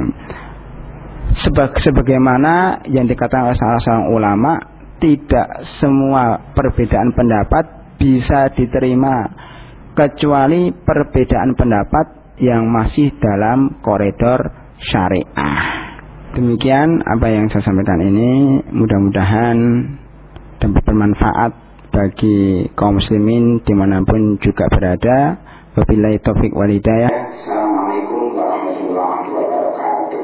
[SPEAKER 3] Sebagaimana yang dikatakan oleh salah seorang ulama, tidak semua perbedaan pendapat bisa diterima kecuali perbedaan pendapat yang masih dalam koridor syariah. Demikian apa yang saya sampaikan ini, mudah-mudahan dapat bermanfaat bagi kaum muslimin dimanapun juga berada. Wabillahi taufiq wal hidayah. Assalamualaikum warahmatullahi wabarakatuh.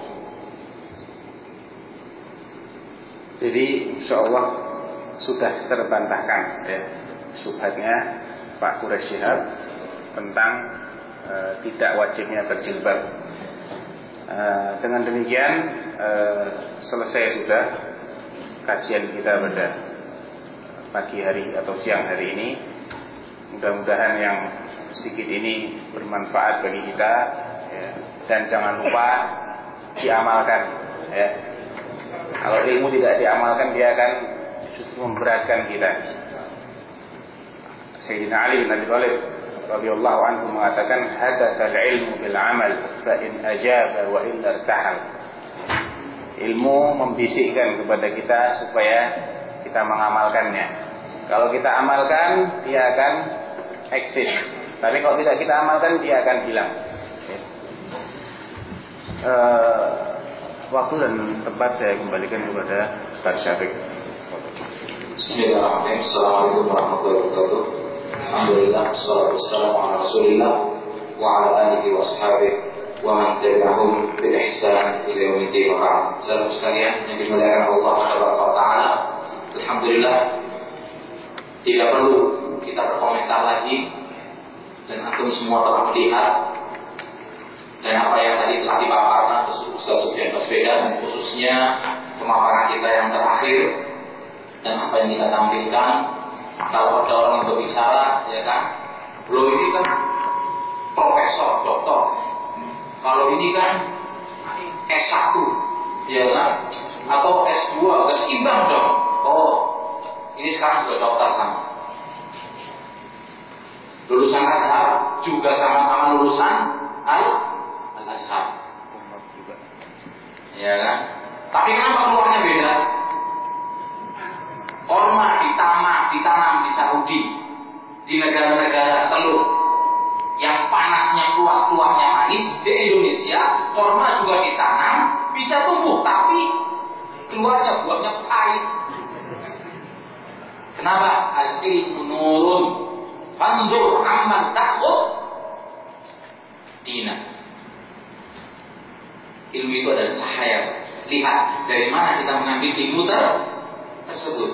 [SPEAKER 2] Jadi insyaallah sudah terbantahkan ya subhatnya Pak Quraisyab tentang e, tidak wajibnya berjilbab. E, dengan demikian e, selesai sudah kajian kita pada pagi hari atau siang hari ini. Mudah-mudahan yang sedikit ini bermanfaat bagi kita ya. Dan jangan lupa diamalkan ya. Kalau ilmu tidak diamalkan dia akan justru memberatkan kita. Sayyidina Ali bin Abi Thalib radhiyallahu anhu mengatakan hadatsal ilmu bil amal fa in ajaba wa illa irtahal. Ilmu membisikkan kepada kita supaya kita mengamalkannya. Kalau kita amalkan, dia akan eksis. Tapi kalau tidak kita amalkan, dia akan hilang. Uh, waktu dan tempat saya kembalikan kepada Ustaz Syafiq.
[SPEAKER 1] Bismillahirrahmanirrahim. Assalamualaikum warahmatullahi wabarakatuh. Alhamdulillah, wassalatu wassalamu ala Rasulillah wa ala alihi wa ashabihi wa man tabi'ahum bi ihsan ila yaumil din. Saudara sekalian yang dimuliakan Allah Subhanahu wa taala. Alhamdulillah, tidak perlu kita berkomentar lagi, dan antum semua telah melihat dan apa yang tadi telah dipaparkan Ustaz Sufyan Baswedan, dan khususnya pemaparan kita yang terakhir dan apa yang kita tampilkan. Kalau ada orang yang berbicara ya kan? Belum ini kan profesor, doktor. Kalau ini kan S satu, ya kan? Atau S dua, gak seimbang dong. Oh, ini sekarang sudah dokter sama. Lulusan Azhar juga sama-sama lulusan Al-Azhar. Ya kan? Tapi kenapa keluarnya beda? Korma ditanam, ditanam di Saudi, di negara-negara teluk yang panasnya keluar-keluarnya manis. Di Indonesia, korma juga ditanam, bisa tumbuh, tapi keluarnya buahnya pahit. Kenapa? Al-ilmu nurun, fanzur amman ta'khud dina. Ilmu itu adalah cahaya. Lihat dari mana kita mengambil ilmu tersebut.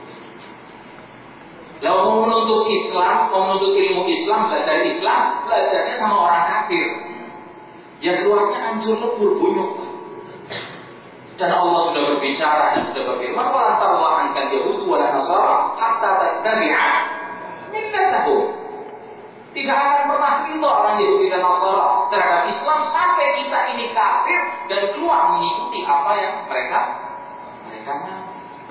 [SPEAKER 1] Lalu mau menuntut Islam, mau menuntut ilmu Islam, belajar Islam, belajarnya sama orang kafir. Ya keluarnya hancur lebur bunyuk. Dan Allah sudah berbicara dan sudah berfirman, "Wala tarwa ankan Yahud wala Nasara hatta tattabi'a millatahum." Tidak akan pernah ridho orang Yahudi dan Nasara terhadap Islam sampai kita ini kafir dan keluar mengikuti apa yang mereka mereka mau.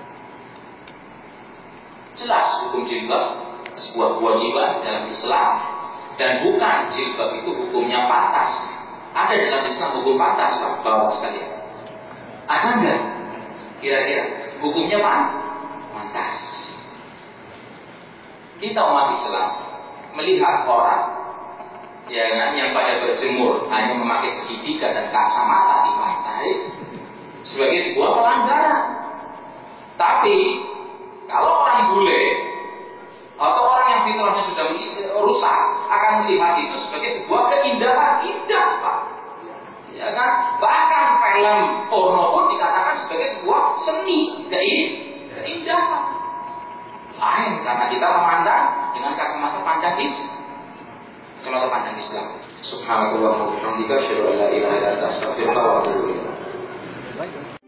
[SPEAKER 1] Jelas hukum jilbab sebuah kewajiban dalam Islam, dan bukan jilbab itu hukumnya pantas. Ada dalam Islam hukum pantas, Pak, Bapak sekalian. Ada enggak? Kira-kira hukumnya apa? Pantas. Kita umat Islam melihat orang ya kan, yang pada berjemur hanya memakai segitiga dan kacamata di pantai sebagai sebuah pelanggaran. Tapi kalau orang bule atau orang yang fitrahnya sudah rusak akan melihat itu sebagai sebuah keindahan, indah, Pak. Ya kan? Bahkan film porno pun dikatakan sebagai sebuah seni, keindahan. Lain karena kita memandang dengan kacamata pandang Islam. Kacamata pandang Islam. Subhanallah wa bihamdika, asyhadu an la ilaha illa anta, astaghfiruka wa atubu ilaik.